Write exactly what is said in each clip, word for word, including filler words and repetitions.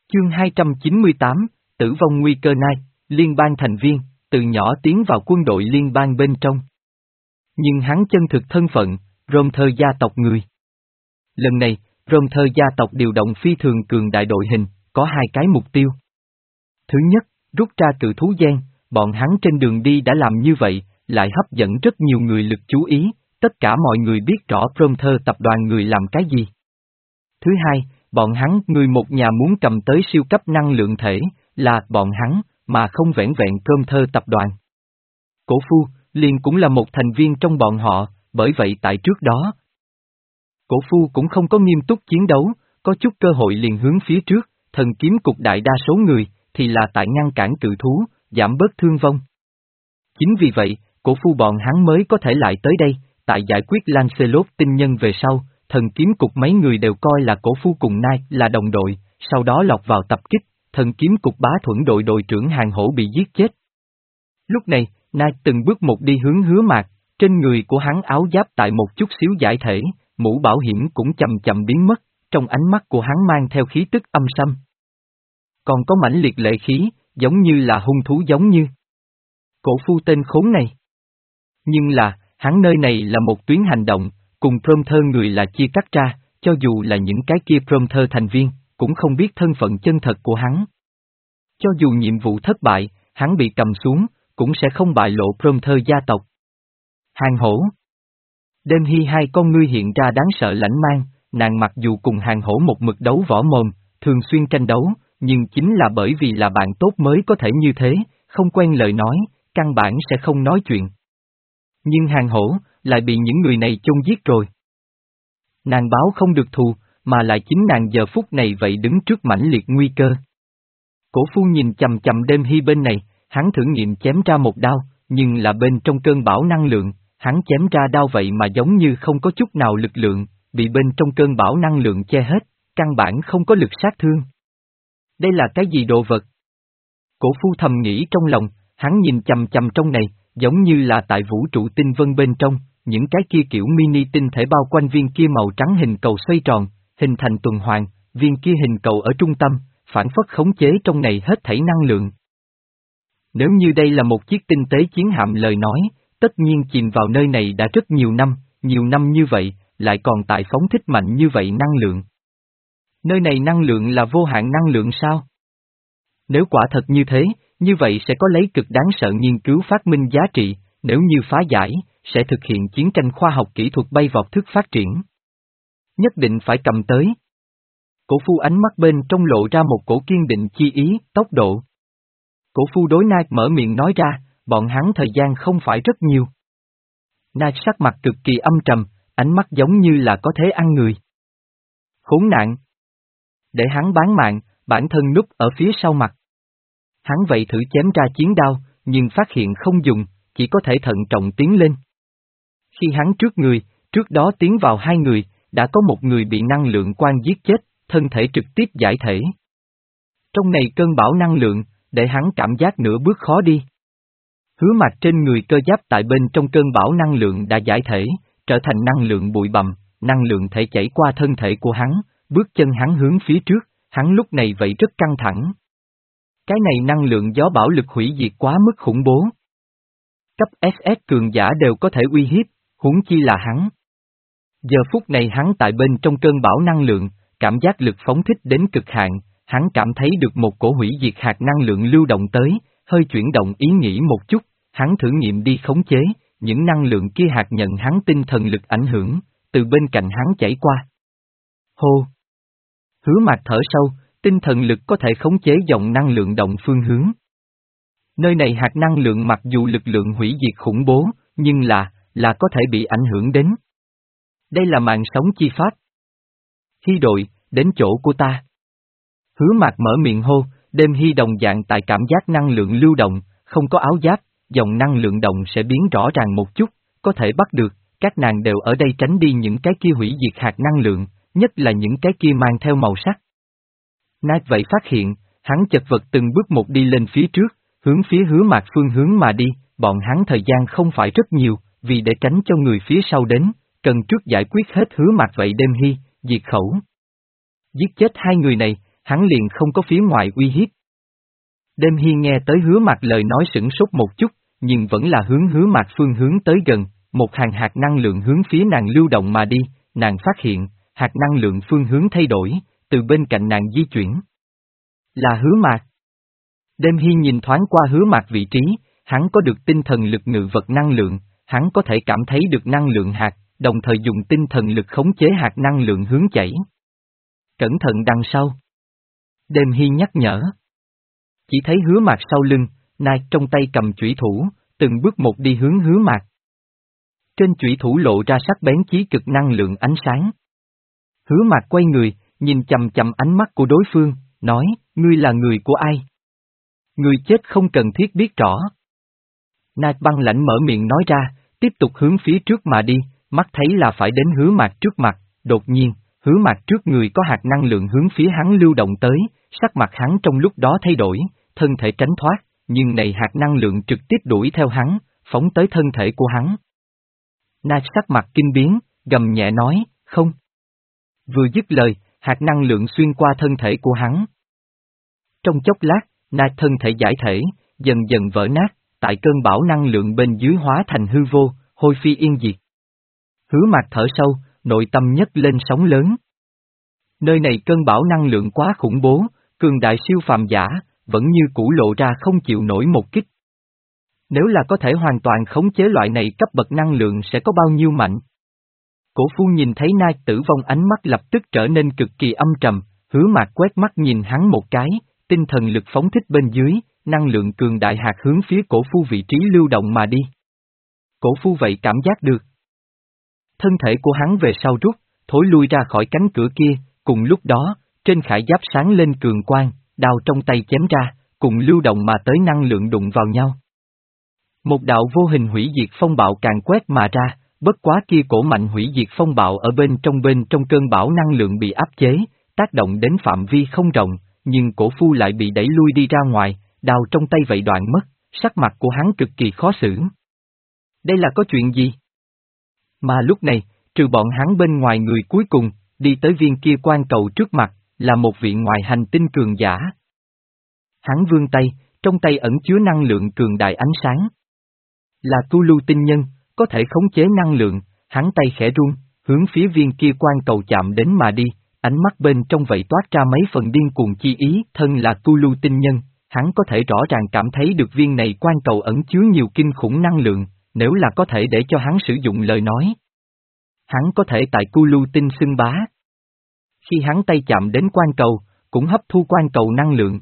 Chương hai trăm chín mươi tám, Tử vong nguy cơ Nai, liên bang thành viên, từ nhỏ tiến vào quân đội liên bang bên trong. Nhưng hắn chân thực thân phận, Romther gia tộc người. Lần này, Romther gia tộc điều động phi thường cường đại đội hình, có hai cái mục tiêu. Thứ nhất, rút ra cự thú gen, bọn hắn trên đường đi đã làm như vậy, lại hấp dẫn rất nhiều người lực chú ý, tất cả mọi người biết rõ Romther tập đoàn người làm cái gì. Thứ hai, bọn hắn người một nhà muốn cầm tới siêu cấp năng lượng thể, là bọn hắn, mà không vẻn vẹn Romther tập đoàn. Cổ Phu, liền cũng là một thành viên trong bọn họ, bởi vậy tại trước đó, Cổ Phu cũng không có nghiêm túc chiến đấu, có chút cơ hội liền hướng phía trước, thần kiếm cục đại đa số người, thì là tại ngăn cản cự thú, giảm bớt thương vong. Chính vì vậy, Cổ Phu bọn hắn mới có thể lại tới đây, tại giải quyết Lancelot tinh nhân về sau, thần kiếm cục mấy người đều coi là Cổ Phu cùng Nai là đồng đội, sau đó lọt vào tập kích, thần kiếm cục bá thuẫn đội đội trưởng Hàng Hổ bị giết chết. Lúc này, Nai từng bước một đi hướng Hứa Mạc, trên người của hắn áo giáp tại một chút xíu giải thể, mũ bảo hiểm cũng chậm chậm biến mất, trong ánh mắt của hắn mang theo khí tức âm sâm. Còn có mãnh liệt lệ khí, giống như là hung thú giống như. Cổ Phu tên khốn này. Nhưng là, hắn nơi này là một tuyến hành động, cùng Romther người là chia cắt ra, cho dù là những cái kia Romther thành viên, cũng không biết thân phận chân thật của hắn. Cho dù nhiệm vụ thất bại, hắn bị cầm xuống, cũng sẽ không bại lộ Romther gia tộc. Hàng Hổ. Đêm Hy hai con ngươi hiện ra đáng sợ lãnh mang, nàng mặc dù cùng Hàng Hổ một mực đấu võ mồm, thường xuyên tranh đấu, nhưng chính là bởi vì là bạn tốt mới có thể như thế, không quen lời nói, căn bản sẽ không nói chuyện. Nhưng Hàng Hổ, lại bị những người này chôn giết rồi. Nàng báo không được thù, mà lại chính nàng giờ phút này vậy đứng trước mãnh liệt nguy cơ. Cổ Phu nhìn chầm chầm Đêm Hy bên này, hắn thử nghiệm chém ra một đao, nhưng là bên trong cơn bão năng lượng, hắn chém ra đao vậy mà giống như không có chút nào lực lượng, bị bên trong cơn bão năng lượng che hết, căn bản không có lực sát thương. Đây là cái gì đồ vật? Cổ Phu thầm nghĩ trong lòng, hắn nhìn chầm chầm trong này, giống như là tại vũ trụ tinh vân bên trong, những cái kia kiểu mini tinh thể bao quanh viên kia màu trắng hình cầu xoay tròn, hình thành tuần hoàn, viên kia hình cầu ở trung tâm, phản phất khống chế trong này hết thảy năng lượng. Nếu như đây là một chiếc tinh tế chiến hạm lời nói, tất nhiên chìm vào nơi này đã rất nhiều năm, nhiều năm như vậy, lại còn tại phóng thích mạnh như vậy năng lượng. Nơi này năng lượng là vô hạn năng lượng sao? Nếu quả thật như thế, như vậy sẽ có lấy cực đáng sợ nghiên cứu phát minh giá trị, nếu như phá giải, sẽ thực hiện chiến tranh khoa học kỹ thuật bay vọt thức phát triển. Nhất định phải cầm tới. Cổ Phu ánh mắt bên trong lộ ra một cổ kiên định chi ý, tốc độ. Cổ Phu đối Nai mở miệng nói ra, bọn hắn thời gian không phải rất nhiều. Nai sắc mặt cực kỳ âm trầm, ánh mắt giống như là có thế ăn người. Khốn nạn! Để hắn bán mạng, bản thân núp ở phía sau mặt. Hắn vậy thử chém ra chiến đao, nhưng phát hiện không dùng, chỉ có thể thận trọng tiến lên. Khi hắn trước người, trước đó tiến vào hai người, đã có một người bị năng lượng quan giết chết, thân thể trực tiếp giải thể. Trong này cơn bão năng lượng, để hắn cảm giác nửa bước khó đi. Hứa Mạc trên người cơ giáp tại bên trong cơn bão năng lượng đã giải thể, trở thành năng lượng bụi bặm, năng lượng thể chảy qua thân thể của hắn, bước chân hắn hướng phía trước, hắn lúc này vậy rất căng thẳng. Cái này năng lượng gió bão lực hủy diệt quá mức khủng bố. Cấp ét ét cường giả đều có thể uy hiếp, huống chi là hắn. Giờ phút này hắn tại bên trong cơn bão năng lượng, cảm giác lực phóng thích đến cực hạn, hắn cảm thấy được một cổ hủy diệt hạt năng lượng lưu động tới, hơi chuyển động ý nghĩ một chút, hắn thử nghiệm đi khống chế, những năng lượng kia hạt nhận hắn tinh thần lực ảnh hưởng, từ bên cạnh hắn chảy qua. Hô! Hứa Mạc thở sâu, tinh thần lực có thể khống chế dòng năng lượng động phương hướng. Nơi này hạt năng lượng mặc dù lực lượng hủy diệt khủng bố, nhưng là, là có thể bị ảnh hưởng đến. Đây là mạng sống chi pháp. Hy đội, đến chỗ của ta. Hứa Mạc mở miệng hô, Đêm Hy đồng dạng tại cảm giác năng lượng lưu động, không có áo giáp, dòng năng lượng động sẽ biến rõ ràng một chút, có thể bắt được, các nàng đều ở đây tránh đi những cái kia hủy diệt hạt năng lượng, nhất là những cái kia mang theo màu sắc. Nát vậy phát hiện, hắn chật vật từng bước một đi lên phía trước, hướng phía Hứa Mạc phương hướng mà đi, bọn hắn thời gian không phải rất nhiều, vì để tránh cho người phía sau đến, cần trước giải quyết hết Hứa Mạc vậy Đêm Hy, diệt khẩu. Giết chết hai người này, hắn liền không có phía ngoài uy hiếp. Đêm Hi nghe tới Hứa Mạc lời nói sửng sốt một chút, nhưng vẫn là hướng Hứa Mạc phương hướng tới gần, một hàng hạt năng lượng hướng phía nàng lưu động mà đi, nàng phát hiện, hạt năng lượng phương hướng thay đổi, từ bên cạnh nàng di chuyển. Là Hứa Mạc. Đêm Hi nhìn thoáng qua Hứa Mạc vị trí, hắn có được tinh thần lực ngự vật năng lượng, hắn có thể cảm thấy được năng lượng hạt, đồng thời dùng tinh thần lực khống chế hạt năng lượng hướng chảy. Cẩn thận đằng sau. Đêm Hi nhắc nhở. Chỉ thấy Hứa Mạc sau lưng, Nai trong tay cầm chủy thủ, từng bước một đi hướng Hứa Mạc. Trên chủy thủ lộ ra sắc bén chí cực năng lượng ánh sáng. Hứa Mạc quay người, nhìn chầm chầm ánh mắt của đối phương, nói, ngươi là người của ai? Người chết không cần thiết biết rõ. Nai băng lãnh mở miệng nói ra, tiếp tục hướng phía trước mà đi, mắt thấy là phải đến Hứa Mạc trước mặt, đột nhiên, Hứa Mạc trước người có hạt năng lượng hướng phía hắn lưu động tới, sắc mặt hắn trong lúc đó thay đổi, thân thể tránh thoát, nhưng này hạt năng lượng trực tiếp đuổi theo hắn, phóng tới thân thể của hắn. Nai sắc mặt kinh biến, gầm nhẹ nói, không. Vừa dứt lời, hạt năng lượng xuyên qua thân thể của hắn. Trong chốc lát, Nai thân thể giải thể, dần dần vỡ nát, tại cơn bão năng lượng bên dưới hóa thành hư vô, hôi phi yên diệt. Hứa Mạc thở sâu, nội tâm nhấc lên sóng lớn. Nơi này cơn bão năng lượng quá khủng bố, cường đại siêu phàm giả, vẫn như cũ lộ ra không chịu nổi một kích. Nếu là có thể hoàn toàn khống chế loại này cấp bậc năng lượng sẽ có bao nhiêu mạnh? Cổ phu nhìn thấy Nai tử vong ánh mắt lập tức trở nên cực kỳ âm trầm, Hứa Mạc quét mắt nhìn hắn một cái, tinh thần lực phóng thích bên dưới, năng lượng cường đại hạt hướng phía cổ phu vị trí lưu động mà đi. Cổ phu vậy cảm giác được. Thân thể của hắn về sau rút, thối lui ra khỏi cánh cửa kia, cùng lúc đó, trên khải giáp sáng lên cường quang, đao trong tay chém ra, cùng lưu động mà tới năng lượng đụng vào nhau. Một đạo vô hình hủy diệt phong bạo càng quét mà ra, bất quá kia cổ mạnh hủy diệt phong bạo ở bên trong bên trong cơn bão năng lượng bị áp chế, tác động đến phạm vi không rộng, nhưng cổ phu lại bị đẩy lui đi ra ngoài, đao trong tay vậy đoạn mất, sắc mặt của hắn cực kỳ khó xử. Đây là có chuyện gì? Mà lúc này, trừ bọn hắn bên ngoài người cuối cùng, đi tới viên kia quan cầu trước mặt, là một vị ngoài hành tinh cường giả. Hắn vươn tay, trong tay ẩn chứa năng lượng cường đại ánh sáng. Là tu lưu tinh nhân, có thể khống chế năng lượng, hắn tay khẽ run, hướng phía viên kia quan cầu chạm đến mà đi, ánh mắt bên trong vậy toát ra mấy phần điên cuồng chi ý, thân là tu lưu tinh nhân, hắn có thể rõ ràng cảm thấy được viên này quan cầu ẩn chứa nhiều kinh khủng năng lượng, nếu là có thể để cho hắn sử dụng lời nói. Hắn có thể tại tu lưu tinh xưng bá. Khi hắn tay chạm đến quan cầu, cũng hấp thu quan cầu năng lượng.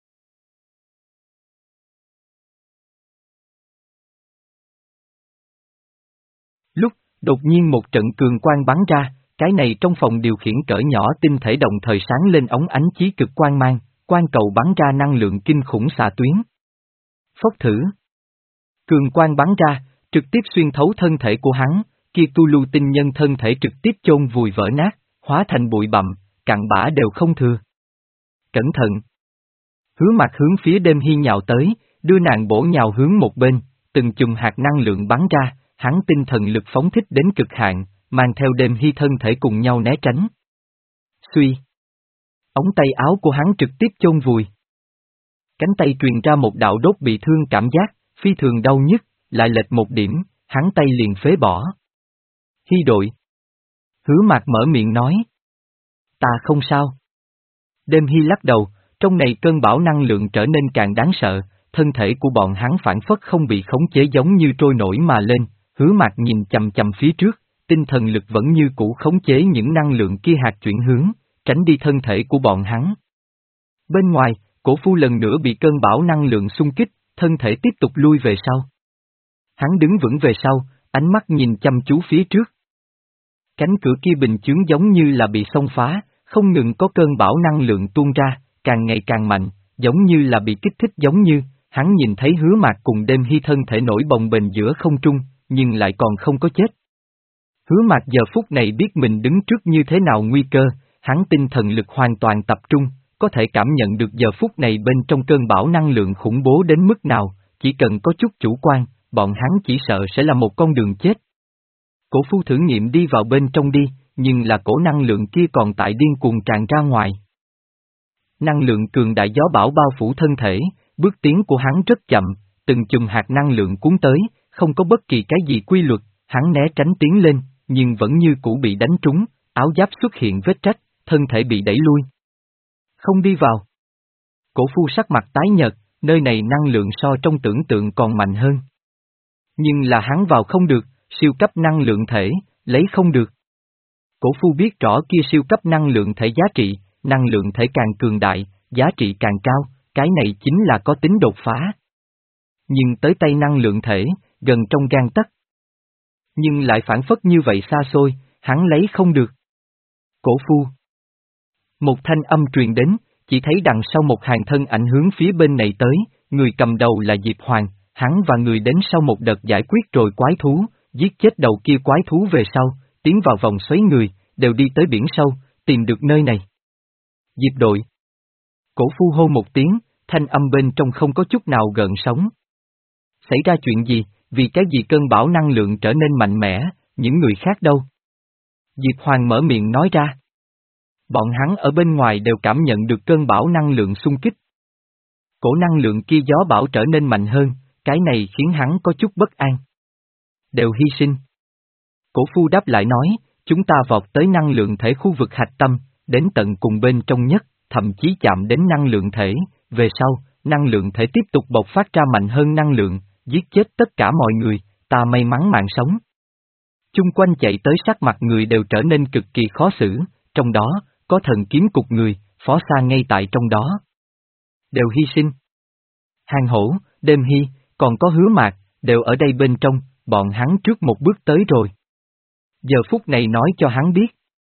Lúc, đột nhiên một trận cường quang bắn ra, cái này trong phòng điều khiển cỡ nhỏ tinh thể đồng thời sáng lên ống ánh chí cực quang mang, quan cầu bắn ra năng lượng kinh khủng xạ tuyến. Phốc thử. Cường quang bắn ra, trực tiếp xuyên thấu thân thể của hắn, kia tu lưu tinh nhân thân thể trực tiếp chôn vùi vỡ nát, hóa thành bụi bặm, cặn bã đều không thừa. Cẩn thận. Hứa Mạc hướng phía Đêm Hi nhào tới, đưa nàng bổ nhào hướng một bên, từng chùm hạt năng lượng bắn ra, hắn tinh thần lực phóng thích đến cực hạn, mang theo Đêm Hi thân thể cùng nhau né tránh. Xuy. Ống tay áo của hắn trực tiếp chôn vùi. Cánh tay truyền ra một đạo đốt bị thương cảm giác, phi thường đau nhức, lại lệch một điểm, hắn tay liền phế bỏ. Hi đội. Hứa Mạc mở miệng nói. Ta không sao. Đêm Hi lắc đầu, trong này cơn bão năng lượng trở nên càng đáng sợ, thân thể của bọn hắn phản phất không bị khống chế giống như trôi nổi mà lên, Hứa Mạc nhìn chầm chầm phía trước, tinh thần lực vẫn như cũ khống chế những năng lượng kia hạt chuyển hướng, tránh đi thân thể của bọn hắn. Bên ngoài, cổ phu lần nữa bị cơn bão năng lượng xung kích, thân thể tiếp tục lui về sau. Hắn đứng vững về sau, ánh mắt nhìn chăm chú phía trước. Cánh cửa kia bình chướng giống như là bị xông phá, không ngừng có cơn bão năng lượng tuôn ra, càng ngày càng mạnh, giống như là bị kích thích giống như, hắn nhìn thấy Hứa Mạc cùng Đêm Hi thân thể nổi bồng bềnh giữa không trung, nhưng lại còn không có chết. Hứa Mạc giờ phút này biết mình đứng trước như thế nào nguy cơ, hắn tinh thần lực hoàn toàn tập trung, có thể cảm nhận được giờ phút này bên trong cơn bão năng lượng khủng bố đến mức nào, chỉ cần có chút chủ quan, bọn hắn chỉ sợ sẽ là một con đường chết. Cổ phu thử nghiệm đi vào bên trong đi, nhưng là cổ năng lượng kia còn tại điên cuồng tràn ra ngoài. năng lượng cường đại gió bão bao phủ thân thể, bước tiến của hắn rất chậm, từng chùm hạt năng lượng cuốn tới, không có bất kỳ cái gì quy luật, hắn né tránh tiến lên, nhưng vẫn như cũ bị đánh trúng, áo giáp xuất hiện vết rách, thân thể bị đẩy lui. Không đi vào. Cổ phu sắc mặt tái nhợt, nơi này năng lượng so trong tưởng tượng còn mạnh hơn. Nhưng là hắn vào không được, siêu cấp năng lượng thể, lấy không được. Cổ phu biết rõ kia siêu cấp năng lượng thể giá trị, năng lượng thể càng cường đại, giá trị càng cao, cái này chính là có tính đột phá. Nhưng tới tay năng lượng thể, gần trong gang tấc. Nhưng lại phản phất như vậy xa xôi, hắn lấy không được. Cổ phu. Một thanh âm truyền đến, chỉ thấy đằng sau một hàng thân ảnh hướng phía bên này tới, người cầm đầu là Diệp Hoàng, hắn và người đến sau một đợt giải quyết rồi quái thú, giết chết đầu kia quái thú về sau, tiến vào vòng xoáy người, đều đi tới biển sâu, tìm được nơi này. Diệp đội. Cổ phu hô một tiếng, thanh âm bên trong không có chút nào gợn sóng. Xảy ra chuyện gì, vì cái gì cơn bão năng lượng trở nên mạnh mẽ, những người khác đâu? Diệp Hoàng mở miệng nói ra. Bọn hắn ở bên ngoài đều cảm nhận được cơn bão năng lượng xung kích. Cổ năng lượng kia gió bão trở nên mạnh hơn, cái này khiến hắn có chút bất an. Đều hy sinh. Cổ phu đáp lại nói, chúng ta vọt tới năng lượng thể khu vực hạch tâm, đến tận cùng bên trong nhất, thậm chí chạm đến năng lượng thể, về sau, năng lượng thể tiếp tục bộc phát ra mạnh hơn năng lượng, giết chết tất cả mọi người, ta may mắn mạng sống. Chung quanh chạy tới sắc mặt người đều trở nên cực kỳ khó xử, trong đó, có thần kiếm cục người, phó xa ngay tại trong đó. Đều hy sinh. Hàng hổ, đêm hy, còn có hứa mạc, đều ở đây bên trong, bọn hắn trước một bước tới rồi. Giờ phút này nói cho hắn biết.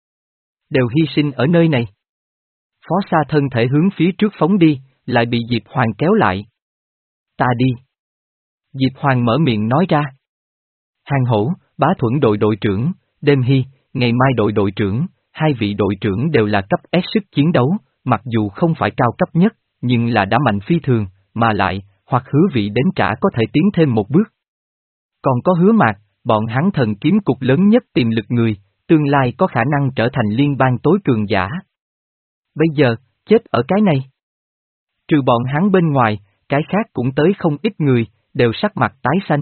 Đều hy sinh ở nơi này. Phó xa thân thể hướng phía trước phóng đi, lại bị Diệp Hoàng kéo lại. Ta đi. Diệp Hoàng mở miệng nói ra. Hàng hổ, bá thuẫn đội đội trưởng, đêm hy, ngày mai đội đội trưởng, hai vị đội trưởng đều là cấp S sức chiến đấu, mặc dù không phải cao cấp nhất, nhưng là đã mạnh phi thường, mà lại, hoặc hứa vị đến trả có thể tiến thêm một bước. Còn có hứa mạc, bọn hắn thần kiếm cục lớn nhất tiềm lực người, tương lai có khả năng trở thành liên bang tối cường giả. Bây giờ, chết ở cái này. Trừ bọn hắn bên ngoài, cái khác cũng tới không ít người, đều sắc mặt tái xanh.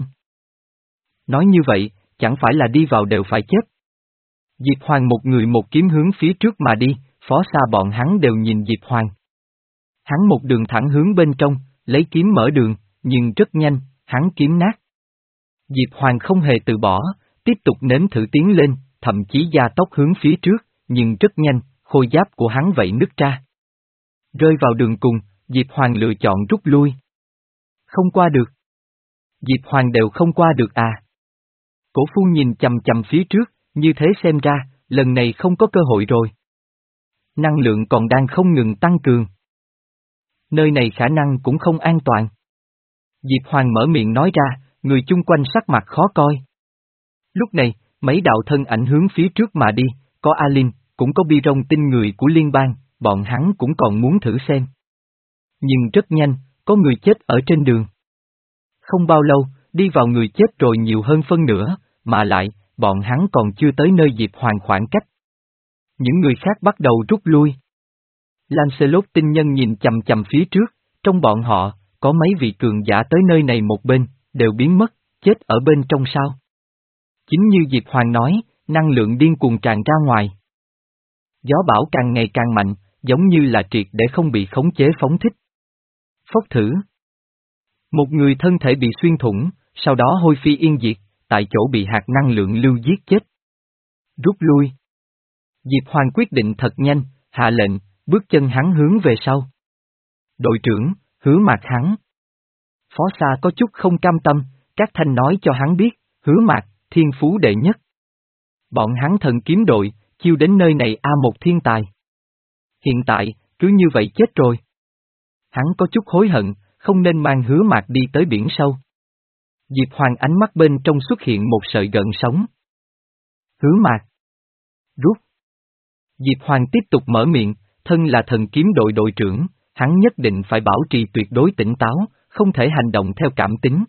Nói như vậy, chẳng phải là đi vào đều phải chết. Diệp Hoàng một người một kiếm hướng phía trước mà đi, phó xa bọn hắn đều nhìn Diệp Hoàng. Hắn một đường thẳng hướng bên trong, lấy kiếm mở đường, nhưng rất nhanh, hắn kiếm nát. Diệp Hoàng không hề từ bỏ, tiếp tục nếm thử tiến lên, thậm chí gia tốc hướng phía trước, nhưng rất nhanh, khôi giáp của hắn vậy nứt ra. Rơi vào đường cùng, Diệp Hoàng lựa chọn rút lui. Không qua được. Diệp Hoàng đều không qua được à. Cổ phu nhìn chầm chầm phía trước, như thế xem ra, lần này không có cơ hội rồi. Năng lượng còn đang không ngừng tăng cường. Nơi này khả năng cũng không an toàn. Diệp Hoàng mở miệng nói ra, người chung quanh sắc mặt khó coi. Lúc này, mấy đạo thân ảnh hướng phía trước mà đi, có Alin, cũng có bi rong tinh người của liên bang, bọn hắn cũng còn muốn thử xem. Nhưng rất nhanh, có người chết ở trên đường. Không bao lâu, đi vào người chết rồi nhiều hơn phân nửa, mà lại, bọn hắn còn chưa tới nơi Diệp Hoàng khoảng cách. Những người khác bắt đầu rút lui. Lancelot tinh nhân nhìn chầm chầm phía trước, trong bọn họ, có mấy vị cường giả tới nơi này một bên, đều biến mất, chết ở bên trong sao. Chính như Diệp Hoàng nói, năng lượng điên cuồng tràn ra ngoài. Gió bão càng ngày càng mạnh, giống như là triệt để không bị khống chế phóng thích. Phốc thử. Một người thân thể bị xuyên thủng, sau đó hôi phi yên diệt, tại chỗ bị hạt năng lượng lưu giết chết. Rút lui. Diệp Hoàng quyết định thật nhanh, hạ lệnh, bước chân hắn hướng về sau. Đội trưởng, hứa mạc hắn. Phó Sa có chút không cam tâm, các thanh nói cho hắn biết, hứa mạc, thiên phú đệ nhất. Bọn hắn thần kiếm đội, chiêu đến nơi này a một thiên tài. Hiện tại, cứ như vậy chết rồi. Hắn có chút hối hận, không nên mang hứa mạc đi tới biển sâu. Diệp Hoàng ánh mắt bên trong xuất hiện một sợi gợn sóng. Hứa mạc. Rút. Diệp Hoàng tiếp tục mở miệng, thân là thần kiếm đội đội trưởng, hắn nhất định phải bảo trì tuyệt đối tỉnh táo, không thể hành động theo cảm tính.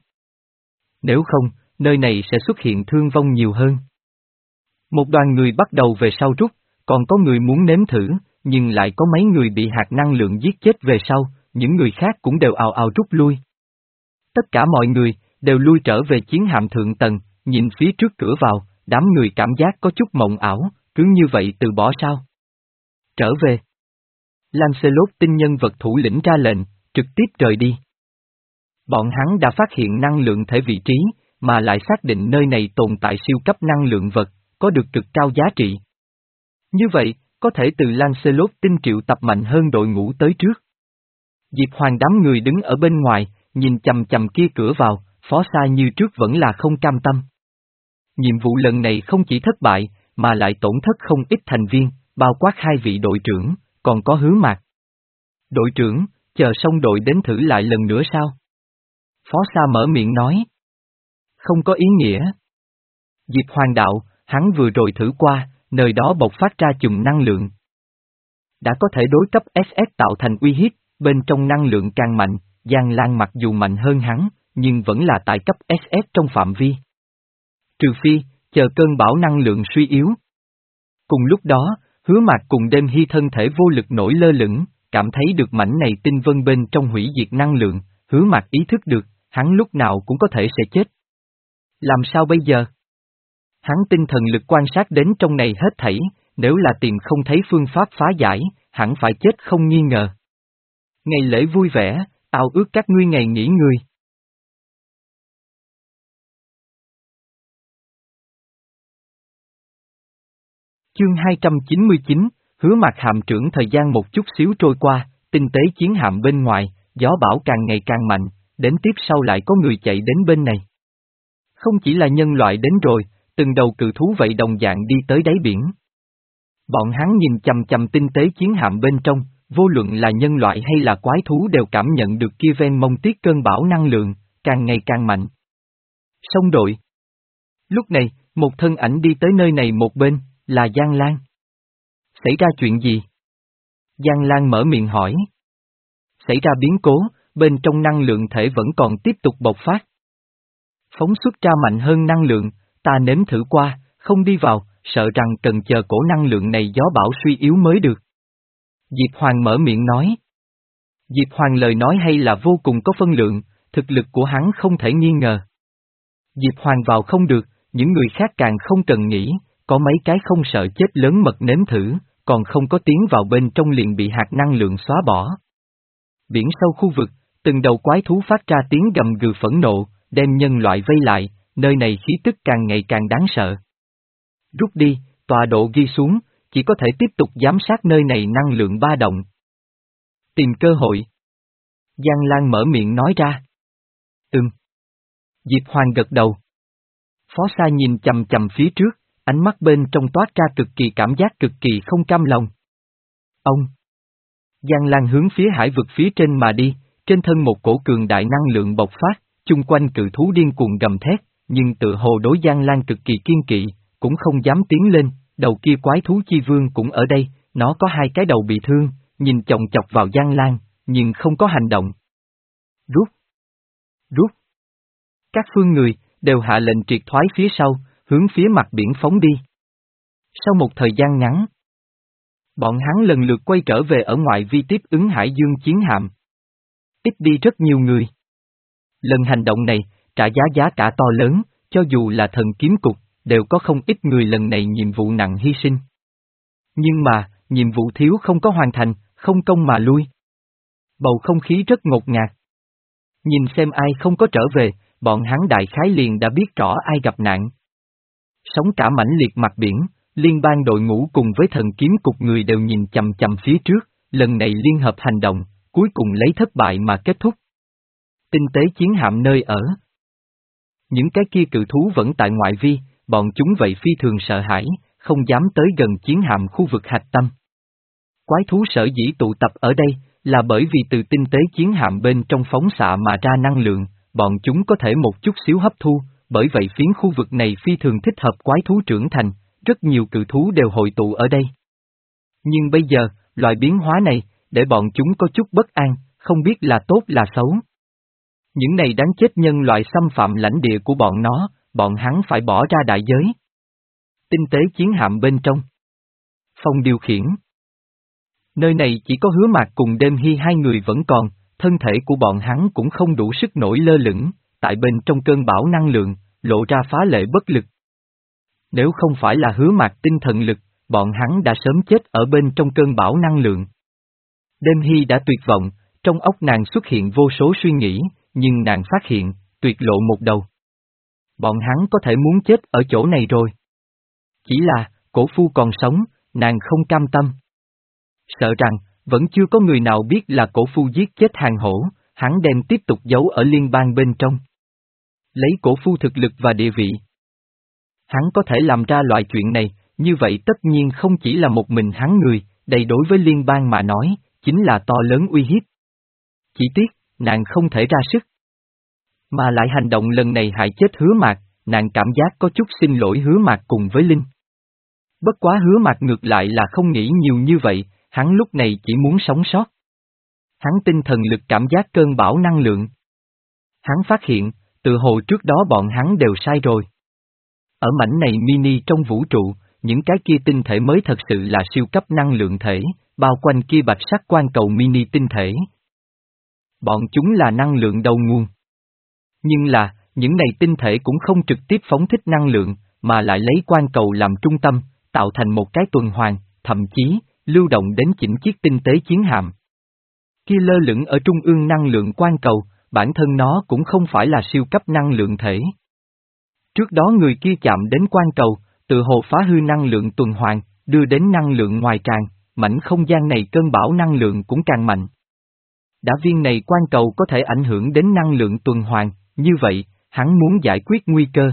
Nếu không, nơi này sẽ xuất hiện thương vong nhiều hơn. Một đoàn người bắt đầu về sau rút, còn có người muốn nếm thử, nhưng lại có mấy người bị hạt năng lượng giết chết về sau, những người khác cũng đều ào ào rút lui. Tất cả mọi người, đều lui trở về chiến hạm thượng tầng, nhìn phía trước cửa vào, đám người cảm giác có chút mộng ảo, cứ như vậy từ bỏ sao. Trở về. Lancelot tinh nhân vật thủ lĩnh ra lệnh, trực tiếp rời đi. Bọn hắn đã phát hiện năng lượng thể vị trí, mà lại xác định nơi này tồn tại siêu cấp năng lượng vật, có được cực cao giá trị. Như vậy, có thể từ Lancelot tinh triệu tập mạnh hơn đội ngũ tới trước. Diệp Hoàng đám người đứng ở bên ngoài, nhìn chầm chầm kia cửa vào, Phó Sa như trước vẫn là không cam tâm. Nhiệm vụ lần này không chỉ thất bại, mà lại tổn thất không ít thành viên, bao quát hai vị đội trưởng, còn có Hứa Mạc. Đội trưởng, chờ xong đội đến thử lại lần nữa sao? Phó Sa mở miệng nói. Không có ý nghĩa. Diệp Hoàng đạo, hắn vừa rồi thử qua, nơi đó bộc phát ra chùm năng lượng. Đã có thể đối cấp ét ét tạo thành uy hiếp, bên trong năng lượng càng mạnh, Giang Lan mặc dù mạnh hơn hắn, nhưng vẫn là tại cấp ét ét trong phạm vi. Trừ phi, chờ cơn bão năng lượng suy yếu. Cùng lúc đó, Hứa Mạc cùng Đêm Hy thân thể vô lực nổi lơ lửng, cảm thấy được mảnh này tinh vân bên trong hủy diệt năng lượng, Hứa Mạc ý thức được, hắn lúc nào cũng có thể sẽ chết. Làm sao bây giờ? Hắn tinh thần lực quan sát đến trong này hết thảy, nếu là tìm không thấy phương pháp phá giải, hẳn phải chết không nghi ngờ. Ngày lễ vui vẻ, ao ước các ngươi ngày nghỉ người. Chương hai trăm chín mươi chín, Hứa Mạc hạm trưởng thời gian một chút xíu trôi qua, tinh tế chiến hạm bên ngoài, gió bão càng ngày càng mạnh, đến tiếp sau lại có người chạy đến bên này. Không chỉ là nhân loại đến rồi, từng đầu cự thú vậy đồng dạng đi tới đáy biển. Bọn hắn nhìn chầm chầm tinh tế chiến hạm bên trong, vô luận là nhân loại hay là quái thú đều cảm nhận được kia ven mông tiết cơn bão năng lượng, càng ngày càng mạnh. Xong đội. Lúc này, một thân ảnh đi tới nơi này một bên, là Giang Lan. Xảy ra chuyện gì? Giang Lan mở miệng hỏi. Xảy ra biến cố, bên trong năng lượng thể vẫn còn tiếp tục bộc phát. Phóng xuất ra mạnh hơn năng lượng, ta nếm thử qua, không đi vào, sợ rằng cần chờ cổ năng lượng này gió bão suy yếu mới được. Diệp Hoàng mở miệng nói. Diệp Hoàng lời nói hay là vô cùng có phân lượng, thực lực của hắn không thể nghi ngờ. Diệp Hoàng vào không được, những người khác càng không cần nghĩ, có mấy cái không sợ chết lớn mật nếm thử, còn không có tiến vào bên trong liền bị hạt năng lượng xóa bỏ. Biển sâu khu vực, từng đầu quái thú phát ra tiếng gầm gừ phẫn nộ, đem nhân loại vây lại, nơi này khí tức càng ngày càng đáng sợ. Rút đi, tọa độ ghi xuống, chỉ có thể tiếp tục giám sát nơi này năng lượng ba động. Tìm cơ hội. Giang Lan mở miệng nói ra. Ừm. Diệp Hoàng gật đầu. Phó Sa nhìn chầm chầm phía trước, ánh mắt bên trong toát ra cực kỳ cảm giác cực kỳ không cam lòng. Ông. Giang Lan hướng phía hải vực phía trên mà đi, trên thân một cổ cường đại năng lượng bộc phát, chung quanh cự thú điên cuồng gầm thét, nhưng tự hồ đối Giang Lan cực kỳ kiên kỵ, cũng không dám tiến lên, đầu kia quái thú chi vương cũng ở đây, nó có hai cái đầu bị thương, nhìn chòng chọc vào Giang Lan, nhưng không có hành động. Rút! Rút! Các phương người, đều hạ lệnh triệt thoái phía sau, hướng phía mặt biển phóng đi. Sau một thời gian ngắn, bọn hắn lần lượt quay trở về ở ngoại vi tiếp ứng Hải Dương chiến hạm. Ít đi rất nhiều người. Lần hành động này, trả giá giá cả to lớn, cho dù là thần kiếm cục, đều có không ít người lần này nhiệm vụ nặng hy sinh. Nhưng mà, nhiệm vụ thiếu không có hoàn thành, không công mà lui. Bầu không khí rất ngột ngạt. Nhìn xem ai không có trở về, bọn hắn đại khái liền đã biết rõ ai gặp nạn. Sống cả mảnh liệt mặt biển, liên bang đội ngũ cùng với thần kiếm cục người đều nhìn chầm chầm phía trước, lần này liên hợp hành động, cuối cùng lấy thất bại mà kết thúc. Tinh tế chiến hạm nơi ở. Những cái kia cự thú vẫn tại ngoại vi, bọn chúng vậy phi thường sợ hãi, không dám tới gần chiến hạm khu vực hạch tâm. Quái thú sở dĩ tụ tập ở đây, là bởi vì từ tinh tế chiến hạm bên trong phóng xạ mà ra năng lượng, bọn chúng có thể một chút xíu hấp thu, bởi vậy phiến khu vực này phi thường thích hợp quái thú trưởng thành, rất nhiều cự thú đều hội tụ ở đây. Nhưng bây giờ, loại biến hóa này, để bọn chúng có chút bất an, không biết là tốt là xấu. Những này đáng chết nhân loại xâm phạm lãnh địa của bọn nó, bọn hắn phải bỏ ra đại giới. Tinh tế chiến hạm bên trong. Phòng điều khiển. Nơi này chỉ có Hứa Mạc cùng Đêm Hy hai người vẫn còn, thân thể của bọn hắn cũng không đủ sức nổi lơ lửng, tại bên trong cơn bão năng lượng, lộ ra phá lệ bất lực. Nếu không phải là Hứa Mạc tinh thần lực, bọn hắn đã sớm chết ở bên trong cơn bão năng lượng. Đêm Hy đã tuyệt vọng, trong óc nàng xuất hiện vô số suy nghĩ, nhưng nàng phát hiện, tuyệt lộ một đầu. Bọn hắn có thể muốn chết ở chỗ này rồi. Chỉ là, cổ phu còn sống, nàng không cam tâm. Sợ rằng, vẫn chưa có người nào biết là cổ phu giết chết hàng hổ, hắn đem tiếp tục giấu ở liên bang bên trong. Lấy cổ phu thực lực và địa vị. Hắn có thể làm ra loại chuyện này, như vậy tất nhiên không chỉ là một mình hắn người, đây đối với liên bang mà nói, chính là to lớn uy hiếp. Chỉ tiếc, nàng không thể ra sức. Mà lại hành động lần này hại chết Hứa Mạc, nàng cảm giác có chút xin lỗi Hứa Mạc cùng với Linh. Bất quá Hứa Mạc ngược lại là không nghĩ nhiều như vậy, hắn lúc này chỉ muốn sống sót. Hắn tinh thần lực cảm giác cơn bão năng lượng. Hắn phát hiện, từ hồ trước đó bọn hắn đều sai rồi. Ở mảnh này mini trong vũ trụ, những cái kia tinh thể mới thật sự là siêu cấp năng lượng thể, bao quanh kia bạch sắc quan cầu mini tinh thể. Bọn chúng là năng lượng đầu nguồn. Nhưng là, những này tinh thể cũng không trực tiếp phóng thích năng lượng, mà lại lấy quan cầu làm trung tâm, tạo thành một cái tuần hoàn, thậm chí, lưu động đến chỉnh chiếc tinh tế chiến hạm. Kia lơ lửng ở trung ương năng lượng quan cầu, bản thân nó cũng không phải là siêu cấp năng lượng thể. Trước đó người kia chạm đến quan cầu, tự hồ phá hư năng lượng tuần hoàn, đưa đến năng lượng ngoài tràn, mảnh không gian này cơn bão năng lượng cũng càng mạnh. Đã viên này quan cầu có thể ảnh hưởng đến năng lượng tuần hoàn, như vậy, hắn muốn giải quyết nguy cơ.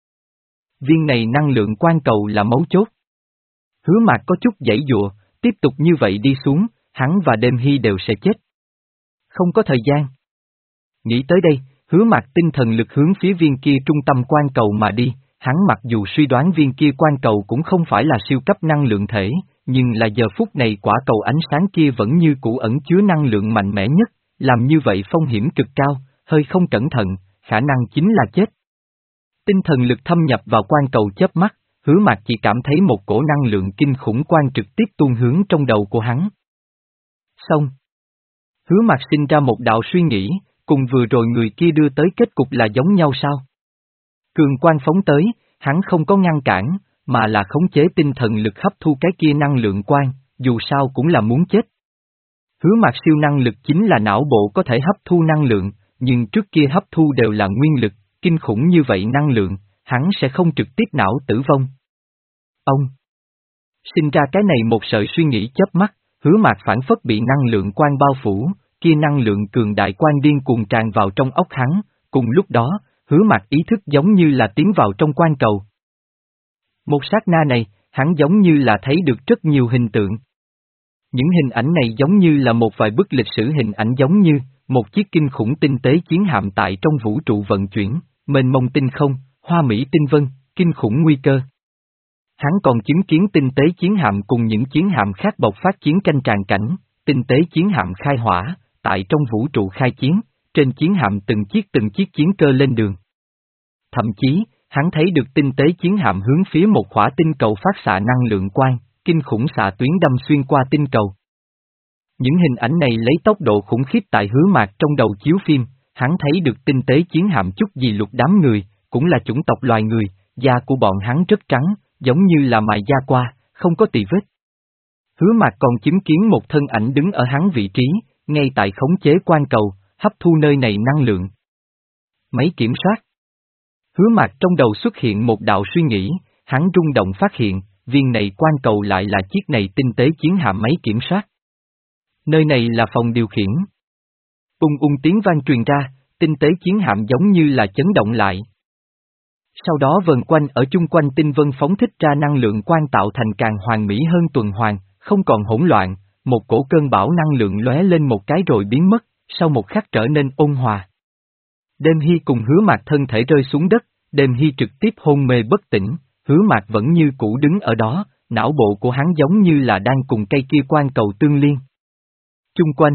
Viên này năng lượng quan cầu là mấu chốt. Hứa Mạc có chút giãy giụa, tiếp tục như vậy đi xuống, hắn và Đêm Hy đều sẽ chết. Không có thời gian. Nghĩ tới đây, Hứa Mạc tinh thần lực hướng phía viên kia trung tâm quan cầu mà đi, hắn mặc dù suy đoán viên kia quan cầu cũng không phải là siêu cấp năng lượng thể, nhưng là giờ phút này quả cầu ánh sáng kia vẫn như cũ ẩn chứa năng lượng mạnh mẽ nhất, làm như vậy phong hiểm cực cao, hơi không cẩn thận, khả năng chính là chết. Tinh thần lực thâm nhập vào quan cầu chớp mắt, Hứa Mạc chỉ cảm thấy một cổ năng lượng kinh khủng quan trực tiếp tuôn hướng trong đầu của hắn. Xong. Hứa Mạc sinh ra một đạo suy nghĩ, cùng vừa rồi người kia đưa tới kết cục là giống nhau sao? Cường quan phóng tới, hắn không có ngăn cản, mà là khống chế tinh thần lực hấp thu cái kia năng lượng quan, dù sao cũng là muốn chết. Hứa Mạc siêu năng lực chính là não bộ có thể hấp thu năng lượng, nhưng trước kia hấp thu đều là nguyên lực, kinh khủng như vậy năng lượng, hắn sẽ không trực tiếp não tử vong. Ông sinh ra cái này một sợi suy nghĩ chớp mắt, Hứa Mạc phản phất bị năng lượng quan bao phủ, kia năng lượng cường đại quan điên cuồng tràn vào trong óc hắn, cùng lúc đó, Hứa Mạc ý thức giống như là tiến vào trong quan cầu. Một sát na này, hắn giống như là thấy được rất nhiều hình tượng. Những hình ảnh này giống như là một vài bức lịch sử hình ảnh giống như, một chiếc kinh khủng tinh tế chiến hạm tại trong vũ trụ vận chuyển, mênh mông tinh không, hoa mỹ tinh vân, kinh khủng nguy cơ. Hắn còn chứng kiến tinh tế chiến hạm cùng những chiến hạm khác bộc phát chiến tranh tràn cảnh, tinh tế chiến hạm khai hỏa, tại trong vũ trụ khai chiến, trên chiến hạm từng chiếc từng chiếc chiến cơ lên đường. Thậm chí, hắn thấy được tinh tế chiến hạm hướng phía một khỏa tinh cầu phát xạ năng lượng quang, kinh khủng xạ tuyến đâm xuyên qua tinh cầu. Những hình ảnh này lấy tốc độ khủng khiếp tại Hứa Mạc trong đầu chiếu phim, hắn thấy được tinh tế chiến hạm chút gì lục đám người, cũng là chủng tộc loài người, da của bọn hắn rất trắng, giống như là mài da qua, không có tì vết. Hứa Mạc còn chứng kiến một thân ảnh đứng ở hắn vị trí, ngay tại khống chế quan cầu, hấp thu nơi này năng lượng. Máy kiểm soát. Hứa Mạc trong đầu xuất hiện một đạo suy nghĩ, hắn rung động phát hiện, viên này quan cầu lại là chiếc này tinh tế chiến hạm máy kiểm soát. Nơi này là phòng điều khiển. Ung ung tiếng vang truyền ra, tinh tế chiến hạm giống như là chấn động lại. Sau đó vần quanh ở chung quanh tinh vân phóng thích ra năng lượng quan tạo thành càng hoàn mỹ hơn tuần hoàn, không còn hỗn loạn, một cổ cơn bão năng lượng lóe lên một cái rồi biến mất, sau một khắc trở nên ôn hòa. Đêm Hy cùng Hứa Mạc thân thể rơi xuống đất, Đêm Hy trực tiếp hôn mê bất tỉnh, Hứa Mạc vẫn như cũ đứng ở đó, não bộ của hắn giống như là đang cùng cây kia quan cầu tương liên. Chung quanh.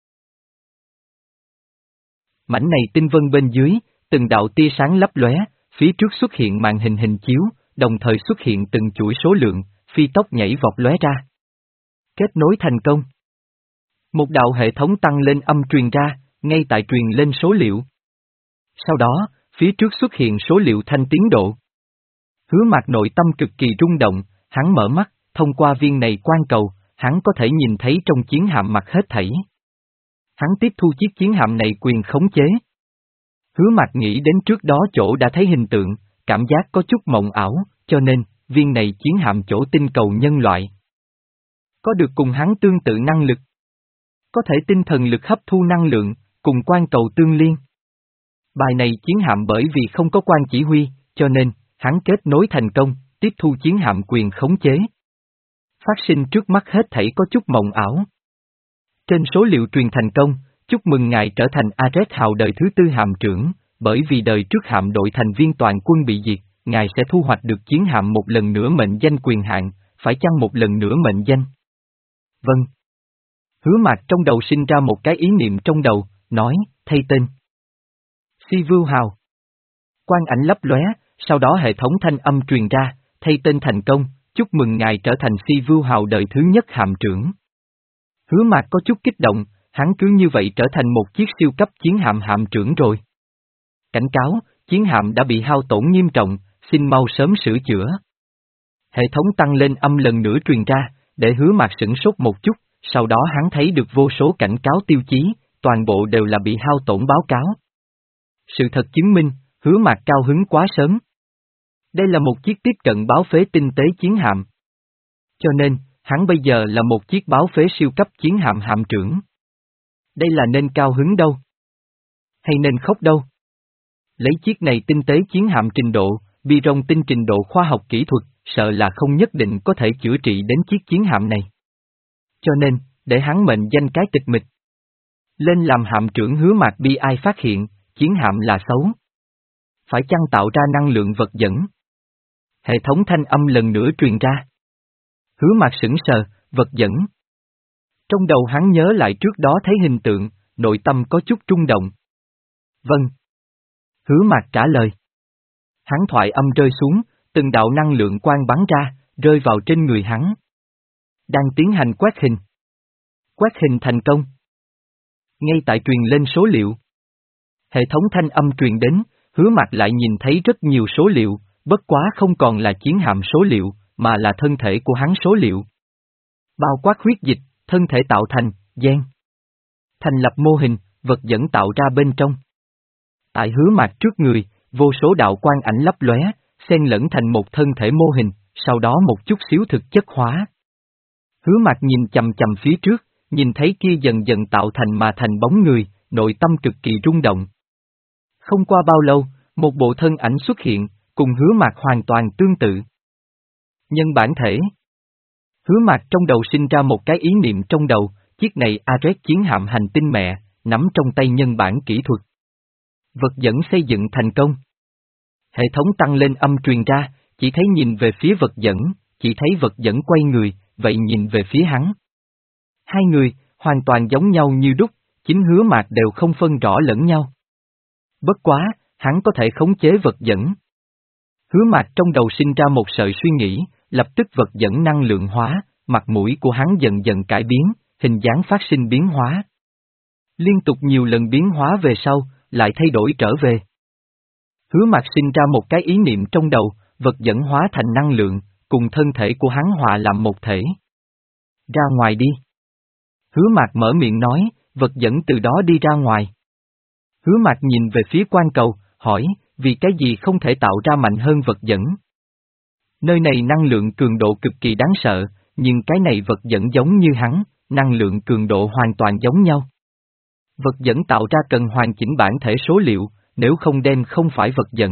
Mảnh này tinh vân bên dưới, từng đạo tia sáng lấp lóe, phía trước xuất hiện màn hình hình chiếu, đồng thời xuất hiện từng chuỗi số lượng, phi tốc nhảy vọt lóe ra. Kết nối thành công. Một đạo hệ thống tăng lên âm truyền ra, ngay tại truyền lên số liệu. Sau đó, phía trước xuất hiện số liệu thanh tiến độ. Hứa Mạc nội tâm cực kỳ rung động, hắn mở mắt, thông qua viên này quan cầu, hắn có thể nhìn thấy trong chiến hạm mặt hết thảy. Hắn tiếp thu chiếc chiến hạm này quyền khống chế. Hứa Mạc nghĩ đến trước đó chỗ đã thấy hình tượng, cảm giác có chút mộng ảo, cho nên, viên này chiến hạm chỗ tinh cầu nhân loại. Có được cùng hắn tương tự năng lực. Có thể tinh thần lực hấp thu năng lượng, cùng quan cầu tương liên. Bài này chiến hạm bởi vì không có quan chỉ huy, cho nên, hắn kết nối thành công, tiếp thu chiến hạm quyền khống chế. Phát sinh trước mắt hết thảy có chút mộng ảo. Trên số liệu truyền thành công, chúc mừng ngài trở thành Ares hào đời thứ tư hạm trưởng, bởi vì đời trước hạm đội thành viên toàn quân bị diệt, ngài sẽ thu hoạch được chiến hạm một lần nữa mệnh danh quyền hạn, phải chăng một lần nữa mệnh danh? Vâng. Hứa Mạc trong đầu sinh ra một cái ý niệm trong đầu, nói, thay tên. Si Vưu Hào. Quang ảnh lấp lóe, sau đó hệ thống thanh âm truyền ra, thay tên thành công, chúc mừng ngài trở thành Si Vưu Hào đời thứ nhất hạm trưởng. Hứa Mạc có chút kích động, hắn cứ như vậy trở thành một chiếc siêu cấp chiến hạm hạm trưởng rồi. Cảnh cáo, chiến hạm đã bị hao tổn nghiêm trọng, xin mau sớm sửa chữa. Hệ thống tăng lên âm lần nữa truyền ra, để Hứa Mạc sửng sốt một chút, sau đó hắn thấy được vô số cảnh cáo tiêu chí, toàn bộ đều là bị hao tổn báo cáo. Sự thật chứng minh, Hứa Mạc cao hứng quá sớm. Đây là một chiếc tiếp cận báo phế tinh tế chiến hạm. Cho nên, hắn bây giờ là một chiếc báo phế siêu cấp chiến hạm hạm trưởng. Đây là nên cao hứng đâu? Hay nên khóc đâu? Lấy chiếc này tinh tế chiến hạm trình độ, bi rong tinh trình độ khoa học kỹ thuật, sợ là không nhất định có thể chữa trị đến chiếc chiến hạm này. Cho nên, để hắn mệnh danh cái tịch mịch. Lên làm hạm trưởng Hứa Mạc bi ai phát hiện, chiến hạm là xấu. Phải chăng tạo ra năng lượng vật dẫn? Hệ thống thanh âm lần nữa truyền ra. Hứa Mạc sững sờ, vật dẫn. Trong đầu hắn nhớ lại trước đó thấy hình tượng, nội tâm có chút rung động. Vâng. Hứa Mạc trả lời. Hắn thoại âm rơi xuống, từng đạo năng lượng quang bắn ra, rơi vào trên người hắn. Đang tiến hành quét hình. Quét hình thành công. Ngay tại truyền lên số liệu. Hệ thống thanh âm truyền đến, Hứa Mạc lại nhìn thấy rất nhiều số liệu, bất quá không còn là chiến hạm số liệu, mà là thân thể của hắn số liệu. Bao quát huyết dịch, thân thể tạo thành, gen. Thành lập mô hình, vật dẫn tạo ra bên trong. Tại Hứa Mạc trước người, vô số đạo quang ảnh lấp lóe, xen lẫn thành một thân thể mô hình, sau đó một chút xíu thực chất hóa. Hứa Mạc nhìn chầm chầm phía trước, nhìn thấy kia dần dần tạo thành mà thành bóng người, nội tâm cực kỳ rung động. Không qua bao lâu, một bộ thân ảnh xuất hiện, cùng Hứa Mạc hoàn toàn tương tự. Nhân bản thể. Hứa Mạc trong đầu sinh ra một cái ý niệm trong đầu, chiếc này Ares chiến hạm hành tinh mẹ, nắm trong tay nhân bản kỹ thuật. Vật dẫn xây dựng thành công. Hệ thống tăng lên âm truyền ra, chỉ thấy nhìn về phía vật dẫn, chỉ thấy vật dẫn quay người, vậy nhìn về phía hắn. Hai người, hoàn toàn giống nhau như đúc, chính Hứa Mạc đều không phân rõ lẫn nhau. Bất quá, hắn có thể khống chế vật dẫn. Hứa Mạc trong đầu sinh ra một sợi suy nghĩ, lập tức vật dẫn năng lượng hóa, mặt mũi của hắn dần dần cải biến, hình dáng phát sinh biến hóa. Liên tục nhiều lần biến hóa về sau, lại thay đổi trở về. Hứa Mạc sinh ra một cái ý niệm trong đầu, vật dẫn hóa thành năng lượng, cùng thân thể của hắn hòa làm một thể. Ra ngoài đi. Hứa Mạc mở miệng nói, vật dẫn từ đó đi ra ngoài. Hứa Mạc nhìn về phía quan cầu, hỏi, vì cái gì không thể tạo ra mạnh hơn vật dẫn? Nơi này năng lượng cường độ cực kỳ đáng sợ, nhưng cái này vật dẫn giống như hắn, năng lượng cường độ hoàn toàn giống nhau. Vật dẫn tạo ra cần hoàn chỉnh bản thể số liệu, nếu không đem không phải vật dẫn.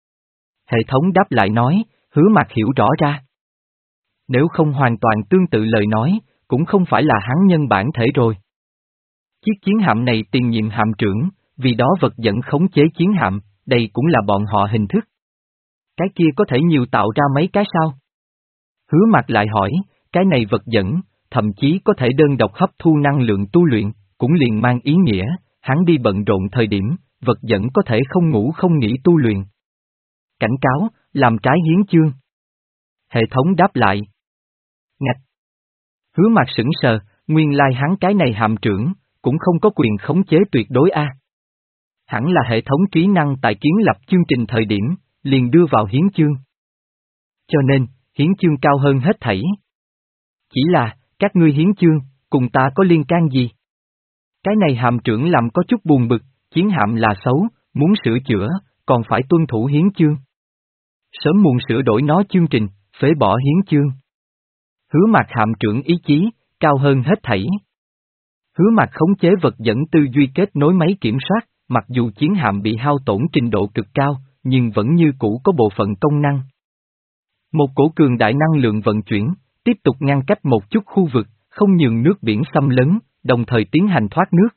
Hệ thống đáp lại nói, Hứa Mạc hiểu rõ ra. Nếu không hoàn toàn tương tự lời nói, cũng không phải là hắn nhân bản thể rồi. Chiếc chiến hạm này tiền nhiệm hạm trưởng, vì đó vật dẫn khống chế chiến hạm, đây cũng là bọn họ hình thức. Cái kia có thể nhiều tạo ra mấy cái sao? Hứa Mạc lại hỏi, cái này vật dẫn, thậm chí có thể đơn độc hấp thu năng lượng tu luyện, cũng liền mang ý nghĩa, hắn đi bận rộn thời điểm, vật dẫn có thể không ngủ không nghỉ tu luyện. cảnh cáo, làm trái hiến chương. Hệ thống đáp lại. Ngạch. Hứa Mạc sững sờ, nguyên lai hắn cái này hạm trưởng, cũng không có quyền khống chế tuyệt đối a. Hẳn là hệ thống trí năng tại kiến lập chương trình thời điểm, liền đưa vào hiến chương. Cho nên, hiến chương cao hơn hết thảy. Chỉ là, các ngươi hiến chương, cùng ta có liên can gì? Cái này hạm trưởng làm có chút buồn bực, chiến hạm là xấu, muốn sửa chữa, còn phải tuân thủ hiến chương. Sớm muộn sửa đổi nó chương trình, phế bỏ hiến chương. Hứa Mạc hạm trưởng ý chí, cao hơn hết thảy. Hứa Mạc khống chế vật dẫn tư duy kết nối máy kiểm soát, mặc dù chiến hạm bị hao tổn trình độ cực cao, nhưng vẫn như cũ có bộ phận công năng. Một cổ cường đại năng lượng vận chuyển, tiếp tục ngăn cách một chút khu vực, không nhường nước biển xâm lấn, đồng thời tiến hành thoát nước.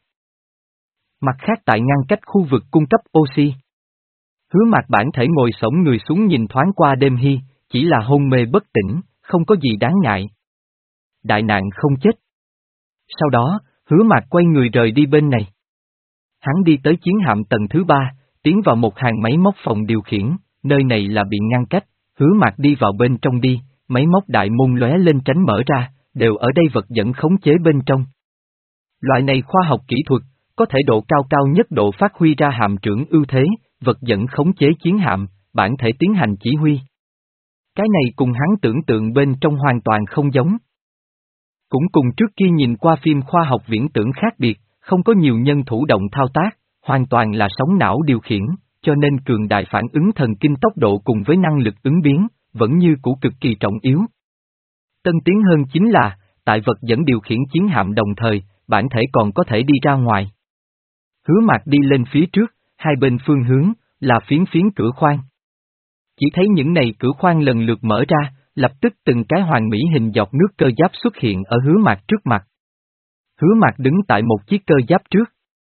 Mặt khác tại ngăn cách khu vực cung cấp oxy. Hứa Mạc bản thể ngồi xổm người xuống nhìn thoáng qua đêm hy, chỉ là hôn mê bất tỉnh, không có gì đáng ngại. Đại nạn không chết. Sau đó, Hứa Mạc quay người rời đi bên này. Hắn đi tới chiến hạm tầng thứ ba, tiến vào một hàng máy móc phòng điều khiển, nơi này là bị ngăn cách, Hứa Mạc đi vào bên trong đi, máy móc đại môn lóe lên tránh mở ra, đều ở đây vật dẫn khống chế bên trong. Loại này khoa học kỹ thuật, có thể độ cao cao nhất độ phát huy ra hạm trưởng ưu thế, vật dẫn khống chế chiến hạm, bản thể tiến hành chỉ huy. Cái này cùng hắn tưởng tượng bên trong hoàn toàn không giống. Cũng cùng trước kia nhìn qua phim khoa học viễn tưởng khác biệt, không có nhiều nhân thủ động thao tác, hoàn toàn là sóng não điều khiển, cho nên cường đại phản ứng thần kinh tốc độ cùng với năng lực ứng biến, vẫn như cũ cực kỳ trọng yếu. Tân tiến hơn chính là, tại vật dẫn điều khiển chiến hạm đồng thời, bản thể còn có thể đi ra ngoài. Hứa Mạc đi lên phía trước, hai bên phương hướng, là phiến phiến cửa khoang. Chỉ thấy những này cửa khoang lần lượt mở ra, lập tức từng cái hoàn mỹ hình dọc nước cơ giáp xuất hiện ở Hứa Mạc trước mặt. Hứa Mạc đứng tại một chiếc cơ giáp trước.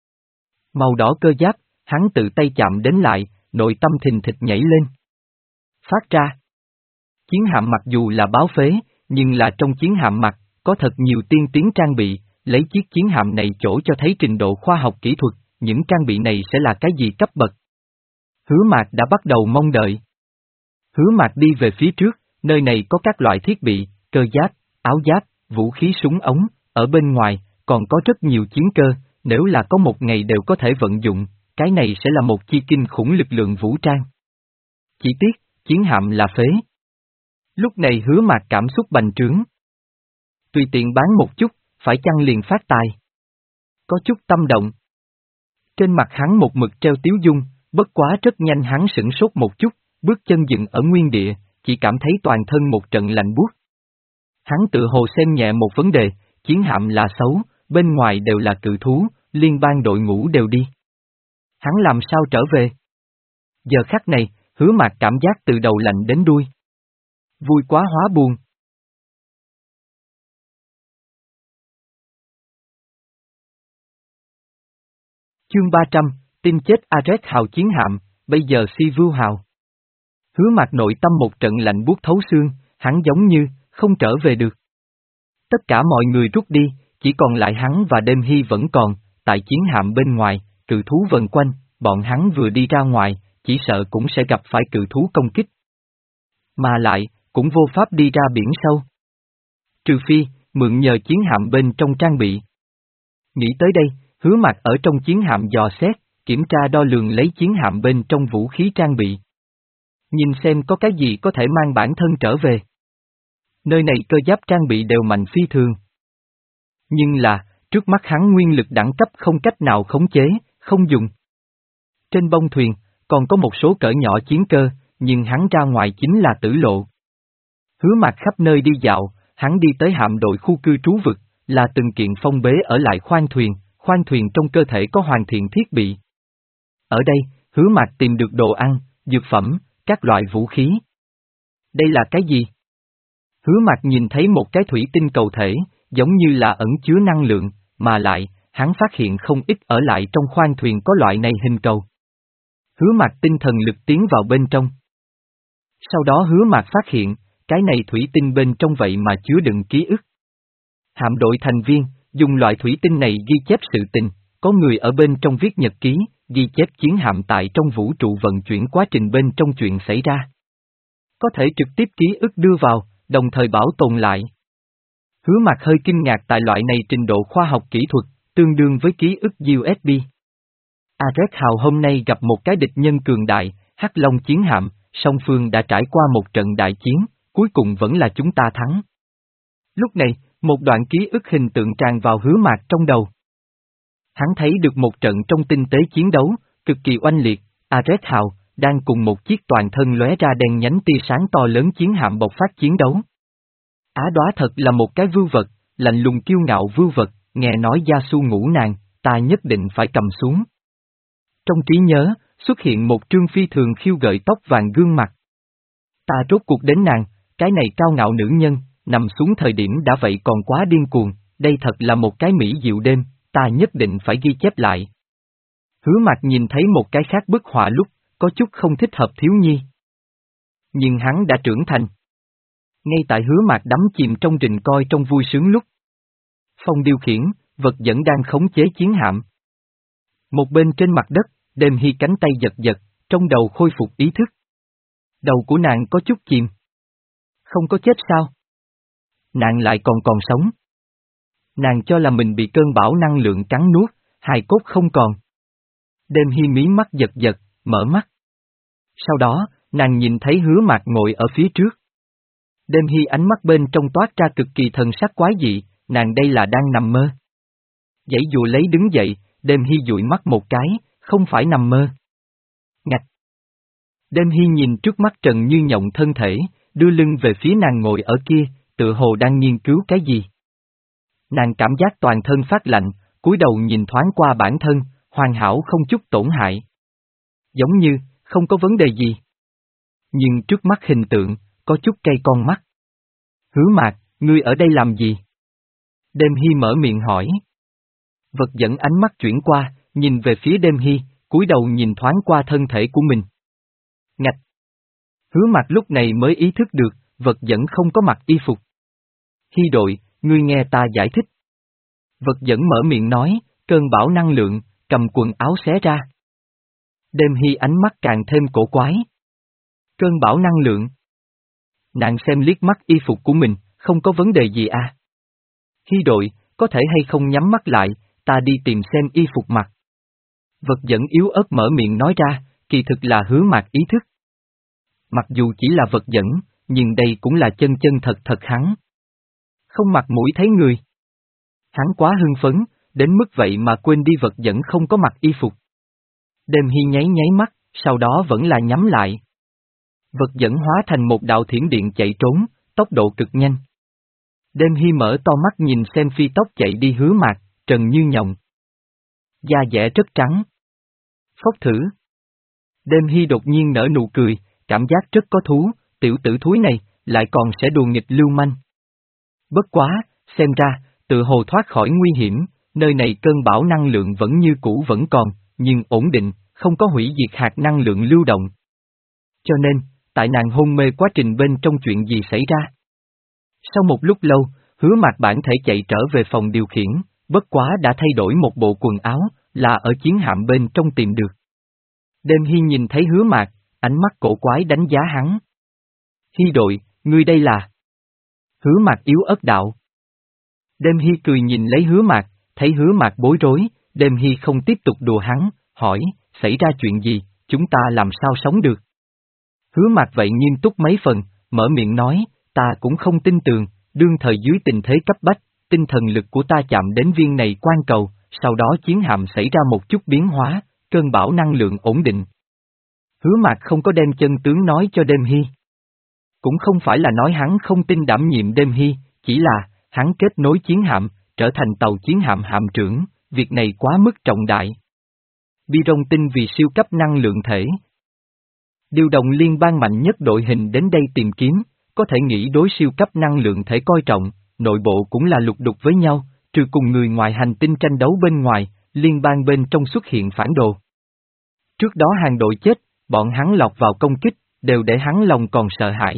Màu đỏ cơ giáp, hắn tự tay chạm đến lại, nội tâm thình thịch nhảy lên. Phát ra. Chiến hạm mặc dù là báo phế, nhưng là trong chiến hạm mặt, có thật nhiều tiên tiến trang bị, lấy chiếc chiến hạm này chỗ cho thấy trình độ khoa học kỹ thuật, những trang bị này sẽ là cái gì cấp bậc. Hứa Mạc đã bắt đầu mong đợi. Hứa Mạc đi về phía trước, nơi này có các loại thiết bị, cơ giáp, áo giáp, vũ khí súng ống, ở bên ngoài, còn có rất nhiều chiến cơ, nếu là có một ngày đều có thể vận dụng, cái này sẽ là một chi kinh khủng lực lượng vũ trang. Chỉ tiếc, chiến hạm là phế. Lúc này Hứa Mạc cảm xúc bành trướng. Tùy tiện bán một chút, phải chăng liền phát tài. Có chút tâm động. Trên mặt hắn một mực treo tiếu dung, bất quá rất nhanh hắn sửng sốt một chút, bước chân dựng ở nguyên địa, chỉ cảm thấy toàn thân một trận lạnh buốt. Hắn tự hồ xem nhẹ một vấn đề, chiến hạm là xấu, bên ngoài đều là cự thú, liên bang đội ngũ đều đi. Hắn làm sao trở về? Giờ khắc này, Hứa Mạc cảm giác từ đầu lạnh đến đuôi. Vui quá hóa buồn. Chương ba trăm, tin chết Ares hào chiến hạm, bây giờ si vưu hào. Hứa Mạc nội tâm một trận lạnh buốt thấu xương, hắn giống như, không trở về được. Tất cả mọi người rút đi, chỉ còn lại hắn và Đêm Hy vẫn còn, tại chiến hạm bên ngoài, cự thú vần quanh, bọn hắn vừa đi ra ngoài, chỉ sợ cũng sẽ gặp phải cự thú công kích. Mà lại, cũng vô pháp đi ra biển sâu. Trừ phi, mượn nhờ chiến hạm bên trong trang bị. Nghĩ tới đây, Hứa Mạc ở trong chiến hạm dò xét, kiểm tra đo lường lấy chiến hạm bên trong vũ khí trang bị. Nhìn xem có cái gì có thể mang bản thân trở về. Nơi này cơ giáp trang bị đều mạnh phi thường. Nhưng là, trước mắt hắn nguyên lực đẳng cấp không cách nào khống chế, không dùng. Trên bông thuyền, còn có một số cỡ nhỏ chiến cơ, nhưng hắn ra ngoài chính là tử lộ. Hứa Mạc khắp nơi đi dạo, hắn đi tới hạm đội khu cư trú vực, là từng kiện phong bế ở lại khoang thuyền, khoang thuyền trong cơ thể có hoàn thiện thiết bị. Ở đây, Hứa Mạc tìm được đồ ăn, dược phẩm, các loại vũ khí. Đây là cái gì? Hứa Mạc nhìn thấy một cái thủy tinh cầu thể, giống như là ẩn chứa năng lượng, mà lại, hắn phát hiện không ít ở lại trong khoang thuyền có loại này hình cầu. Hứa Mạc tinh thần lực tiến vào bên trong. Sau đó Hứa Mạc phát hiện, cái này thủy tinh bên trong vậy mà chứa đựng ký ức. Hạm đội thành viên, dùng loại thủy tinh này ghi chép sự tình, có người ở bên trong viết nhật ký, ghi chép chiến hạm tại trong vũ trụ vận chuyển quá trình bên trong chuyện xảy ra. Có thể trực tiếp ký ức đưa vào, đồng thời bảo tồn lại. Hứa Mạc hơi kinh ngạc tại loại này trình độ khoa học kỹ thuật, tương đương với ký ức u ét bê. Ares Hào hôm nay gặp một cái địch nhân cường đại, Hắc Long chiến hạm, song phương đã trải qua một trận đại chiến, cuối cùng vẫn là chúng ta thắng. Lúc này, một đoạn ký ức hình tượng tràn vào Hứa Mạc trong đầu. Hắn thấy được một trận trong tinh tế chiến đấu, cực kỳ oanh liệt, Ares Hào đang cùng một chiếc toàn thân lóe ra đèn nhánh tia sáng to lớn chiến hạm bộc phát chiến đấu. Á Đoá thật là một cái vưu vật, lạnh lùng kiêu ngạo vưu vật, nghe nói gia su ngủ nàng, ta nhất định phải cầm xuống. Trong trí nhớ, xuất hiện một trương phi thường khiêu gợi tóc vàng gương mặt. Ta rốt cuộc đến nàng, cái này cao ngạo nữ nhân, nằm xuống thời điểm đã vậy còn quá điên cuồng, đây thật là một cái mỹ diệu đêm, ta nhất định phải ghi chép lại. Hứa Mạc nhìn thấy một cái khác bức họa lúc, có chút không thích hợp thiếu nhi. Nhưng hắn đã trưởng thành. Ngay tại Hứa Mạc đắm chìm trong rình coi trong vui sướng lúc. Phong điều khiển, vật dẫn đang khống chế chiến hạm. Một bên trên mặt đất, Đêm Hy cánh tay giật giật, trong đầu khôi phục ý thức. Đầu của nàng có chút chìm. Không có chết sao? Nàng lại còn còn sống. Nàng cho là mình bị cơn bão năng lượng cắn nuốt, hài cốt không còn. Đêm Hy mí mắt giật giật, mở mắt. Sau đó, nàng nhìn thấy Hứa Mạc ngồi ở phía trước. Đêm Hy ánh mắt bên trong toát ra cực kỳ thần sắc quái dị, nàng đây là đang nằm mơ. Dãy dụa lấy đứng dậy, Đêm Hy dụi mắt một cái, không phải nằm mơ. Ngạch. Đêm Hy nhìn trước mắt Trần Như Nhộng thân thể, đưa lưng về phía nàng ngồi ở kia, tựa hồ đang nghiên cứu cái gì. Nàng cảm giác toàn thân phát lạnh, cúi đầu nhìn thoáng qua bản thân, hoàn hảo không chút tổn hại. Giống như, không có vấn đề gì. Nhưng trước mắt hình tượng, có chút cay con mắt. Hứa Mạc, ngươi ở đây làm gì? Đêm Hy mở miệng hỏi. Vật dẫn ánh mắt chuyển qua, nhìn về phía Đêm Hy, cúi đầu nhìn thoáng qua thân thể của mình. Ngạch. Hứa Mạc lúc này mới ý thức được, vật dẫn không có mặc y phục. Hy đội, ngươi nghe ta giải thích. Vật dẫn mở miệng nói, cơn bão năng lượng, cầm quần áo xé ra. Đêm Hy ánh mắt càng thêm cổ quái. Cơn bão năng lượng. Nàng xem liếc mắt y phục của mình, không có vấn đề gì à? Hy đội, có thể hay không nhắm mắt lại, ta đi tìm xem y phục mặc. Vật dẫn yếu ớt mở miệng nói ra, kỳ thực là Hứa Mạc ý thức. Mặc dù chỉ là vật dẫn, nhưng đây cũng là chân chân thật thật hắn. Không mặt mũi thấy người. Hắn quá hưng phấn, đến mức vậy mà quên đi vật dẫn không có mặc y phục. Đêm Hy nháy nháy mắt, sau đó vẫn là nhắm lại. Vật dẫn hóa thành một đạo thiểm điện chạy trốn, tốc độ cực nhanh. Đêm Hy mở to mắt nhìn xem phi tốc chạy đi Hứa Mạc, Trần Như Nhộng. Da dẻ rất trắng. Phốc thử. Đêm Hy đột nhiên nở nụ cười, cảm giác rất có thú, tiểu tử thúi này, lại còn sẽ đùa nghịch lưu manh. Bất quá, xem ra, tự hồ thoát khỏi nguy hiểm, nơi này cơn bão năng lượng vẫn như cũ vẫn còn, nhưng ổn định, không có hủy diệt hạt năng lượng lưu động. Cho nên, tại nàng hôn mê quá trình bên trong chuyện gì xảy ra? Sau một lúc lâu, Hứa Mạc bản thể chạy trở về phòng điều khiển, bất quá đã thay đổi một bộ quần áo, là ở chiến hạm bên trong tìm được. Đêm Hy nhìn thấy Hứa Mạc, ánh mắt cổ quái đánh giá hắn. Hy đội, ngươi đây là... Hứa Mạc yếu ớt đạo. Đêm Hy cười nhìn lấy Hứa Mạc, thấy Hứa Mạc bối rối, Đêm Hy không tiếp tục đùa hắn, hỏi, xảy ra chuyện gì, chúng ta làm sao sống được? Hứa Mạc vậy nghiêm túc mấy phần, mở miệng nói, ta cũng không tin tường, đương thời dưới tình thế cấp bách, tinh thần lực của ta chạm đến viên này quan cầu, sau đó chiến hạm xảy ra một chút biến hóa, cơn bão năng lượng ổn định. Hứa Mạc không có đem chân tướng nói cho Đêm Hy. Cũng không phải là nói hắn không tin đảm nhiệm Đêm Hy, chỉ là, hắn kết nối chiến hạm, trở thành tàu chiến hạm hạm trưởng, việc này quá mức trọng đại. Bi rong tinh vì siêu cấp năng lượng thể. Điều động liên bang mạnh nhất đội hình đến đây tìm kiếm, có thể nghĩ đối siêu cấp năng lượng thể coi trọng, nội bộ cũng là lục đục với nhau, trừ cùng người ngoài hành tinh tranh đấu bên ngoài, liên bang bên trong xuất hiện phản đồ. Trước đó hàng đội chết, bọn hắn lọt vào công kích, đều để hắn lòng còn sợ hãi.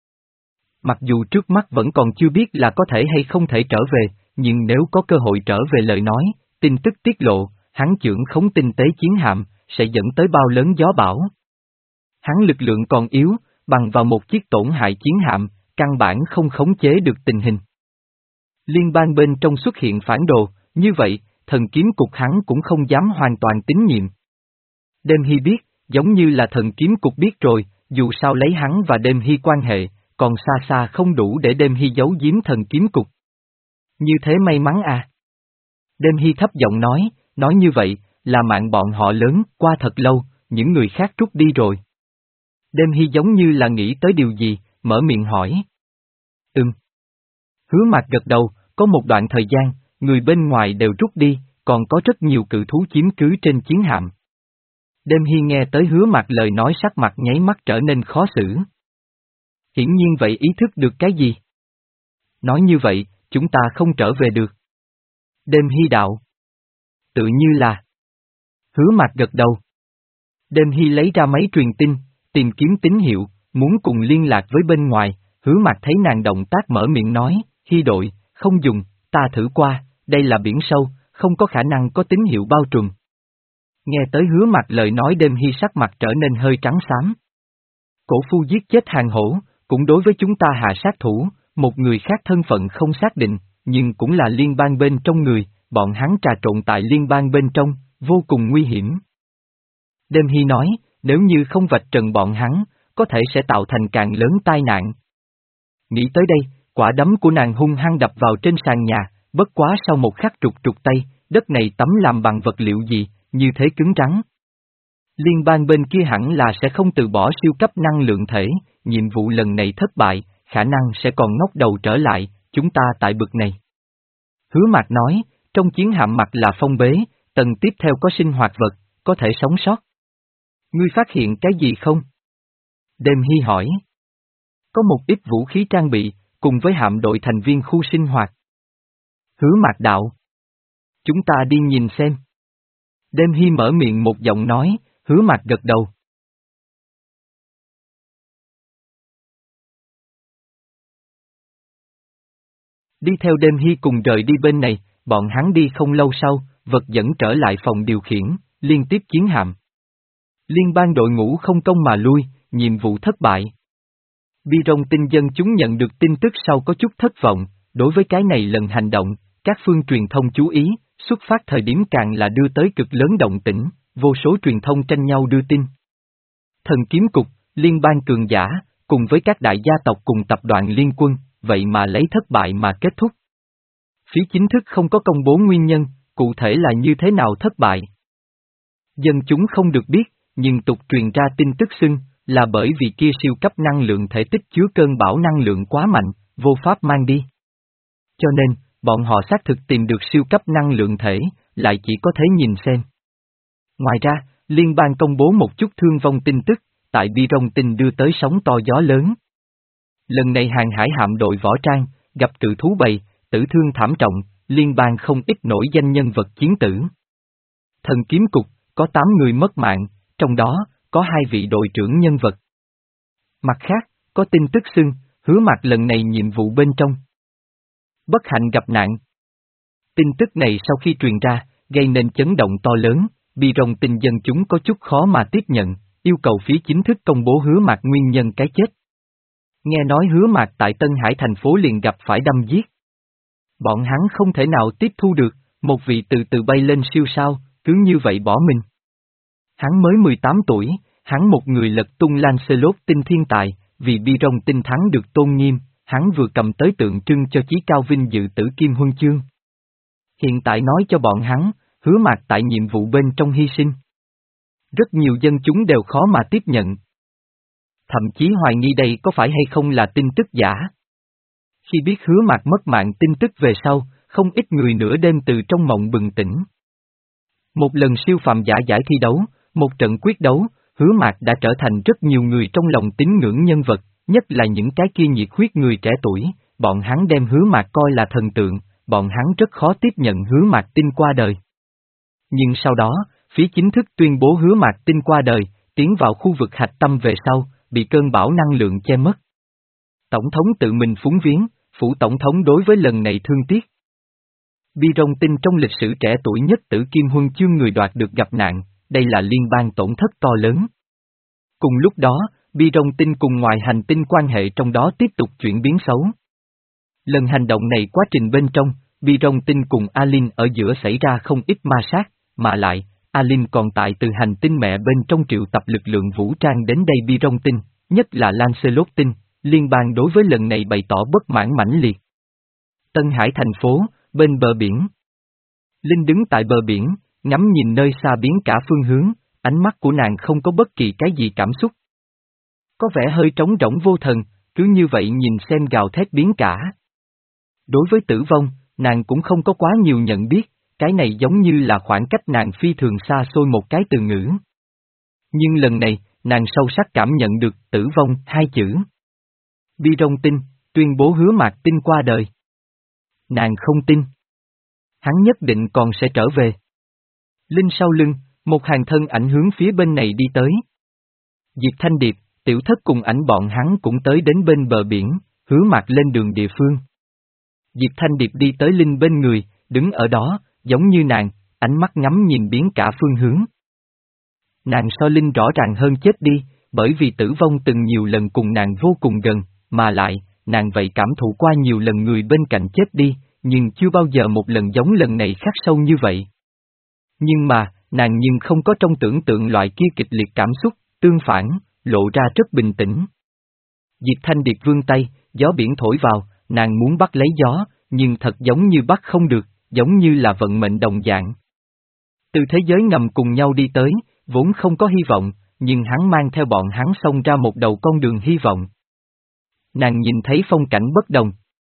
Mặc dù trước mắt vẫn còn chưa biết là có thể hay không thể trở về, nhưng nếu có cơ hội trở về lời nói, tin tức tiết lộ, hắn trưởng khống tinh tế chiến hạm, sẽ dẫn tới bao lớn gió bão. Hắn lực lượng còn yếu, bằng vào một chiếc tổn hại chiến hạm, căn bản không khống chế được tình hình. Liên bang bên trong xuất hiện phản đồ, như vậy, thần kiếm cục hắn cũng không dám hoàn toàn tín nhiệm. Đêm Hy biết, giống như là thần kiếm cục biết rồi, dù sao lấy hắn và Đêm Hy quan hệ, còn xa xa không đủ để Đêm Hy giấu giếm thần kiếm cục. Như thế may mắn à? Đêm Hy thấp giọng nói, nói như vậy, là mạng bọn họ lớn, qua thật lâu, những người khác rút đi rồi. Đêm Hy giống như là nghĩ tới điều gì, mở miệng hỏi. Ừm. Hứa Mạc gật đầu, có một đoạn thời gian, người bên ngoài đều rút đi, còn có rất nhiều cự thú chiếm cứ trên chiến hạm. Đêm Hy nghe tới Hứa Mạc lời nói sắc mặt nháy mắt trở nên khó xử. Hiển nhiên vậy ý thức được cái gì? Nói như vậy, chúng ta không trở về được. Đêm Hy đạo. Tự như là. Hứa Mạc gật đầu. Đêm Hy lấy ra máy truyền tin, tìm kiếm tín hiệu, muốn cùng liên lạc với bên ngoài, Hứa Mạc thấy nàng động tác mở miệng nói, Hy đội, không dùng, ta thử qua, đây là biển sâu, không có khả năng có tín hiệu bao trùm. Nghe tới Hứa Mạc lời nói Đêm Hy sắc mặt trở nên hơi trắng xám. Cổ phu giết chết hàng hổ, cũng đối với chúng ta hạ sát thủ, một người khác thân phận không xác định, nhưng cũng là liên bang bên trong người, bọn hắn trà trộn tại liên bang bên trong, vô cùng nguy hiểm. Đêm Hy nói, nếu như không vạch trần bọn hắn, có thể sẽ tạo thành càng lớn tai nạn. Nghĩ tới đây, quả đấm của nàng hung hăng đập vào trên sàn nhà, bất quá sau một khắc trục trục tay, đất này tấm làm bằng vật liệu gì, như thế cứng rắn. Liên bang bên kia hẳn là sẽ không từ bỏ siêu cấp năng lượng thể, nhiệm vụ lần này thất bại, khả năng sẽ còn ngóc đầu trở lại, chúng ta tại bực này. Hứa Mạc nói, trong chiến hạm mặt là phong bế, tầng tiếp theo có sinh hoạt vật, có thể sống sót. Ngươi phát hiện cái gì không? Đêm Hy hỏi. Có một ít vũ khí trang bị, cùng với hạm đội thành viên khu sinh hoạt. Hứa Mạc đạo. Chúng ta đi nhìn xem. Đêm Hy mở miệng một giọng nói, Hứa Mạc gật đầu. Đi theo Đêm Hy cùng rời đi bên này, bọn hắn đi không lâu sau, vật dẫn trở lại phòng điều khiển, liên tiếp chiến hạm. Liên bang đội ngũ không công mà lui, nhiệm vụ thất bại. Bi rong tinh dân chúng nhận được tin tức sau có chút thất vọng, đối với cái này lần hành động, các phương truyền thông chú ý, xuất phát thời điểm càng là đưa tới cực lớn động tĩnh, vô số truyền thông tranh nhau đưa tin. Thần kiếm cục, liên bang cường giả, cùng với các đại gia tộc cùng tập đoàn liên quân, vậy mà lấy thất bại mà kết thúc. Phía chính thức không có công bố nguyên nhân, cụ thể là như thế nào thất bại. Dân chúng không được biết, nhưng tục truyền ra tin tức xưng, là bởi vì kia siêu cấp năng lượng thể tích chứa cơn bão năng lượng quá mạnh, vô pháp mang đi. Cho nên, bọn họ xác thực tìm được siêu cấp năng lượng thể, lại chỉ có thể nhìn xem. Ngoài ra, liên bang công bố một chút thương vong tin tức, tại Bi Rong Tinh đưa tới sóng to gió lớn. Lần này hàng hải hạm đội võ trang, gặp cự thú bầy, tử thương thảm trọng, liên bang không ít nổi danh nhân vật chiến tử. Thần kiếm cục, có tám người mất mạng, trong đó, có hai vị đội trưởng nhân vật. Mặt khác, có tin tức xưng, Hứa Mạc lần này nhiệm vụ bên trong. Bất hạnh gặp nạn. Tin tức này sau khi truyền ra, gây nên chấn động to lớn, Bi Rong Tinh dân chúng có chút khó mà tiếp nhận, yêu cầu phía chính thức công bố Hứa Mạc nguyên nhân cái chết. Nghe nói Hứa Mạc tại Tân Hải thành phố liền gặp phải đâm giết. Bọn hắn không thể nào tiếp thu được, một vị từ từ bay lên siêu sao, cứ như vậy bỏ mình. Hắn mới mười tám tuổi, hắn một người lật tung Lancelot tinh thiên tài, vì Bi Rong Tinh thắng được tôn nghiêm, hắn vừa cầm tới tượng trưng cho chí cao vinh dự tử kim huân chương. Hiện tại nói cho bọn hắn, Hứa Mạc tại nhiệm vụ bên trong hy sinh. Rất nhiều dân chúng đều khó mà tiếp nhận. Thậm chí hoài nghi đây có phải hay không là tin tức giả. Khi biết Hứa Mạc mất mạng tin tức về sau, không ít người nửa đêm từ trong mộng bừng tỉnh. Một lần siêu phàm giả giải thi đấu, một trận quyết đấu, Hứa Mạc đã trở thành rất nhiều người trong lòng tín ngưỡng nhân vật, nhất là những cái kia nhiệt huyết người trẻ tuổi, bọn hắn đem Hứa Mạc coi là thần tượng, bọn hắn rất khó tiếp nhận Hứa Mạc tin qua đời. Nhưng sau đó, phía chính thức tuyên bố Hứa Mạc tin qua đời, tiến vào khu vực hạch tâm về sau, bị cơn bão năng lượng che mất. Tổng thống tự mình phúng viếng, phủ tổng thống đối với lần này thương tiếc. Bi Rong Tinh trong lịch sử trẻ tuổi nhất tử kim huân chương người đoạt được gặp nạn, đây là liên bang tổn thất to lớn. Cùng lúc đó, Bi Rong Tinh cùng ngoài hành tinh quan hệ trong đó tiếp tục chuyển biến xấu. Lần hành động này quá trình bên trong, Bi Rong Tinh cùng Alin ở giữa xảy ra không ít ma sát, mà lại, Alin còn tại từ hành tinh mẹ bên trong triệu tập lực lượng vũ trang đến đây Bi Rong Tinh, nhất là Lancelot Tinh, liên bang đối với lần này bày tỏ bất mãn mãnh liệt. Tân Hải thành phố, bên bờ biển. Linh đứng tại bờ biển, ngắm nhìn nơi xa biến cả phương hướng, ánh mắt của nàng không có bất kỳ cái gì cảm xúc. Có vẻ hơi trống rỗng vô thần, cứ như vậy nhìn xem gào thét biến cả. Đối với tử vong, nàng cũng không có quá nhiều nhận biết, cái này giống như là khoảng cách nàng phi thường xa xôi một cái từ ngữ. Nhưng lần này, nàng sâu sắc cảm nhận được tử vong hai chữ. Bi Rong Tinh, tuyên bố Hứa Mạc Tinh qua đời. Nàng không tin. Hắn nhất định còn sẽ trở về. Linh sau lưng, một hàng thân ảnh hướng phía bên này đi tới. Diệp Thanh Điệp, Tiểu Thất cùng ảnh bọn hắn cũng tới đến bên bờ biển, Hứa Mạc lên đường địa phương. Diệp Thanh Điệp đi tới Linh bên người, đứng ở đó, giống như nàng, ánh mắt ngắm nhìn biến cả phương hướng. Nàng so Linh rõ ràng hơn chết đi, bởi vì tử vong từng nhiều lần cùng nàng vô cùng gần, mà lại, nàng vậy cảm thụ qua nhiều lần người bên cạnh chết đi, nhưng chưa bao giờ một lần giống lần này khắc sâu như vậy. Nhưng mà, nàng nhưng không có trong tưởng tượng loại kia kịch liệt cảm xúc, tương phản, lộ ra rất bình tĩnh. Diệp Thanh Điệp vươn tay, gió biển thổi vào, nàng muốn bắt lấy gió, nhưng thật giống như bắt không được, giống như là vận mệnh đồng dạng. Từ thế giới ngầm cùng nhau đi tới, vốn không có hy vọng, nhưng hắn mang theo bọn hắn xông ra một đầu con đường hy vọng. Nàng nhìn thấy phong cảnh bất đồng.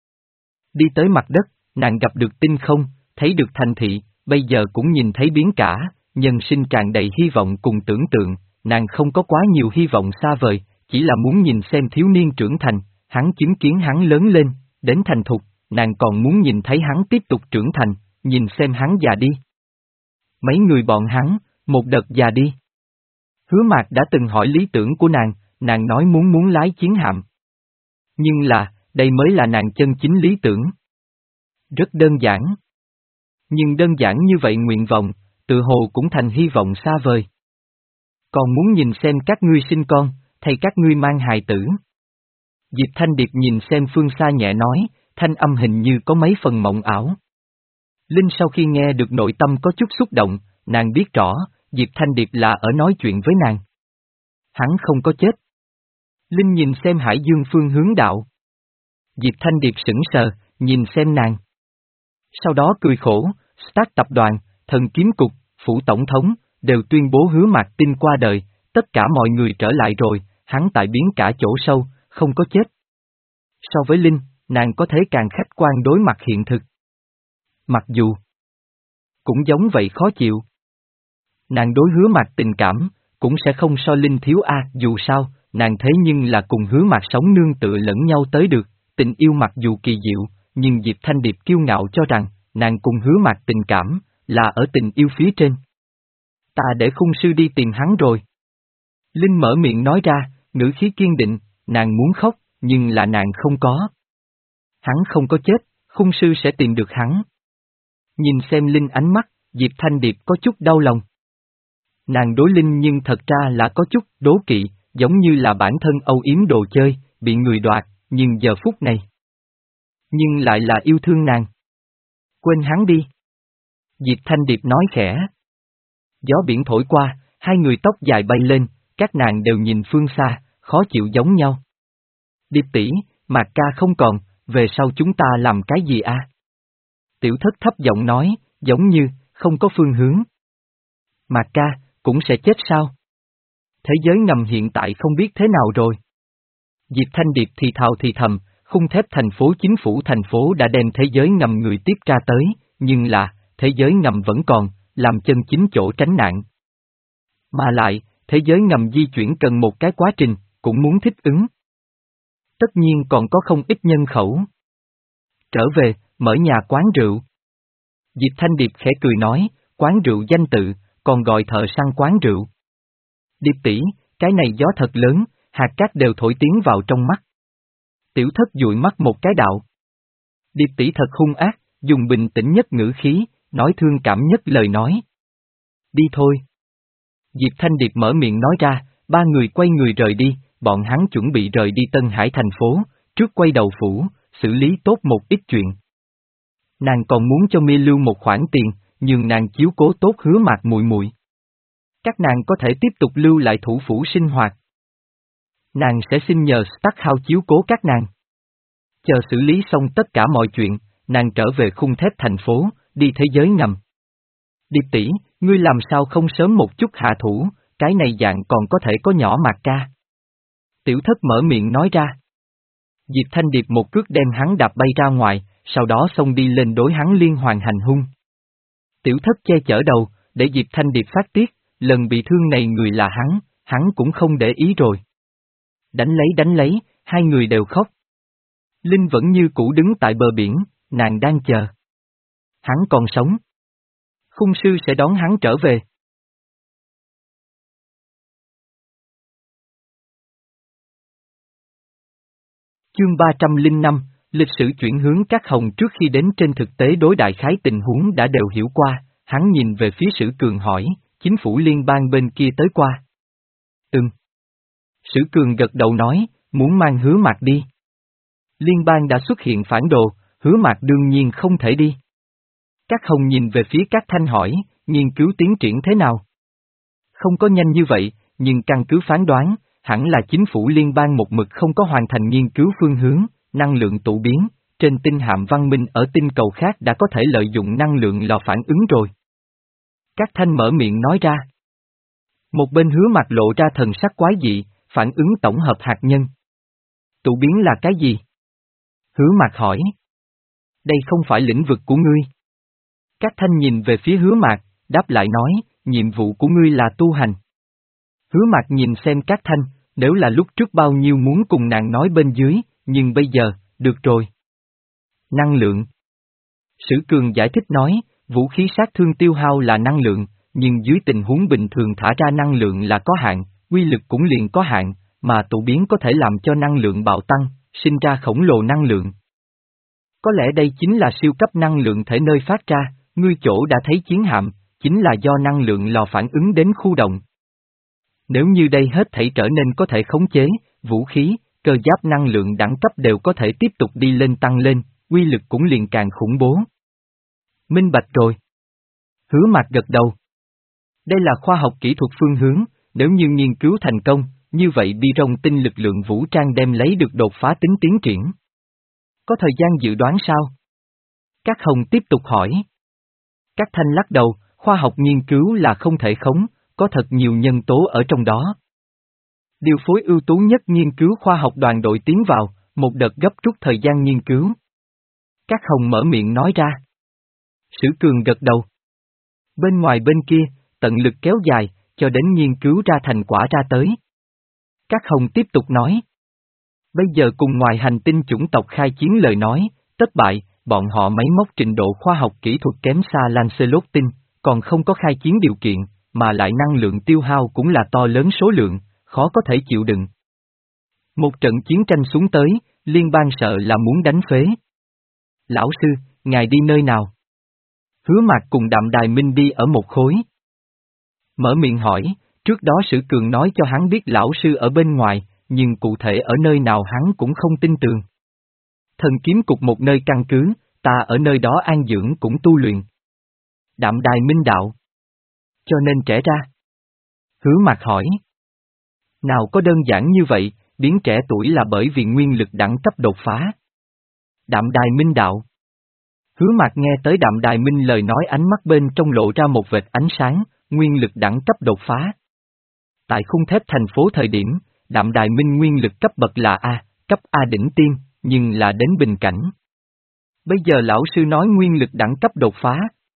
Đi tới mặt đất, nàng gặp được tinh không, thấy được thành thị, bây giờ cũng nhìn thấy biến cả, nhân sinh tràn đầy hy vọng cùng tưởng tượng, nàng không có quá nhiều hy vọng xa vời, chỉ là muốn nhìn xem thiếu niên trưởng thành, hắn chứng kiến hắn lớn lên, đến thành thục, nàng còn muốn nhìn thấy hắn tiếp tục trưởng thành, nhìn xem hắn già đi. Mấy người bọn hắn, một đợt già đi. Hứa Mạc đã từng hỏi lý tưởng của nàng, nàng nói muốn muốn lái chiến hạm. Nhưng là, đây mới là nàng chân chính lý tưởng. Rất đơn giản. Nhưng đơn giản như vậy nguyện vọng, tự hồ cũng thành hy vọng xa vời. Còn muốn nhìn xem các ngươi sinh con, thay các ngươi mang hài tử. Diệp Thanh Điệp nhìn xem phương xa nhẹ nói, thanh âm hình như có mấy phần mộng ảo. Linh sau khi nghe được nội tâm có chút xúc động, nàng biết rõ, Diệp Thanh Điệp là ở nói chuyện với nàng. Hắn không có chết. Linh nhìn xem Hải Dương phương hướng đạo. Diệp Thanh Điệp sững sờ, nhìn xem nàng. Sau đó cười khổ, Stark tập đoàn, Thần Kiếm Cục, Phủ Tổng thống, đều tuyên bố Hứa Mạc Tinh qua đời, tất cả mọi người trở lại rồi, hắn tại biến cả chỗ sâu, không có chết. So với Linh, nàng có thể càng khách quan đối mặt hiện thực. Mặc dù cũng giống vậy khó chịu. Nàng đối Hứa Mạc tình cảm, cũng sẽ không so Linh thiếu a, dù sao, nàng thế nhưng là cùng Hứa Mạc sống nương tựa lẫn nhau tới được, tình yêu mặc dù kỳ diệu, nhưng Diệp Thanh Điệp kiêu ngạo cho rằng, nàng cùng Hứa Mạc tình cảm, là ở tình yêu phía trên. Ta để khung sư đi tìm hắn rồi. Linh mở miệng nói ra, ngữ khí kiên định, nàng muốn khóc, nhưng là nàng không có. Hắn không có chết, khung sư sẽ tìm được hắn. Nhìn xem Linh ánh mắt, Diệp Thanh Điệp có chút đau lòng. Nàng đối Linh nhưng thật ra là có chút đố kỵ, giống như là bản thân âu yếm đồ chơi, bị người đoạt, nhưng giờ phút này. Nhưng lại là yêu thương nàng. Quên hắn đi. Diệp Thanh Điệp nói khẽ. Gió biển thổi qua, hai người tóc dài bay lên, các nàng đều nhìn phương xa, khó chịu giống nhau. Điệp tỷ, Mạc ca không còn, về sau chúng ta làm cái gì a? Tiểu Thất thấp giọng nói, giống như, không có phương hướng. Mạc ca, cũng sẽ chết sao? Thế giới ngầm hiện tại không biết thế nào rồi. Diệp Thanh Điệp thì thào thì thầm, khung thép thành phố chính phủ thành phố đã đem thế giới ngầm người tiếp ra tới, nhưng là, thế giới ngầm vẫn còn, làm chân chính chỗ tránh nạn. Mà lại, thế giới ngầm di chuyển cần một cái quá trình, cũng muốn thích ứng. Tất nhiên còn có không ít nhân khẩu. Trở về, mở nhà quán rượu. Diệp Thanh Điệp khẽ cười nói, quán rượu danh tự, còn gọi thợ săn quán rượu. Điệp tỷ, cái này gió thật lớn, hạt cát đều thổi tiến vào trong mắt. Tiểu Thất dụi mắt một cái đạo. Điệp tỷ thật hung ác, dùng bình tĩnh nhất ngữ khí, nói thương cảm nhất lời nói. Đi thôi. Diệp Thanh Điệp mở miệng nói ra, ba người quay người rời đi, bọn hắn chuẩn bị rời đi Tân Hải thành phố, trước quay đầu phủ, xử lý tốt một ít chuyện. Nàng còn muốn cho Mi lưu một khoản tiền, nhưng nàng chiếu cố tốt Hứa Mạc muội muội. Các nàng có thể tiếp tục lưu lại thủ phủ sinh hoạt. Nàng sẽ xin nhờ Starkhouse chiếu cố các nàng. Chờ xử lý xong tất cả mọi chuyện, nàng trở về khung thép thành phố, đi thế giới ngầm. Điệp tỷ, ngươi làm sao không sớm một chút hạ thủ, cái này dạng còn có thể có nhỏ Mạc ca. Tiểu thất mở miệng nói ra. Diệp Thanh Điệp một cước đem hắn đạp bay ra ngoài, sau đó xông đi lên đối hắn liên hoàn hành hung. Tiểu thất che chở đầu, để Diệp Thanh Điệp phát tiết, lần bị thương này người là hắn, hắn cũng không để ý rồi. Đánh lấy đánh lấy, hai người đều khóc. Linh vẫn như cũ đứng tại bờ biển, nàng đang chờ. Hắn còn sống. Khung sư sẽ đón hắn trở về. Chương ba trăm lẻ năm, lịch sử chuyển hướng các hồng trước khi đến trên thực tế đối đại khái tình huống đã đều hiểu qua, hắn nhìn về phía Sử Cường hỏi, chính phủ liên bang bên kia tới qua. Ừm. Sử Cường gật đầu nói, muốn mang Hứa Mạc đi. Liên bang đã xuất hiện phản đồ, Hứa Mạc đương nhiên không thể đi. Các hồng nhìn về phía các thanh hỏi, nghiên cứu tiến triển thế nào? Không có nhanh như vậy, nhưng căn cứ phán đoán, hẳn là chính phủ liên bang một mực không có hoàn thành nghiên cứu phương hướng, năng lượng tụ biến, trên tinh hạm văn minh ở tinh cầu khác đã có thể lợi dụng năng lượng lò phản ứng rồi. Các thanh mở miệng nói ra. Một bên Hứa Mạc lộ ra thần sắc quái dị, phản ứng tổng hợp hạt nhân. Tụ biến là cái gì? Hứa Mạc hỏi. Đây không phải lĩnh vực của ngươi. Các thanh nhìn về phía Hứa Mạc, đáp lại nói, nhiệm vụ của ngươi là tu hành. Hứa Mạc nhìn xem các thanh, nếu là lúc trước bao nhiêu muốn cùng nàng nói bên dưới, nhưng bây giờ, được rồi. Năng lượng. Sử Cường giải thích nói, vũ khí sát thương tiêu hao là năng lượng, nhưng dưới tình huống bình thường thả ra năng lượng là có hạn, quy lực cũng liền có hạn, mà tụ biến có thể làm cho năng lượng bạo tăng, sinh ra khổng lồ năng lượng. Có lẽ đây chính là siêu cấp năng lượng thể nơi phát ra, ngươi chỗ đã thấy chiến hạm, chính là do năng lượng lò phản ứng đến khu động. Nếu như đây hết thảy trở nên có thể khống chế, vũ khí, cơ giáp năng lượng đẳng cấp đều có thể tiếp tục đi lên tăng lên, quy lực cũng liền càng khủng bố. Minh bạch rồi. Hứa Mạc gật đầu. Đây là khoa học kỹ thuật phương hướng, nếu như nghiên cứu thành công, như vậy bi rong tinh lực lượng vũ trang đem lấy được đột phá tính tiến triển. Có thời gian dự đoán sao? Các hồng tiếp tục hỏi. Các thanh lắc đầu, khoa học nghiên cứu là không thể khống, có thật nhiều nhân tố ở trong đó. Điều phối ưu tú nhất nghiên cứu khoa học đoàn đội tiến vào, một đợt gấp rút thời gian nghiên cứu. Các hồng mở miệng nói ra. Sử Cường gật đầu. Bên ngoài bên kia, tận lực kéo dài, cho đến nghiên cứu ra thành quả ra tới. Các hồng tiếp tục nói. Bây giờ cùng ngoài hành tinh chủng tộc khai chiến lời nói, thất bại, bọn họ máy móc trình độ khoa học kỹ thuật kém xa Lancelot tinh, còn không có khai chiến điều kiện, mà lại năng lượng tiêu hao cũng là to lớn số lượng, khó có thể chịu đựng. Một trận chiến tranh xuống tới, liên bang sợ là muốn đánh phế. Lão sư, ngài đi nơi nào? Hứa Mạc cùng Đạm Đài Minh đi ở một khối. Mở miệng hỏi, trước đó Sử Cường nói cho hắn biết lão sư ở bên ngoài, nhưng cụ thể ở nơi nào hắn cũng không tin tưởng. Thần kiếm cục một nơi căn cứ, ta ở nơi đó an dưỡng cũng tu luyện. Đạm Đài Minh đạo. Cho nên trẻ ra. Hứa Mạc hỏi. Nào có đơn giản như vậy, biến trẻ tuổi là bởi vì nguyên lực đẳng cấp đột phá. Đạm Đài Minh đạo. Hứa Mạc nghe tới Đạm Đài Minh lời nói ánh mắt bên trong lộ ra một vệt ánh sáng, nguyên lực đẳng cấp đột phá. Tại khung thép thành phố thời điểm, Đạm Đài Minh nguyên lực cấp bậc là A, cấp A đỉnh tiên, nhưng là đến bình cảnh. Bây giờ lão sư nói nguyên lực đẳng cấp đột phá.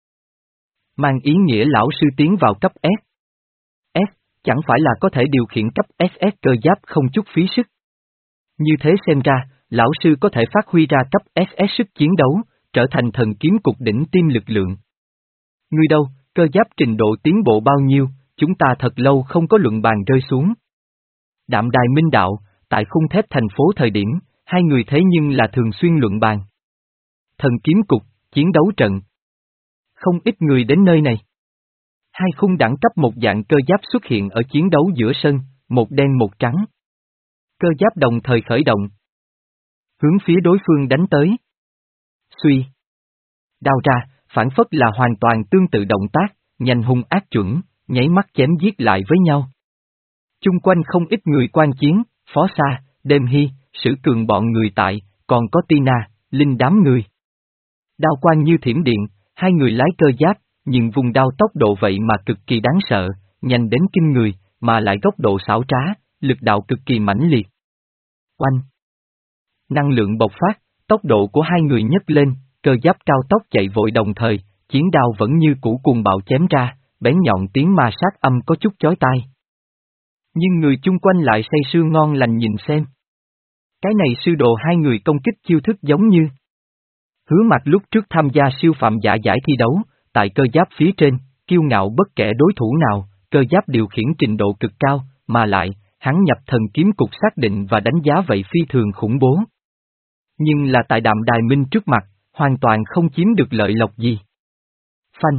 Mang ý nghĩa lão sư tiến vào cấp S. S, chẳng phải là có thể điều khiển cấp ét ét cơ giáp không chút phí sức. Như thế xem ra, lão sư có thể phát huy ra cấp ét ét sức chiến đấu, trở thành thần kiếm cục đỉnh tiêm lực lượng. Ngươi đâu, cơ giáp trình độ tiến bộ bao nhiêu, chúng ta thật lâu không có luận bàn rơi xuống. Đạm Đài Minh đạo, tại khung thép thành phố thời điểm, hai người thế nhưng là thường xuyên luận bàn. Thần kiếm cục, chiến đấu trận. Không ít người đến nơi này. Hai khung đẳng cấp một dạng cơ giáp xuất hiện ở chiến đấu giữa sân, một đen một trắng. Cơ giáp đồng thời khởi động. Hướng phía đối phương đánh tới. Suy. Đao ra, phản phất là hoàn toàn tương tự động tác, nhanh hung ác chuẩn, nháy mắt chém giết lại với nhau. Chung quanh không ít người quan chiến, Phó Sa, Đêm Hy, Sử Cường bọn người tại, còn có Tina, Linh đám người. Đao quang như thiểm điện, hai người lái cơ giáp, nhưng vùng đao tốc độ vậy mà cực kỳ đáng sợ, nhanh đến kinh người, mà lại góc độ xảo trá, lực đạo cực kỳ mãnh liệt. Oanh! Năng lượng bộc phát, tốc độ của hai người nhấc lên, cơ giáp cao tốc chạy vội đồng thời, chiến đao vẫn như cũ cuồng bạo chém ra, bén nhọn tiếng ma sát âm có chút chói tai. Nhưng người chung quanh lại say sưa ngon lành nhìn xem. Cái này sư đồ hai người công kích chiêu thức giống như. Hứa Mặc lúc trước tham gia siêu phạm giả giải thi đấu, tại cơ giáp phía trên, kiêu ngạo bất kể đối thủ nào, cơ giáp điều khiển trình độ cực cao, mà lại, hắn nhập thần kiếm cục xác định và đánh giá vậy phi thường khủng bố. Nhưng là tại Đạm Đài Minh trước mặt, hoàn toàn không chiếm được lợi lộc gì. Phanh.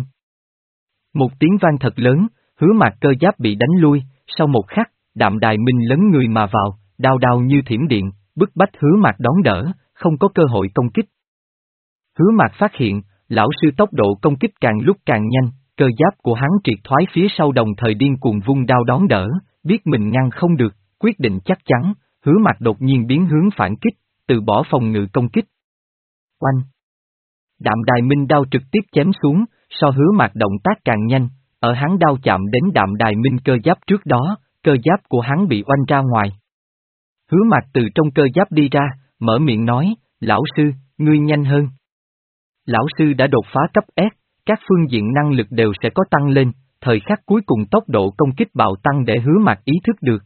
Một tiếng vang thật lớn, Hứa Mặc cơ giáp bị đánh lui, sau một khắc, Đạm Đài Minh lấn người mà vào, đao đao như thiểm điện, bức bách Hứa Mặc đón đỡ, không có cơ hội công kích. Hứa Mặc phát hiện, lão sư tốc độ công kích càng lúc càng nhanh, cơ giáp của hắn triệt thoái phía sau đồng thời điên cuồng vung đao đón đỡ, biết mình ngăn không được, quyết định chắc chắn, Hứa Mặc đột nhiên biến hướng phản kích, từ bỏ phòng ngự công kích. Oanh! Đạm Đài Minh đao trực tiếp chém xuống, so Hứa Mặc động tác càng nhanh, ở hắn đao chạm đến Đạm Đài Minh cơ giáp trước đó, cơ giáp của hắn bị oanh ra ngoài. Hứa Mặc từ trong cơ giáp đi ra, mở miệng nói, lão sư, ngươi nhanh hơn. Lão sư đã đột phá cấp S, các phương diện năng lực đều sẽ có tăng lên, thời khắc cuối cùng tốc độ công kích bạo tăng để Hứa Mặc ý thức được.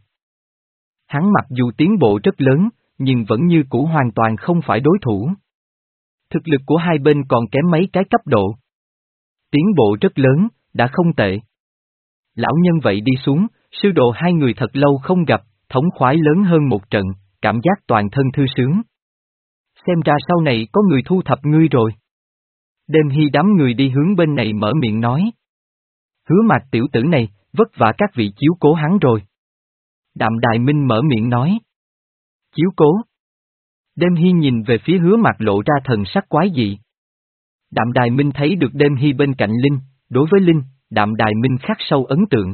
Hắn mặc dù tiến bộ rất lớn, nhưng vẫn như cũ hoàn toàn không phải đối thủ. Thực lực của hai bên còn kém mấy cái cấp độ. Tiến bộ rất lớn, đã không tệ. Lão nhân vậy đi xuống, sư đồ hai người thật lâu không gặp, thống khoái lớn hơn một trận, cảm giác toàn thân thư sướng. Xem ra sau này có người thu thập ngươi rồi. Đêm Hy đám người đi hướng bên này mở miệng nói. Hứa Mặc tiểu tử này, vất vả các vị chiếu cố hắn rồi. Đạm Đài Minh mở miệng nói. Chiếu cố. Đêm Hy nhìn về phía Hứa Mặc lộ ra thần sắc quái dị. Đạm Đài Minh thấy được Đêm Hy bên cạnh Linh, đối với Linh, Đạm Đài Minh khắc sâu ấn tượng.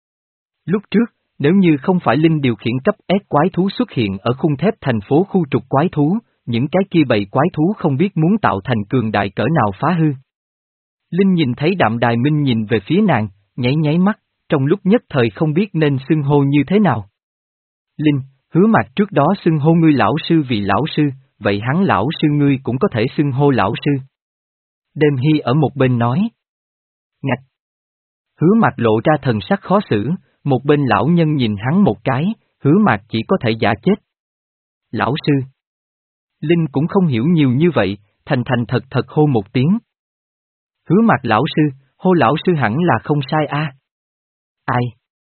Lúc trước, nếu như không phải Linh điều khiển cấp S quái thú xuất hiện ở khung thép thành phố khu trục quái thú, những cái kia bầy quái thú không biết muốn tạo thành cường đại cỡ nào phá hư. Linh nhìn thấy Đạm Đài Minh nhìn về phía nàng, nháy nháy mắt, trong lúc nhất thời không biết nên xưng hô như thế nào. Linh, Hứa Mặc trước đó xưng hô ngươi lão sư vì lão sư, vậy hắn lão sư ngươi cũng có thể xưng hô lão sư. Đêm Hy ở một bên nói. Ngạch. Hứa Mặc lộ ra thần sắc khó xử, một bên lão nhân nhìn hắn một cái, Hứa Mặc chỉ có thể giả chết. Lão sư. Linh cũng không hiểu nhiều như vậy, thành thành thật thật hô một tiếng. Hứa Mặc lão sư, hô lão sư hẳn là không sai a. À? Ai?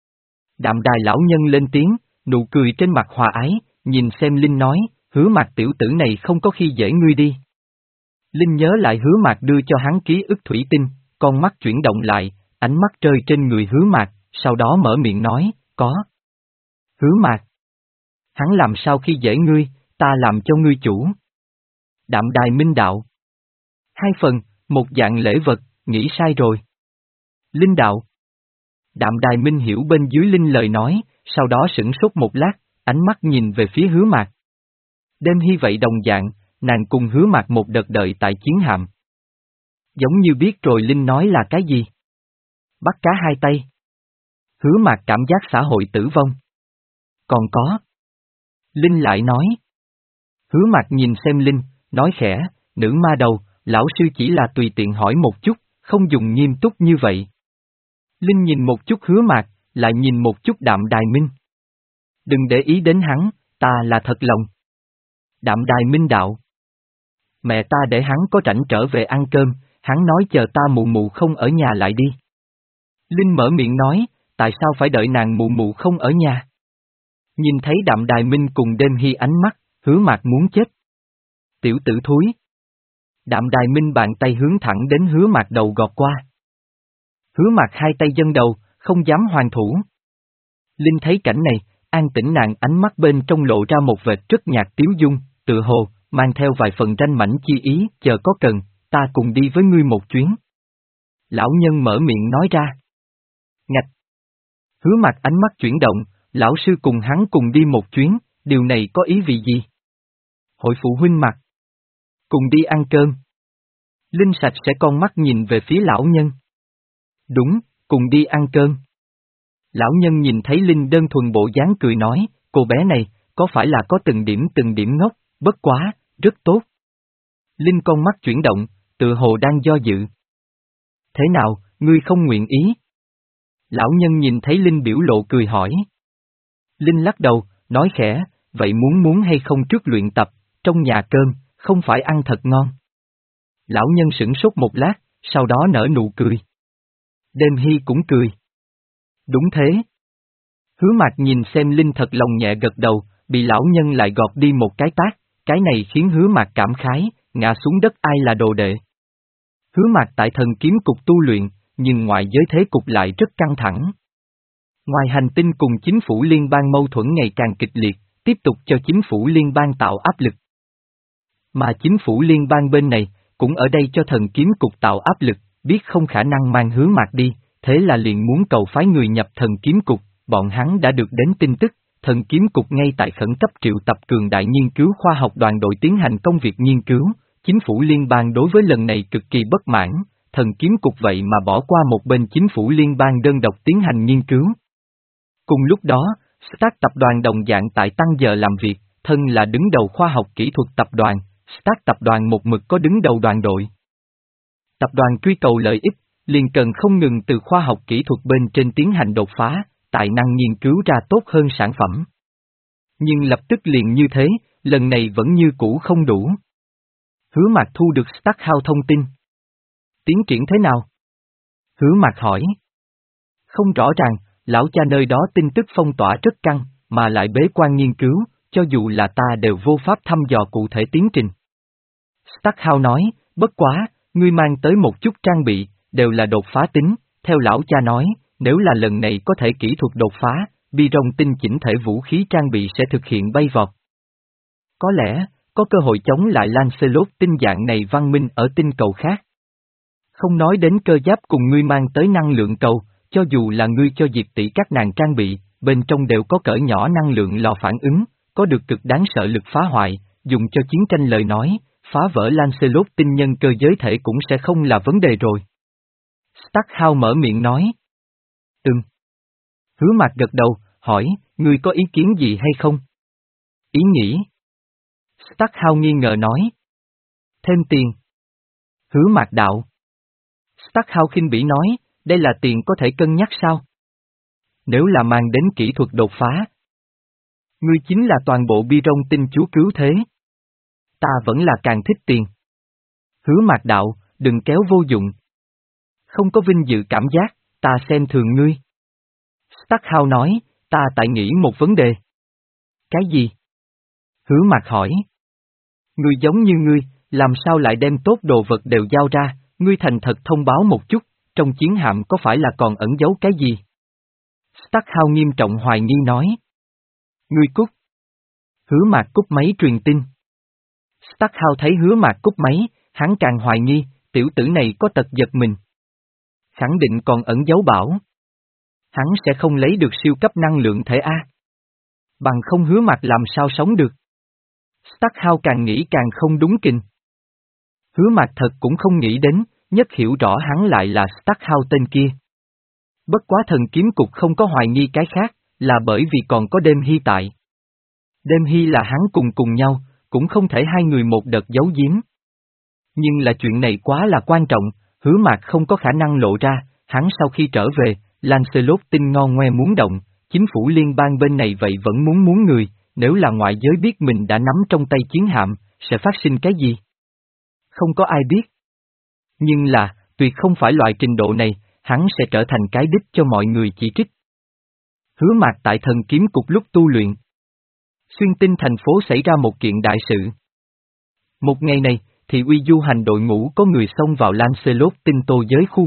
Đạm Đài lão nhân lên tiếng, nụ cười trên mặt hòa ái, nhìn xem Linh nói, Hứa Mặc tiểu tử này không có khi dễ ngươi đi. Linh nhớ lại Hứa Mặc đưa cho hắn ký ức thủy tinh, con mắt chuyển động lại, ánh mắt rơi trên người Hứa Mặc, sau đó mở miệng nói, có. Hứa Mặc. Hắn làm sao khi dễ ngươi, ta làm cho ngươi chủ. Đạm Đài Minh đạo. Hai phần, một dạng lễ vật, nghĩ sai rồi. Linh đạo. Đạm Đài Minh hiểu bên dưới Linh lời nói, sau đó sửng sốt một lát, ánh mắt nhìn về phía Hứa Mặc. Đêm Hy vậy đồng dạng, nàng cùng Hứa Mặc một đợt đợi tại chiến hạm. Giống như biết rồi Linh nói là cái gì. Bắt cá hai tay. Hứa Mặc cảm giác xã hội tử vong. Còn có. Linh lại nói. Hứa Mặc nhìn xem Linh, nói khẽ, nữ ma đầu, lão sư chỉ là tùy tiện hỏi một chút, không dùng nghiêm túc như vậy. Linh nhìn một chút Hứa Mặc, lại nhìn một chút Đạm Đài Minh. Đừng để ý đến hắn, ta là thật lòng. Đạm Đài Minh đạo. Mẹ ta để hắn có rảnh trở về ăn cơm, hắn nói chờ ta mụ mụ không ở nhà lại đi. Linh mở miệng nói, tại sao phải đợi nàng mụ mụ không ở nhà? Nhìn thấy Đạm Đài Minh cùng Đêm Hy ánh mắt, Hứa Mặc muốn chết. Tiểu tử thúi. Đạm Đài Minh bàn tay hướng thẳng đến Hứa Mặc đầu gọt qua. Hứa Mạc hai tay dâng đầu, không dám hoàn thủ. Linh thấy cảnh này, an tĩnh nàng ánh mắt bên trong lộ ra một vệt rất nhạt tiếu dung, tự hồ, mang theo vài phần ranh mãnh chi ý, chờ có cần, ta cùng đi với ngươi một chuyến. Lão nhân mở miệng nói ra. Ngạch. Hứa Mạc ánh mắt chuyển động, lão sư cùng hắn cùng đi một chuyến, điều này có ý vị gì? Hội phụ huynh mặt. Cùng đi ăn cơm. Linh sạch sẽ con mắt nhìn về phía lão nhân. Đúng, cùng đi ăn cơm. Lão nhân nhìn thấy Linh đơn thuần bộ dáng cười nói, cô bé này, có phải là có từng điểm từng điểm ngốc, bất quá, rất tốt. Linh con mắt chuyển động, tự hồ đang do dự. Thế nào, ngươi không nguyện ý? Lão nhân nhìn thấy Linh biểu lộ cười hỏi. Linh lắc đầu, nói khẽ, vậy muốn muốn hay không trước luyện tập, trong nhà cơm, không phải ăn thật ngon. Lão nhân sửng sốt một lát, sau đó nở nụ cười. Đêm Hy cũng cười. Đúng thế. Hứa Mạc nhìn xem Linh thật lòng nhẹ gật đầu, bị lão nhân lại gọt đi một cái tát, cái này khiến Hứa Mạc cảm khái, ngã xuống đất ai là đồ đệ. Hứa Mạc tại thần kiếm cục tu luyện, nhưng ngoại giới thế cục lại rất căng thẳng. Ngoài hành tinh cùng chính phủ liên bang mâu thuẫn ngày càng kịch liệt, tiếp tục cho chính phủ liên bang tạo áp lực. Mà chính phủ liên bang bên này, cũng ở đây cho thần kiếm cục tạo áp lực, biết không khả năng mang Hứa Mạc đi, thế là liền muốn cầu phái người nhập thần kiếm cục, bọn hắn đã được đến tin tức, thần kiếm cục ngay tại khẩn cấp triệu tập cường đại nghiên cứu khoa học đoàn đội tiến hành công việc nghiên cứu, chính phủ liên bang đối với lần này cực kỳ bất mãn, thần kiếm cục vậy mà bỏ qua một bên chính phủ liên bang đơn độc tiến hành nghiên cứu. Cùng lúc đó, Stark tập đoàn đồng dạng tại tăng giờ làm việc, thân là đứng đầu khoa học kỹ thuật tập đoàn, Stark tập đoàn một mực có đứng đầu đoàn đội. Tập đoàn truy cầu lợi ích, liền cần không ngừng từ khoa học kỹ thuật bên trên tiến hành đột phá, tài năng nghiên cứu ra tốt hơn sản phẩm. Nhưng lập tức liền như thế, lần này vẫn như cũ không đủ. Hứa Mạc thu được Stark House thông tin. Tiến triển thế nào? Hứa Mạc hỏi. Không rõ ràng, lão cha nơi đó tin tức phong tỏa rất căng, mà lại bế quan nghiên cứu, cho dù là ta đều vô pháp thăm dò cụ thể tiến trình. Stark House nói, bất quá, ngươi mang tới một chút trang bị, đều là đột phá tính, theo lão cha nói, nếu là lần này có thể kỹ thuật đột phá, bi rong tinh chỉnh thể vũ khí trang bị sẽ thực hiện bay vọt. Có lẽ, có cơ hội chống lại Lancelot tinh dạng này văn minh ở tinh cầu khác. Không nói đến cơ giáp cùng ngươi mang tới năng lượng cầu, cho dù là ngươi cho diệt tỷ các nàng trang bị, bên trong đều có cỡ nhỏ năng lượng lò phản ứng, có được cực đáng sợ lực phá hoại, dùng cho chiến tranh lời nói, phá vỡ Lancelot tinh nhân cơ giới thể cũng sẽ không là vấn đề rồi. Stark House mở miệng nói. Ừm. Hứa Mạc gật đầu, hỏi, ngươi có ý kiến gì hay không? Ý nghĩ. Stark House nghi ngờ nói. Thêm tiền. Hứa Mạc đạo. Stark House khinh bỉ nói, đây là tiền có thể cân nhắc sao? Nếu là mang đến kỹ thuật đột phá. Ngươi chính là toàn bộ bi rong tinh chúa cứu thế. Ta vẫn là càng thích tiền. Hứa Mạc đạo, đừng kéo vô dụng. Không có vinh dự cảm giác, ta xem thường ngươi. Stark House nói, ta tại nghĩ một vấn đề. Cái gì? Hứa Mạc hỏi. Ngươi giống như ngươi, làm sao lại đem tốt đồ vật đều giao ra, ngươi thành thật thông báo một chút, trong chiến hạm có phải là còn ẩn giấu cái gì? Stark House nghiêm trọng hoài nghi nói. Ngươi cút. Hứa Mạc cúp máy truyền tin. Stark House thấy Hứa Mạc cúp máy, hắn càng hoài nghi, tiểu tử này có tật giật mình. Khẳng định còn ẩn giấu bảo. Hắn sẽ không lấy được siêu cấp năng lượng thể A. Bằng không Hứa Mạc làm sao sống được. Stark House càng nghĩ càng không đúng kình. Hứa Mạc thật cũng không nghĩ đến, nhất hiểu rõ hắn lại là Stark House tên kia. Bất quá thần kiếm cục không có hoài nghi cái khác, là bởi vì còn có Đêm Hy tại. Đêm Hy là hắn cùng cùng nhau, cũng không thể hai người một đợt giấu giếm. Nhưng là chuyện này quá là quan trọng, Hứa Mạc không có khả năng lộ ra, hắn sau khi trở về, Lancelot tinh ngon ngoe muốn động, chính phủ liên bang bên này vậy vẫn muốn muốn người, nếu là ngoại giới biết mình đã nắm trong tay chiến hạm, sẽ phát sinh cái gì? Không có ai biết. Nhưng là, tuyệt không phải loại trình độ này, hắn sẽ trở thành cái đích cho mọi người chỉ trích. Hứa Mạc tại thần kiếm cục lúc tu luyện. Xuyên tinh thành phố xảy ra một kiện đại sự. Một ngày này, thì uy du hành đội ngũ có người xông vào Lancelot tinh tô giới khu vực,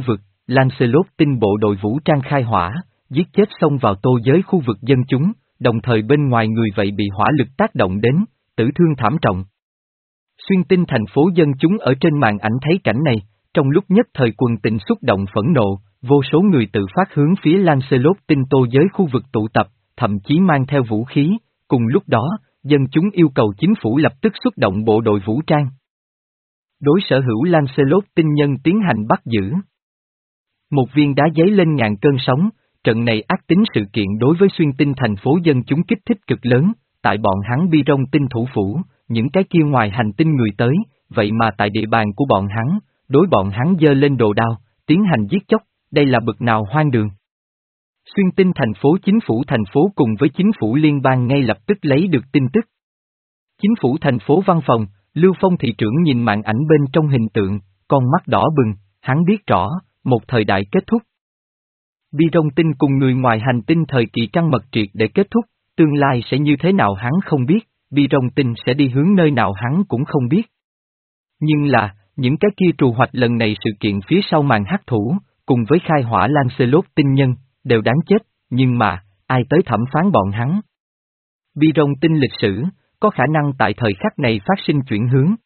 Lancelot tin bộ đội vũ trang khai hỏa, giết chết xông vào tô giới khu vực dân chúng, đồng thời bên ngoài người vậy bị hỏa lực tác động đến, tử thương thảm trọng. Xuyên tinh thành phố dân chúng ở trên màn ảnh thấy cảnh này, trong lúc nhất thời quần tình xúc động phẫn nộ, vô số người tự phát hướng phía Lancelot tinh tô giới khu vực tụ tập, thậm chí mang theo vũ khí, cùng lúc đó, dân chúng yêu cầu chính phủ lập tức xuất động bộ đội vũ trang. Đối sở hữu Lancelot tinh nhân tiến hành bắt giữ. Một viên đá giấy lên ngàn cơn sóng, trận này ác tính sự kiện đối với xuyên tinh thành phố dân chúng kích thích cực lớn, tại bọn hắn bi rong tinh thủ phủ, những cái kia ngoài hành tinh người tới, vậy mà tại địa bàn của bọn hắn, đối bọn hắn giơ lên đồ đao, tiến hành giết chóc, đây là bực nào hoang đường. Xuyên tinh thành phố chính phủ thành phố cùng với chính phủ liên bang ngay lập tức lấy được tin tức. Chính phủ thành phố văn phòng, Lưu Phong thị trưởng nhìn màn ảnh bên trong hình tượng, con mắt đỏ bừng, hắn biết rõ, một thời đại kết thúc. Bi rong tinh cùng người ngoài hành tinh thời kỳ trăng mật triệt để kết thúc, tương lai sẽ như thế nào hắn không biết, Bi rong tinh sẽ đi hướng nơi nào hắn cũng không biết. Nhưng là, những cái kia trù hoạch lần này sự kiện phía sau màn hắc thủ, cùng với khai hỏa Lancelot tinh nhân, đều đáng chết, nhưng mà, ai tới thẩm phán bọn hắn? Bi rong tinh lịch sử, có khả năng tại thời khắc này phát sinh chuyển hướng.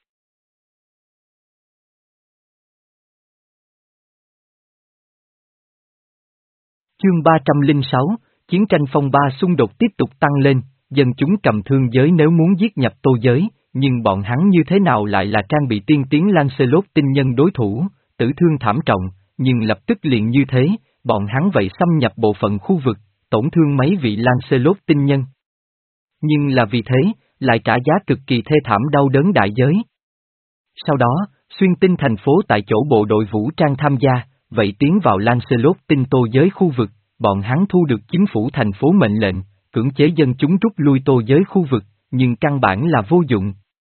Chương ba trăm lẻ sáu, chiến tranh phong ba xung đột tiếp tục tăng lên, dân chúng cầm thương giới nếu muốn giết nhập tô giới, nhưng bọn hắn như thế nào lại là trang bị tiên tiến Lancelot tinh nhân đối thủ, tử thương thảm trọng, nhưng lập tức liền như thế, bọn hắn vậy xâm nhập bộ phận khu vực, tổn thương mấy vị Lancelot tinh nhân. Nhưng là vì thế, lại trả giá cực kỳ thê thảm đau đớn đại giới. Sau đó, xuyên tinh thành phố tại chỗ bộ đội vũ trang tham gia, vậy tiến vào Lancelot tinh tô giới khu vực, bọn hắn thu được chính phủ thành phố mệnh lệnh, cưỡng chế dân chúng rút lui tô giới khu vực, nhưng căn bản là vô dụng.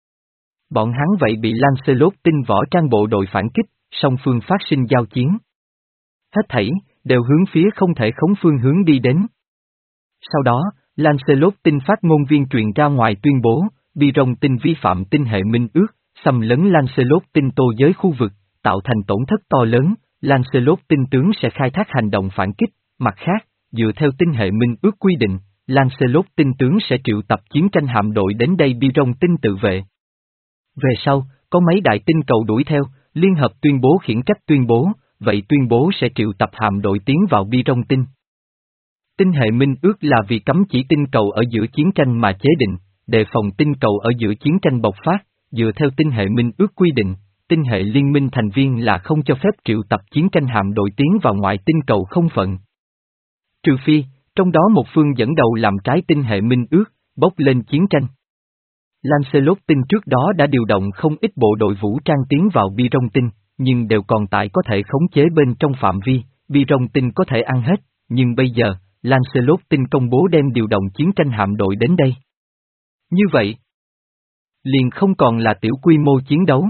Bọn hắn vậy bị Lancelot tinh võ trang bộ đội phản kích, song phương phát sinh giao chiến. Hết thảy, đều hướng phía không thể khống phương hướng đi đến. Sau đó, Lancelot tinh phát ngôn viên truyền ra ngoài tuyên bố, Bi rong tinh vi phạm tinh hệ minh ước, xâm lấn Lancelot tinh tô giới khu vực, tạo thành tổn thất to lớn, Lancelot tinh tướng sẽ khai thác hành động phản kích, mặt khác, dựa theo tinh hệ minh ước quy định, Lancelot tinh tướng sẽ triệu tập chiến tranh hạm đội đến đây Bi rong tinh tự vệ. Về sau, có mấy đại tinh cầu đuổi theo, liên hợp tuyên bố khiển trách tuyên bố, vậy tuyên bố sẽ triệu tập hạm đội tiến vào Bi rong tinh. Tinh hệ minh ước là vì cấm chỉ tinh cầu ở giữa chiến tranh mà chế định, đề phòng tinh cầu ở giữa chiến tranh bộc phát, dựa theo tinh hệ minh ước quy định, tinh hệ liên minh thành viên là không cho phép triệu tập chiến tranh hạm đội tiến vào ngoại tinh cầu không phận. Trừ phi, trong đó một phương dẫn đầu làm trái tinh hệ minh ước, bốc lên chiến tranh. Lancelot tinh trước đó đã điều động không ít bộ đội vũ trang tiến vào Bi rong tinh, nhưng đều còn tại có thể khống chế bên trong phạm vi, Bi rong tinh có thể ăn hết, nhưng bây giờ, Lancelot tinh công bố đem điều động chiến tranh hạm đội đến đây. Như vậy, liền không còn là tiểu quy mô chiến đấu.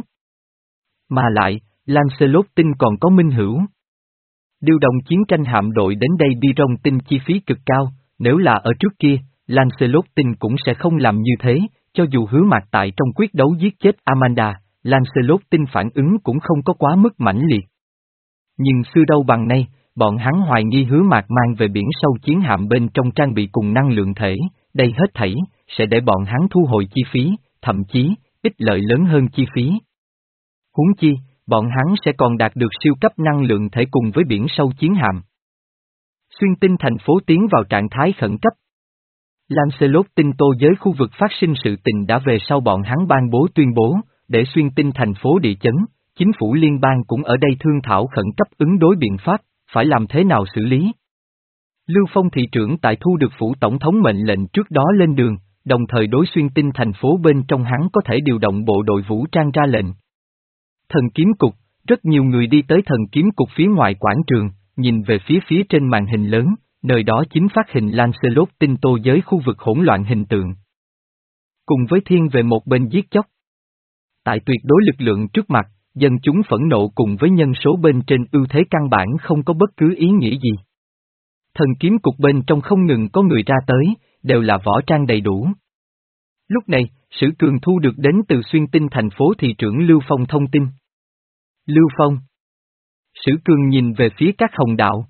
Mà lại, Lancelot tinh còn có minh hữu. Điều động chiến tranh hạm đội đến đây Bi rong tinh chi phí cực cao, nếu là ở trước kia, Lancelot tinh cũng sẽ không làm như thế, cho dù Hứa Mạc tại trong quyết đấu giết chết Amanda, Lancelot tinh phản ứng cũng không có quá mức mãnh liệt. Nhưng xưa đâu bằng nay, bọn hắn hoài nghi Hứa Mạc mang về biển sâu chiến hạm bên trong trang bị cùng năng lượng thể, đây hết thảy, sẽ để bọn hắn thu hồi chi phí, thậm chí, ích lợi lớn hơn chi phí. Huống chi, bọn hắn sẽ còn đạt được siêu cấp năng lượng thể cùng với biển sâu chiến hạm. Xuyên tinh thành phố tiến vào trạng thái khẩn cấp. Lancelot tinh tô giới khu vực phát sinh sự tình đã về sau bọn hắn ban bố tuyên bố, để xuyên tinh thành phố địa chấn, chính phủ liên bang cũng ở đây thương thảo khẩn cấp ứng đối biện pháp, phải làm thế nào xử lý. Lưu Phong thị trưởng tại thu được phủ tổng thống mệnh lệnh trước đó lên đường, đồng thời đối xuyên tinh thành phố bên trong hắn có thể điều động bộ đội vũ trang ra lệnh. Thần kiếm cục, rất nhiều người đi tới thần kiếm cục phía ngoài quảng trường, nhìn về phía phía trên màn hình lớn, nơi đó chính phát hình Lancelot tinh tô giới khu vực hỗn loạn hình tượng. Cùng với thiên về một bên giết chóc. Tại tuyệt đối lực lượng trước mặt, dân chúng phẫn nộ cùng với nhân số bên trên ưu thế căn bản không có bất cứ ý nghĩa gì. Thần kiếm cục bên trong không ngừng có người ra tới, đều là võ trang đầy đủ. Lúc này, Sử Cường thu được đến từ xuyên tinh thành phố thị trưởng Lưu Phong thông tin. Lưu Phong. Sử Cường nhìn về phía Cát Hồng đạo.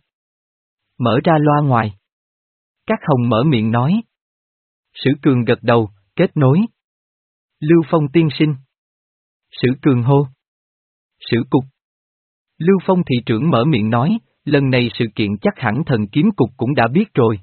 Mở ra loa ngoài. Cát Hồng mở miệng nói. Sử Cường gật đầu, kết nối. Lưu Phong tiên sinh. Sử Cường hô. Sử cục. Lưu Phong thị trưởng mở miệng nói, lần này sự kiện chắc hẳn thần kiếm cục cũng đã biết rồi.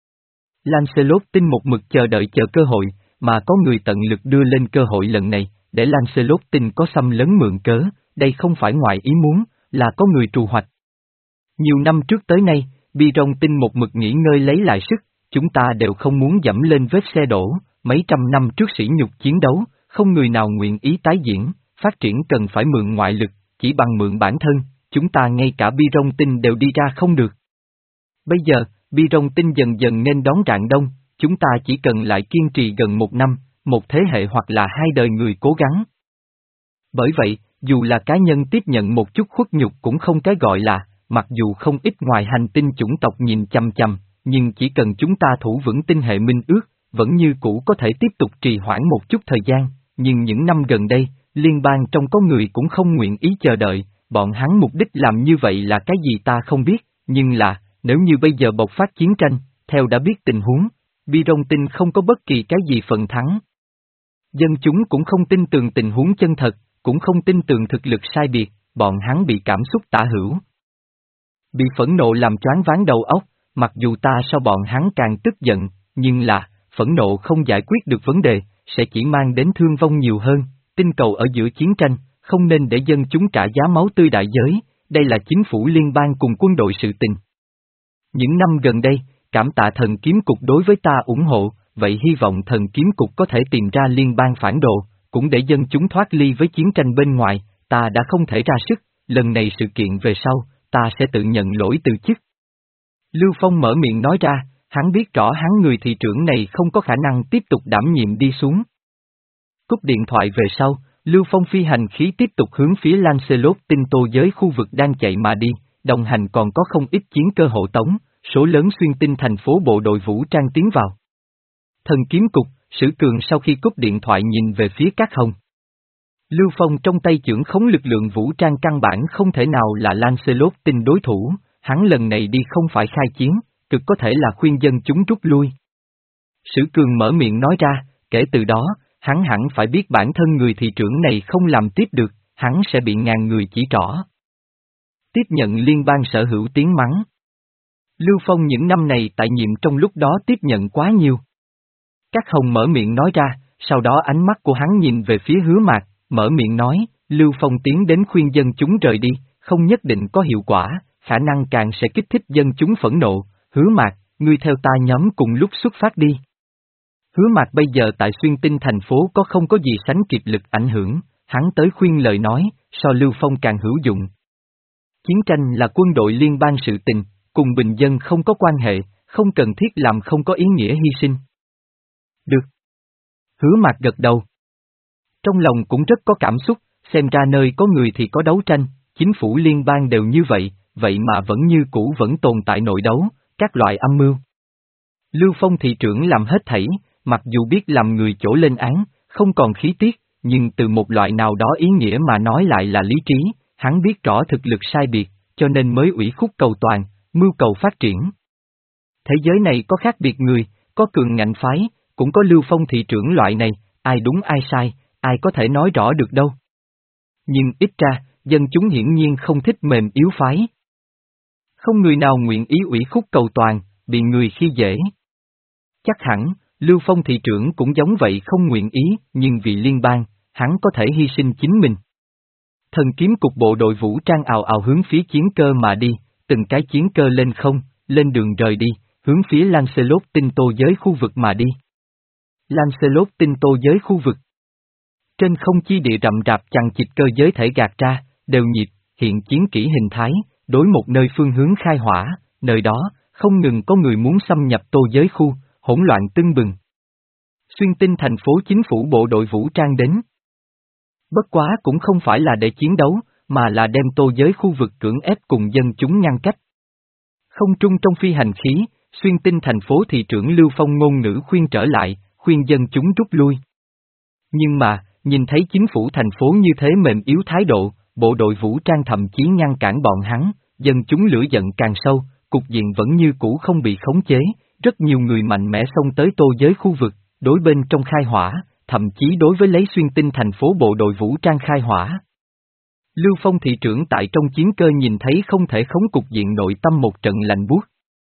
Lancelot tin một mực chờ đợi chờ cơ hội, mà có người tận lực đưa lên cơ hội lần này, để Lancelot tin có xâm lấn mượn cớ, đây không phải ngoài ý muốn, là có người trù hoạch. Nhiều năm trước tới nay, Bi Rong tin một mực nghỉ ngơi lấy lại sức, chúng ta đều không muốn dẫm lên vết xe đổ, mấy trăm năm trước sỉ nhục chiến đấu, không người nào nguyện ý tái diễn, phát triển cần phải mượn ngoại lực, chỉ bằng mượn bản thân, chúng ta ngay cả Bi Rong tin đều đi ra không được. Bây giờ, Bi Rong tin dần dần nên đón rạng đông, chúng ta chỉ cần lại kiên trì gần một năm, một thế hệ hoặc là hai đời người cố gắng. Bởi vậy, dù là cá nhân tiếp nhận một chút khuất nhục cũng không cái gọi là, mặc dù không ít ngoài hành tinh chủng tộc nhìn chằm chằm, nhưng chỉ cần chúng ta thủ vững tinh hệ minh ước, vẫn như cũ có thể tiếp tục trì hoãn một chút thời gian, nhưng những năm gần đây, liên bang trong có người cũng không nguyện ý chờ đợi, bọn hắn mục đích làm như vậy là cái gì ta không biết, nhưng là, nếu như bây giờ bộc phát chiến tranh, theo đã biết tình huống, Bi Rong tin không có bất kỳ cái gì phần thắng. Dân chúng cũng không tin tưởng tình huống chân thật, cũng không tin tưởng thực lực sai biệt, bọn hắn bị cảm xúc tả hữu. Bị phẫn nộ làm choáng váng đầu óc, mặc dù ta so bọn hắn càng tức giận, nhưng là, phẫn nộ không giải quyết được vấn đề, sẽ chỉ mang đến thương vong nhiều hơn, tinh cầu ở giữa chiến tranh, không nên để dân chúng trả giá máu tươi đại giới, đây là chính phủ liên bang cùng quân đội sự tình. Những năm gần đây, cảm tạ thần kiếm cục đối với ta ủng hộ, vậy hy vọng thần kiếm cục có thể tìm ra liên bang phản đồ, cũng để dân chúng thoát ly với chiến tranh bên ngoài, ta đã không thể ra sức, lần này sự kiện về sau, ta sẽ tự nhận lỗi từ chức. Lưu Phong mở miệng nói ra, hắn biết rõ hắn người thị trưởng này không có khả năng tiếp tục đảm nhiệm đi xuống. Cúp điện thoại về sau, Lưu Phong phi hành khí tiếp tục hướng phía Lancelot tinh tô giới khu vực đang chạy mà đi, đồng hành còn có không ít chiến cơ hộ tống, số lớn xuyên tinh thành phố bộ đội vũ trang tiến vào. Thần kiếm cục, Sử Cường sau khi cúp điện thoại nhìn về phía Cát Hồng. Lưu Phong trong tay chưởng khống lực lượng vũ trang căn bản không thể nào là Lancelot tinh đối thủ, hắn lần này đi không phải khai chiến, cực có thể là khuyên dân chúng rút lui. Sử Cường mở miệng nói ra, kể từ đó, hắn hẳn phải biết bản thân người thị trưởng này không làm tiếp được, hắn sẽ bị ngàn người chỉ trỏ. Tiếp nhận liên bang sở hữu tiếng mắng. Lưu Phong những năm này tại nhiệm trong lúc đó tiếp nhận quá nhiều. Cát Hồng mở miệng nói ra, sau đó ánh mắt của hắn nhìn về phía Hứa Mạc, mở miệng nói, Lưu Phong tiến đến khuyên dân chúng rời đi, không nhất định có hiệu quả, khả năng càng sẽ kích thích dân chúng phẫn nộ, Hứa Mạc, ngươi theo ta nhóm cùng lúc xuất phát đi. Hứa Mạc bây giờ tại xuyên tinh thành phố có không có gì sánh kịp lực ảnh hưởng, hắn tới khuyên lời nói, so Lưu Phong càng hữu dụng. Chiến tranh là quân đội liên bang sự tình, cùng bình dân không có quan hệ, không cần thiết làm không có ý nghĩa hy sinh. Được. Hứa Mạc gật đầu. Trong lòng cũng rất có cảm xúc, xem ra nơi có người thì có đấu tranh, chính phủ liên bang đều như vậy, vậy mà vẫn như cũ vẫn tồn tại nội đấu, các loại âm mưu. Lưu Phong thị trưởng làm hết thảy, mặc dù biết làm người chỗ lên án, không còn khí tiết, nhưng từ một loại nào đó ý nghĩa mà nói lại là lý trí, hắn biết rõ thực lực sai biệt, cho nên mới ủy khúc cầu toàn, mưu cầu phát triển. Thế giới này có khác biệt người, có cường ngạnh phái, cũng có Lưu Phong thị trưởng loại này, ai đúng ai sai, ai có thể nói rõ được đâu. Nhưng ít ra, dân chúng hiển nhiên không thích mềm yếu phái. Không người nào nguyện ý ủy khúc cầu toàn, bị người khi dễ. Chắc hẳn, Lưu Phong thị trưởng cũng giống vậy không nguyện ý, nhưng vì liên bang, hắn có thể hy sinh chính mình. Thần kiếm cục bộ đội vũ trang ào ào hướng phía chiến cơ mà đi, từng cái chiến cơ lên không, lên đường rời đi, hướng phía Lancelot tinh tô giới khu vực mà đi. Lancelot tinh tô giới khu vực. Trên không chi địa rậm rạp chằng chịt cơ giới thể gạt ra, đều nhịp, hiện chiến kỹ hình thái, đối một nơi phương hướng khai hỏa, nơi đó, không ngừng có người muốn xâm nhập tô giới khu, hỗn loạn tưng bừng. Xuyên tinh thành phố chính phủ bộ đội vũ trang đến. Bất quá cũng không phải là để chiến đấu, mà là đem tô giới khu vực cưỡng ép cùng dân chúng ngăn cách. Không trung trong phi hành khí, xuyên tinh thành phố thị trưởng Lưu Phong ngôn ngữ khuyên trở lại, khuyên dân chúng rút lui. Nhưng mà, nhìn thấy chính phủ thành phố như thế mềm yếu thái độ, bộ đội vũ trang thậm chí ngăn cản bọn hắn, dân chúng lửa giận càng sâu, cục diện vẫn như cũ không bị khống chế, rất nhiều người mạnh mẽ xông tới tô giới khu vực, đối bên trong khai hỏa, thậm chí đối với lấy Xuyên Tinh thành phố bộ đội vũ trang khai hỏa. Lưu Phong thị trưởng tại trong chiến cơ nhìn thấy không thể khống cục diện nội tâm một trận lạnh buốt.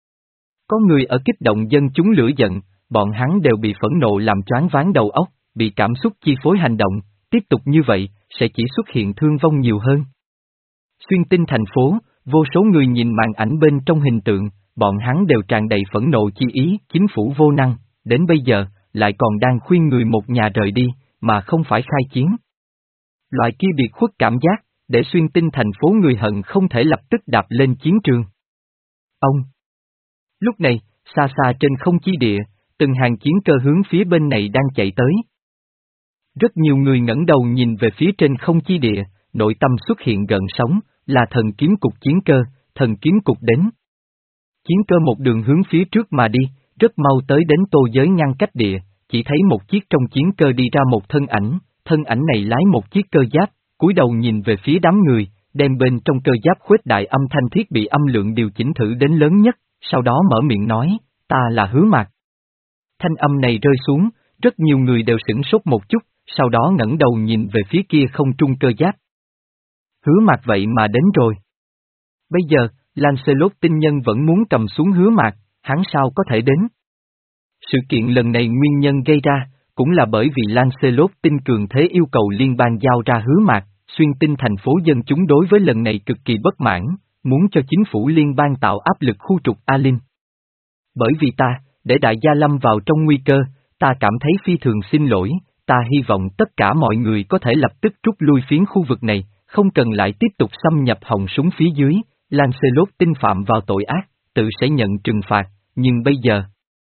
Có người ở kích động dân chúng lửa giận, bọn hắn đều bị phẫn nộ làm choáng váng đầu óc, bị cảm xúc chi phối hành động, tiếp tục như vậy, sẽ chỉ xuất hiện thương vong nhiều hơn. Xuyên Tinh thành phố, vô số người nhìn màn ảnh bên trong hình tượng, bọn hắn đều tràn đầy phẫn nộ chi ý, chính phủ vô năng, đến bây giờ, lại còn đang khuyên người một nhà rời đi, mà không phải khai chiến. Loại kia biệt khuất cảm giác, để Xuyên Tinh thành phố người hận không thể lập tức đạp lên chiến trường. Ông! Lúc này, xa xa trên không chi địa, từng hàng chiến cơ hướng phía bên này đang chạy tới. Rất nhiều người ngẩng đầu nhìn về phía trên không chi địa, nội tâm xuất hiện gợn sóng, là thần kiếm cục chiến cơ, thần kiếm cục đến. Chiến cơ một đường hướng phía trước mà đi, rất mau tới đến tô giới ngăn cách địa, chỉ thấy một chiếc trong chiến cơ đi ra một thân ảnh, thân ảnh này lái một chiếc cơ giáp, cúi đầu nhìn về phía đám người, đem bên trong cơ giáp khuếch đại âm thanh thiết bị âm lượng điều chỉnh thử đến lớn nhất, sau đó mở miệng nói, ta là Hứa Mạc. Thanh âm này rơi xuống, rất nhiều người đều sửng sốt một chút, sau đó ngẩng đầu nhìn về phía kia không trung cơ giáp. Hứa Mạc vậy mà đến rồi. Bây giờ, Lancelot tinh nhân vẫn muốn cầm xuống Hứa Mạc, hắn sao có thể đến? Sự kiện lần này nguyên nhân gây ra, cũng là bởi vì Lancelot tinh cường thế yêu cầu liên bang giao ra Hứa Mạc, Xuyên Tinh thành phố dân chúng đối với lần này cực kỳ bất mãn, muốn cho chính phủ liên bang tạo áp lực khu trục Alin. Bởi vì ta, để đại gia lâm vào trong nguy cơ, ta cảm thấy phi thường xin lỗi, ta hy vọng tất cả mọi người có thể lập tức rút lui phiến khu vực này, không cần lại tiếp tục xâm nhập họng súng phía dưới, Lancelot tinh phạm vào tội ác, tự sẽ nhận trừng phạt, nhưng bây giờ...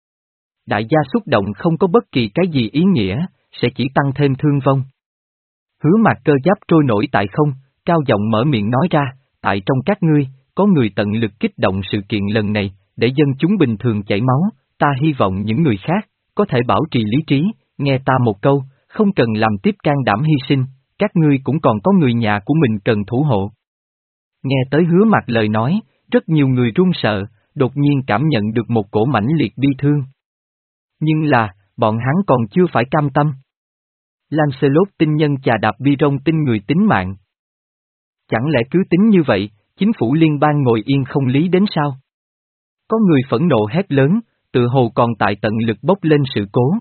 Đại gia xúc động không có bất kỳ cái gì ý nghĩa, sẽ chỉ tăng thêm thương vong. Hứa Mạc cơ giáp trôi nổi tại không, cao giọng mở miệng nói ra, tại trong các ngươi, có người tận lực kích động sự kiện lần này, để dân chúng bình thường chảy máu, ta hy vọng những người khác, có thể bảo trì lý trí, nghe ta một câu, không cần làm tiếp can đảm hy sinh, các ngươi cũng còn có người nhà của mình cần thủ hộ. Nghe tới Hứa Mạc lời nói, rất nhiều người run sợ, đột nhiên cảm nhận được một cổ mãnh liệt bi thương. Nhưng là, bọn hắn còn chưa phải cam tâm. Lancelot tinh nhân chà đạp bi rong tinh người tính mạng. Chẳng lẽ cứ tính như vậy, chính phủ liên bang ngồi yên không lý đến sao? Có người phẫn nộ hét lớn, tự hồ còn tại tận lực bốc lên sự cố.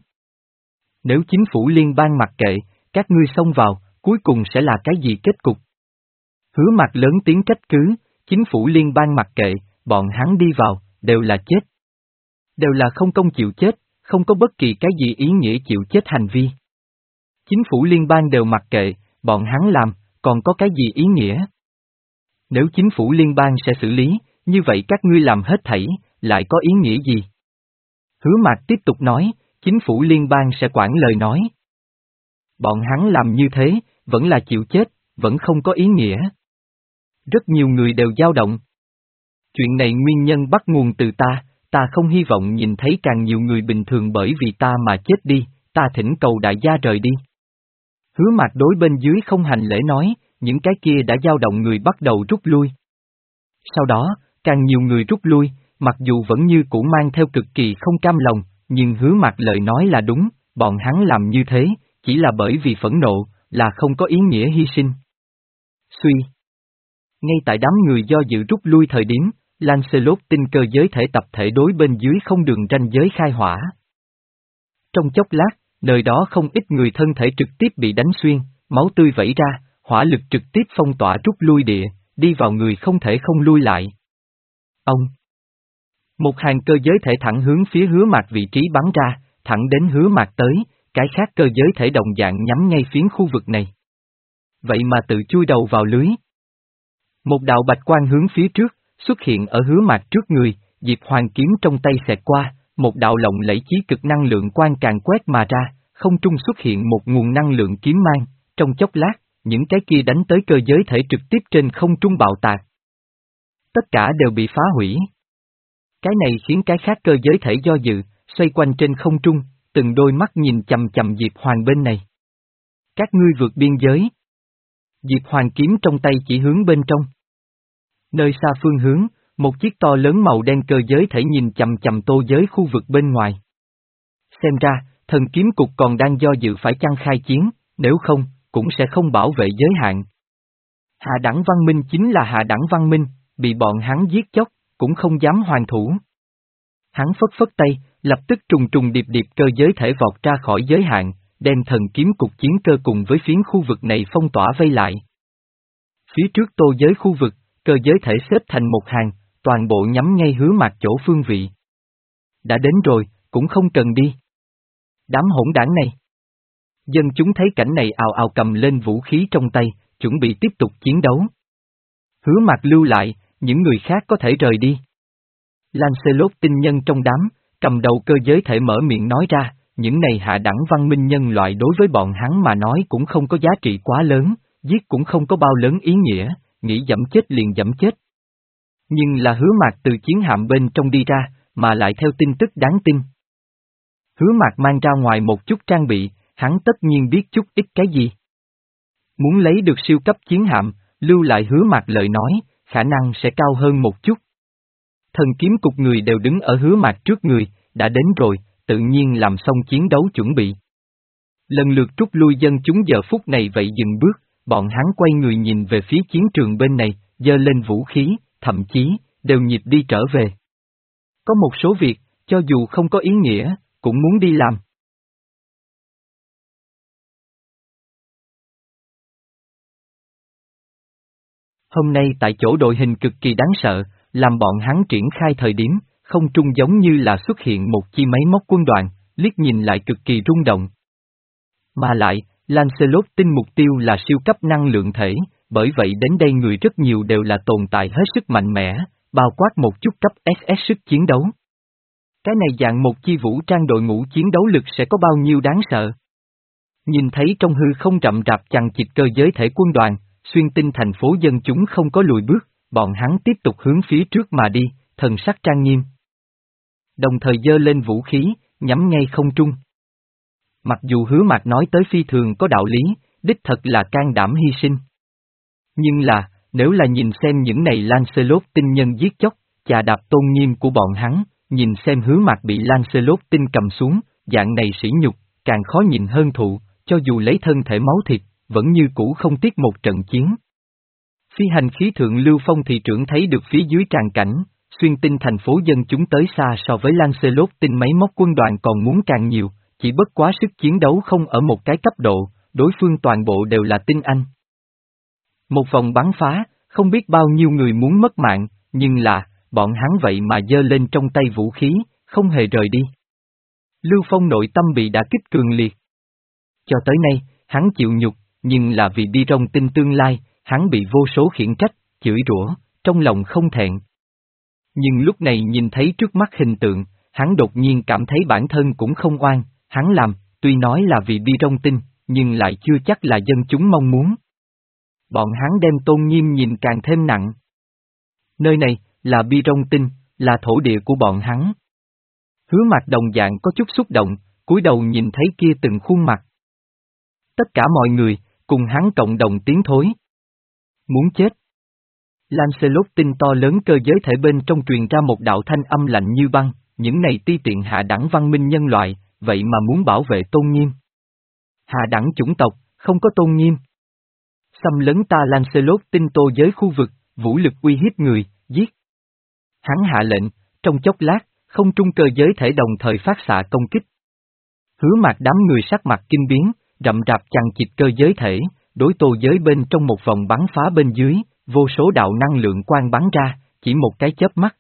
Nếu chính phủ liên bang mặc kệ, các ngươi xông vào, cuối cùng sẽ là cái gì kết cục? Hứa Mạc lớn tiếng trách cứ, chính phủ liên bang mặc kệ, bọn hắn đi vào, đều là chết. Đều là không công chịu chết, không có bất kỳ cái gì ý nghĩa chịu chết hành vi. Chính phủ liên bang đều mặc kệ, bọn hắn làm, còn có cái gì ý nghĩa? Nếu chính phủ liên bang sẽ xử lý, như vậy các ngươi làm hết thảy, lại có ý nghĩa gì? Hứa Mạc tiếp tục nói, chính phủ liên bang sẽ quản lời nói. Bọn hắn làm như thế, vẫn là chịu chết, vẫn không có ý nghĩa. Rất nhiều người đều dao động. Chuyện này nguyên nhân bắt nguồn từ ta, ta không hy vọng nhìn thấy càng nhiều người bình thường bởi vì ta mà chết đi, ta thỉnh cầu đại gia rời đi. Hứa Mạc đối bên dưới không hành lễ nói, những cái kia đã dao động người bắt đầu rút lui. Sau đó, càng nhiều người rút lui, mặc dù vẫn như cũ mang theo cực kỳ không cam lòng, nhưng Hứa Mạc lời nói là đúng, bọn hắn làm như thế, chỉ là bởi vì phẫn nộ, là không có ý nghĩa hy sinh. Suy. Ngay tại đám người do dự rút lui thời điểm, Lancelot tinh cơ giới thể tập thể đối bên dưới không đường ranh giới khai hỏa. Trong chốc lát, nơi đó không ít người thân thể trực tiếp bị đánh xuyên, máu tươi vẩy ra, hỏa lực trực tiếp phong tỏa rút lui địa, đi vào người không thể không lui lại. Ông! Một hàng cơ giới thể thẳng hướng phía Hứa Mạc vị trí bắn ra, thẳng đến Hứa Mạc tới, cái khác cơ giới thể đồng dạng nhắm ngay phiến khu vực này. Vậy mà tự chui đầu vào lưới. Một đạo bạch quang hướng phía trước, xuất hiện ở Hứa Mạc trước người, Diệp Hoàng kiếm trong tay xẹt qua, một đạo lộng lẫy chí cực năng lượng quang càng quét mà ra, không trung xuất hiện một nguồn năng lượng kiếm mang, trong chốc lát, những cái kia đánh tới cơ giới thể trực tiếp trên không trung bạo tạc. Tất cả đều bị phá hủy. Cái này khiến cái khác cơ giới thể do dự, xoay quanh trên không trung, từng đôi mắt nhìn chằm chằm Diệp Hoàng bên này. Các ngươi vượt biên giới. Diệp Hoàng kiếm trong tay chỉ hướng bên trong. Nơi xa phương hướng, một chiếc to lớn màu đen cơ giới thể nhìn chằm chằm tô giới khu vực bên ngoài. Xem ra, thần kiếm cục còn đang do dự phải chăng khai chiến, nếu không, cũng sẽ không bảo vệ giới hạn. Hạ đẳng văn minh chính là hạ đẳng văn minh, bị bọn hắn giết chóc, cũng không dám hoàn thủ. Hắn phất phất tay, lập tức trùng trùng điệp điệp cơ giới thể vọt ra khỏi giới hạn, đem thần kiếm cục chiến cơ cùng với phiến khu vực này phong tỏa vây lại. Phía trước tô giới khu vực, cơ giới thể xếp thành một hàng, toàn bộ nhắm ngay Hứa Mạc chỗ phương vị. Đã đến rồi, cũng không cần đi. Đám hỗn đảng này. Dân chúng thấy cảnh này ào ào cầm lên vũ khí trong tay, chuẩn bị tiếp tục chiến đấu. Hứa Mạc lưu lại, những người khác có thể rời đi. Lancelot tinh nhân trong đám, cầm đầu cơ giới thể mở miệng nói ra, những này hạ đẳng văn minh nhân loại đối với bọn hắn mà nói cũng không có giá trị quá lớn, giết cũng không có bao lớn ý nghĩa, nghĩ dẫm chết liền dẫm chết. Nhưng là Hứa Mạc từ chiến hạm bên trong đi ra, mà lại theo tin tức đáng tin. Hứa Mạc mang ra ngoài một chút trang bị, hắn tất nhiên biết chút ít cái gì. Muốn lấy được siêu cấp chiến hạm, lưu lại Hứa Mạc lời nói, khả năng sẽ cao hơn một chút. Thần kiếm cục người đều đứng ở Hứa Mạc trước người, đã đến rồi, tự nhiên làm xong chiến đấu chuẩn bị. Lần lượt rút lui dân chúng giờ phút này vậy dừng bước, bọn hắn quay người nhìn về phía chiến trường bên này, giơ lên vũ khí, thậm chí, đều nhịp đi trở về. Có một số việc, cho dù không có ý nghĩa, cũng muốn đi làm. Hôm nay tại chỗ đội hình cực kỳ đáng sợ, làm bọn hắn triển khai thời điểm, không trung giống như là xuất hiện một chi máy móc quân đoàn, liếc nhìn lại cực kỳ rung động. Mà lại, Lancelot tin mục tiêu là siêu cấp năng lượng thể, bởi vậy đến đây người rất nhiều đều là tồn tại hết sức mạnh mẽ, bao quát một chút cấp ét ét sức chiến đấu. Cái này dạng một chi vũ trang đội ngũ chiến đấu lực sẽ có bao nhiêu đáng sợ. Nhìn thấy trong hư không rậm rạp chằng chịt cơ giới thể quân đoàn, xuyên tinh thành phố dân chúng không có lùi bước, bọn hắn tiếp tục hướng phía trước mà đi, thần sắc trang nghiêm. Đồng thời giơ lên vũ khí, nhắm ngay không trung. Mặc dù Hứa Mạc nói tới phi thường có đạo lý, đích thật là can đảm hy sinh. Nhưng là, nếu là nhìn xem những này Lancelot tinh nhân giết chóc, chà đạp tôn nghiêm của bọn hắn, nhìn xem Hứa Mạc bị Lancelot tinh cầm xuống, dạng này sỉ nhục, càng khó nhìn hơn thụ, cho dù lấy thân thể máu thịt, vẫn như cũ không tiếc một trận chiến. Phi hành khí thượng Lưu Phong thị trưởng thấy được phía dưới tràn cảnh, xuyên tinh thành phố dân chúng tới xa so với Lancelot tinh máy móc quân đoàn còn muốn càng nhiều, chỉ bất quá sức chiến đấu không ở một cái cấp độ, đối phương toàn bộ đều là tinh anh. Một vòng bắn phá, không biết bao nhiêu người muốn mất mạng, nhưng là, bọn hắn vậy mà giơ lên trong tay vũ khí, không hề rời đi. Lưu Phong nội tâm bị đả kích cường liệt. Cho tới nay, hắn chịu nhục, nhưng là vì đi trong tinh tương lai, hắn bị vô số khiển trách, chửi rủa, trong lòng không thẹn. Nhưng lúc này nhìn thấy trước mắt hình tượng, hắn đột nhiên cảm thấy bản thân cũng không oan, hắn làm, tuy nói là vì đi trong tinh, nhưng lại chưa chắc là dân chúng mong muốn. Bọn hắn đem tôn nghiêm nhìn càng thêm nặng. Nơi này, là bi rong tinh, là thổ địa của bọn hắn. Hứa Mạc đồng dạng có chút xúc động, cúi đầu nhìn thấy kia từng khuôn mặt. Tất cả mọi người, cùng hắn cộng đồng tiến thối. Muốn chết. Lancelot tinh to lớn cơ giới thể bên trong truyền ra một đạo thanh âm lạnh như băng, những này ti tiện hạ đẳng văn minh nhân loại, vậy mà muốn bảo vệ tôn nghiêm. Hạ đẳng chủng tộc, không có tôn nghiêm. Xâm lấn ta Lancelot tinh tô giới khu vực, vũ lực uy hiếp người, giết. Hắn hạ lệnh, trong chốc lát, không trung cơ giới thể đồng thời phát xạ công kích. Hứa Mạc đám người sắc mặt kinh biến, rậm rạp chằng chịt cơ giới thể, đối tô giới bên trong một vòng bắn phá bên dưới, vô số đạo năng lượng quang bắn ra, chỉ một cái chớp mắt.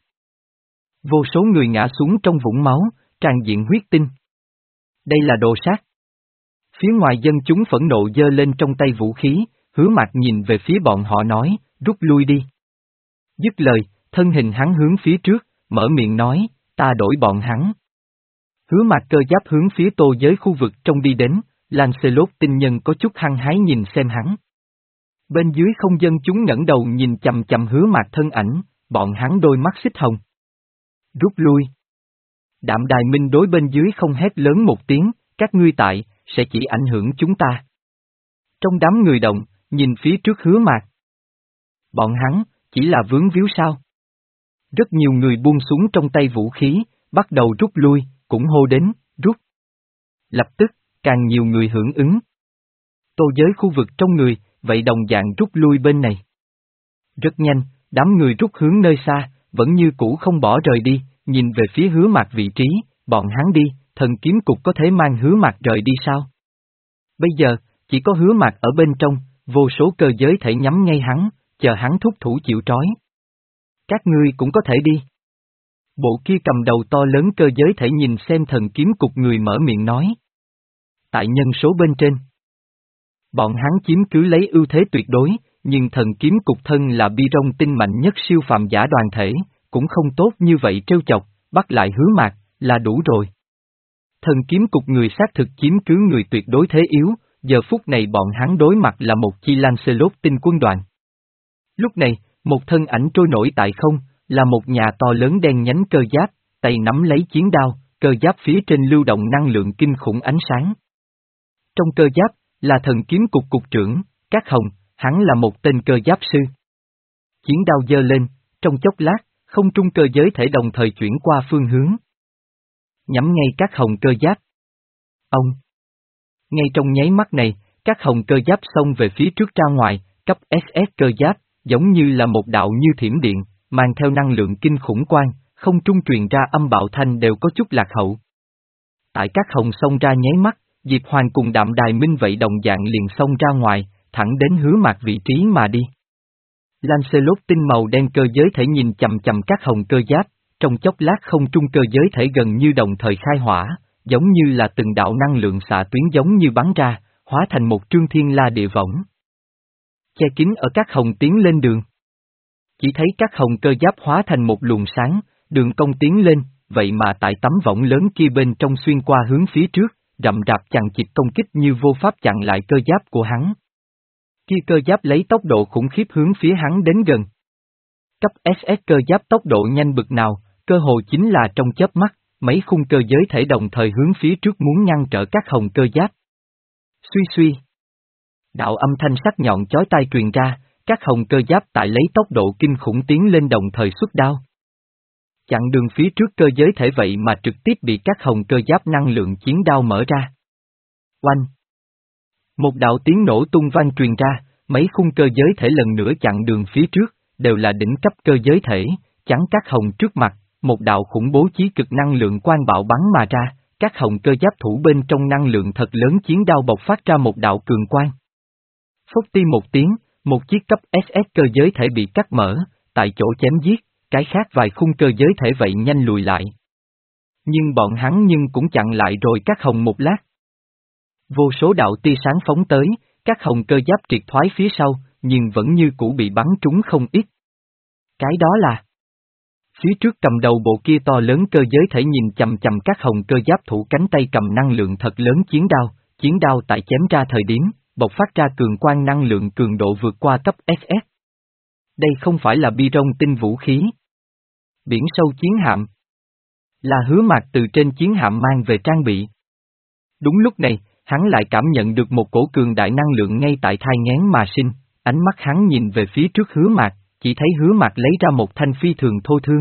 Vô số người ngã xuống trong vũng máu, tràn diện huyết tinh. Đây là đồ sát. Phía ngoài dân chúng phẫn nộ giơ lên trong tay vũ khí, Hứa Mạc nhìn về phía bọn họ nói, rút lui đi. Dứt lời, thân hình hắn hướng phía trước, mở miệng nói, ta đổi bọn hắn. Hứa Mạc cơ giáp hướng phía tô giới khu vực trong đi đến, Lancelot tinh nhân có chút hăng hái nhìn xem hắn. Bên dưới không dân chúng ngẩng đầu nhìn chằm chằm Hứa Mạc thân ảnh, bọn hắn đôi mắt xích hồng. Rút lui. Đạm Đài Minh đối bên dưới không hét lớn một tiếng, các ngươi tại, sẽ chỉ ảnh hưởng chúng ta. Trong đám người động, nhìn phía trước Hứa Mạc. Bọn hắn, chỉ là vướng víu sao? Rất nhiều người buông xuống trong tay vũ khí, bắt đầu rút lui, cũng hô đến, rút. Lập tức, càng nhiều người hưởng ứng. Tô giới khu vực trong người, vậy đồng dạng rút lui bên này. Rất nhanh, đám người rút hướng nơi xa, vẫn như cũ không bỏ rời đi, nhìn về phía Hứa Mạc vị trí, bọn hắn đi, thần kiếm cục có thể mang Hứa Mạc rời đi sao? Bây giờ, chỉ có Hứa Mạc ở bên trong, vô số cơ giới thể nhắm ngay hắn, chờ hắn thúc thủ chịu trói. Các ngươi cũng có thể đi. Bộ kia cầm đầu to lớn cơ giới thể nhìn xem thần kiếm cục người mở miệng nói. Tại nhân số bên trên, bọn hắn chiếm cứ lấy ưu thế tuyệt đối, nhưng thần kiếm cục thân là bi rong tinh mạnh nhất siêu phàm giả đoàn thể, cũng không tốt như vậy trêu chọc, bắt lại Hứa Mạc, là đủ rồi. Thần kiếm cục người xác thực chiếm cứ người tuyệt đối thế yếu, giờ phút này bọn hắn đối mặt là một chi Lancelot tinh quân đoàn. Lúc này, một thân ảnh trôi nổi tại không, là một nhà to lớn đen nhánh cơ giáp, tay nắm lấy chiến đao, cơ giáp phía trên lưu động năng lượng kinh khủng ánh sáng. Trong cơ giáp, là thần kiếm cục cục trưởng, Cát Hồng, hắn là một tên cơ giáp sư. Chiến đao giơ lên, trong chốc lát, không trung cơ giới thể đồng thời chuyển qua phương hướng. Nhắm ngay Cát Hồng cơ giáp. Ông! Ngay trong nháy mắt này, Cát Hồng cơ giáp xông về phía trước ra ngoài, cấp ét ét cơ giáp, giống như là một đạo như thiểm điện, mang theo năng lượng kinh khủng quang, không trung truyền ra âm bạo thanh đều có chút lạc hậu. Tại Cát Hồng xông ra nháy mắt, Diệp Hoàng cùng Đạm Đài Minh vậy đồng dạng liền xông ra ngoài, thẳng đến Hứa Mạc vị trí mà đi. Lancelot tinh màu đen cơ giới thể nhìn chầm chầm Cát Hồng cơ giáp, trong chốc lát không trung cơ giới thể gần như đồng thời khai hỏa, giống như là từng đạo năng lượng xạ tuyến giống như bắn ra, hóa thành một trương thiên la địa võng. Che kín ở Cát Hồng tiến lên đường. Chỉ thấy Cát Hồng cơ giáp hóa thành một luồng sáng, đường cong tiến lên, vậy mà tại tấm võng lớn kia bên trong xuyên qua hướng phía trước, rậm rạp chằng chịt công kích như vô pháp chặn lại cơ giáp của hắn. Kia cơ giáp lấy tốc độ khủng khiếp hướng phía hắn đến gần. Cấp ét ét cơ giáp tốc độ nhanh bực nào, cơ hồ chính là trong chớp mắt, mấy khung cơ giới thể đồng thời hướng phía trước muốn ngăn trở Cát Hồng cơ giáp. Suy suy. Đạo âm thanh sắc nhọn chói tai truyền ra, Cát Hồng cơ giáp tại lấy tốc độ kinh khủng tiến lên đồng thời xuất đao. Chặn đường phía trước cơ giới thể vậy mà trực tiếp bị Cát Hồng cơ giáp năng lượng chiến đao mở ra. Oanh! Một đạo tiếng nổ tung vang truyền ra, mấy khung cơ giới thể lần nữa chặn đường phía trước, đều là đỉnh cấp cơ giới thể, chắn Cát Hồng trước mặt, một đạo khủng bố chí cực năng lượng quang bạo bắn mà ra, Cát Hồng cơ giáp thủ bên trong năng lượng thật lớn chiến đao bộc phát ra một đạo cường quang. Phốc ti một tiếng, một chiếc cấp ét ét cơ giới thể bị cắt mở, tại chỗ chém giết, cái khác vài khung cơ giới thể vậy nhanh lùi lại. Nhưng bọn hắn nhưng cũng chặn lại rồi Cát Hồng một lát. Vô số đạo tia sáng phóng tới, Cát Hồng cơ giáp triệt thoái phía sau, nhưng vẫn như cũ bị bắn trúng không ít. Cái đó là... Phía trước cầm đầu bộ kia to lớn cơ giới thể nhìn chầm chầm Cát Hồng cơ giáp thủ cánh tay cầm năng lượng thật lớn chiến đao, chiến đao tại chém ra thời điểm, bộc phát ra cường quang năng lượng cường độ vượt qua cấp ét ét. Đây không phải là bi rong tinh vũ khí. Biển sâu chiến hạm. Là Hứa Mạc từ trên chiến hạm mang về trang bị. Đúng lúc này, hắn lại cảm nhận được một cổ cường đại năng lượng ngay tại thai nghén mà sinh, ánh mắt hắn nhìn về phía trước Hứa Mạc, chỉ thấy Hứa Mạc lấy ra một thanh phi thường thô thương.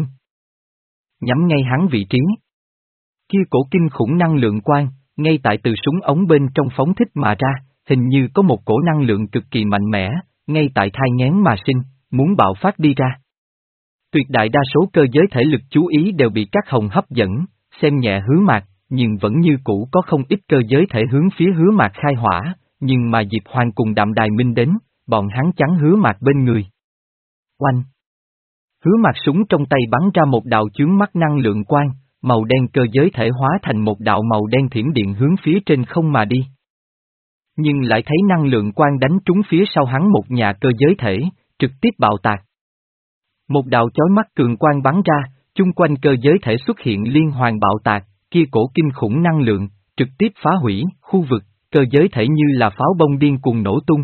Nhắm ngay hắn vị trí. Kia cổ kinh khủng năng lượng quang, ngay tại từ súng ống bên trong phóng thích mà ra, hình như có một cổ năng lượng cực kỳ mạnh mẽ, ngay tại thai nghén mà sinh, muốn bạo phát đi ra. Tuyệt đại đa số cơ giới thể lực chú ý đều bị Cát Hồng hấp dẫn, xem nhẹ Hứa Mạc, nhưng vẫn như cũ có không ít cơ giới thể hướng phía Hứa Mạc khai hỏa, nhưng mà Diệp Hoàng cùng Đạm Đài Minh đến, bọn hắn chắn Hứa Mạc bên người. Oanh! Hứa Mạc súng trong tay bắn ra một đạo chướng mắt năng lượng quang, màu đen cơ giới thể hóa thành một đạo màu đen thiểm điện hướng phía trên không mà đi. Nhưng lại thấy năng lượng quang đánh trúng phía sau hắn một nhà cơ giới thể, trực tiếp bạo tạc. Một đạo chói mắt cường quang bắn ra, chung quanh cơ giới thể xuất hiện liên hoàn bạo tạc, kia cổ kinh khủng năng lượng, trực tiếp phá hủy, khu vực, cơ giới thể như là pháo bông điên cuồng nổ tung.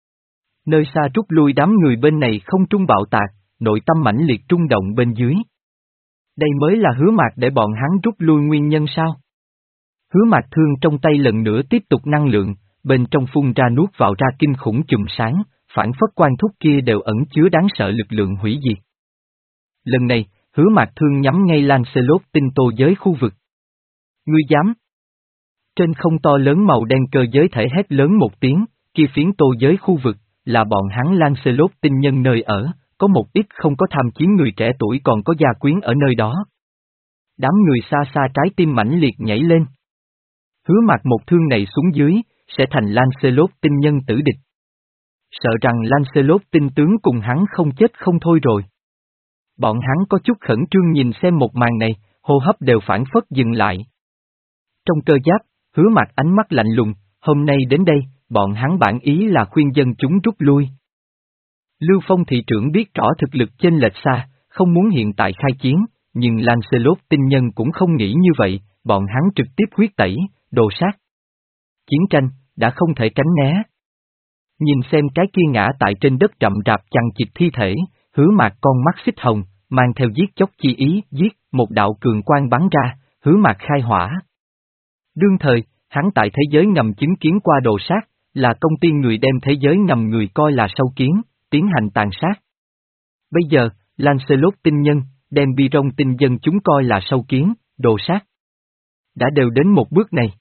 Nơi xa rút lui đám người bên này không trung bạo tạc, nội tâm mãnh liệt trung động bên dưới. Đây mới là Hứa Mạc để bọn hắn rút lui nguyên nhân sao? Hứa Mạc thương trong tay lần nữa tiếp tục năng lượng, bên trong phun ra nuốt vào ra kinh khủng chùm sáng, phản phất quan thúc kia đều ẩn chứa đáng sợ lực lượng hủy diệt. Lần này, Hứa Mạc Thương nhắm ngay Lancelot tinh tô giới khu vực. Ngươi dám? Trên không to lớn màu đen cơ giới thể hét lớn một tiếng, kia phiến tô giới khu vực, là bọn hắn Lancelot tinh nhân nơi ở, có một ít không có tham chiến người trẻ tuổi còn có gia quyến ở nơi đó. Đám người xa xa trái tim mãnh liệt nhảy lên. Hứa Mạc một thương này xuống dưới, sẽ thành Lancelot tinh nhân tử địch. Sợ rằng Lancelot tinh tướng cùng hắn không chết không thôi rồi. Bọn hắn có chút khẩn trương nhìn xem một màn này, hô hấp đều phản phất dừng lại. Trong cơ giáp, Hứa Mạc ánh mắt lạnh lùng, hôm nay đến đây, bọn hắn bản ý là khuyên dân chúng rút lui. Lưu Phong thị trưởng biết rõ thực lực chênh lệch xa, không muốn hiện tại khai chiến, nhưng Lancelot tinh nhân cũng không nghĩ như vậy, bọn hắn trực tiếp huyết tẩy, đồ sát. Chiến tranh, đã không thể tránh né. Nhìn xem cái kia ngã tại trên đất rậm rạp chằng chịt thi thể, Hứa Mạc con mắt xích hồng, mang theo giết chóc chi ý, giết, một đạo cường quang bắn ra, Hứa Mạc khai hỏa. Đương thời, hắn tại thế giới ngầm chứng kiến qua đồ sát, là công ty người đem thế giới ngầm người coi là sâu kiến, tiến hành tàn sát. Bây giờ, Lancelot tinh nhân, đem Biron tinh dân chúng coi là sâu kiến, đồ sát. Đã đều đến một bước này.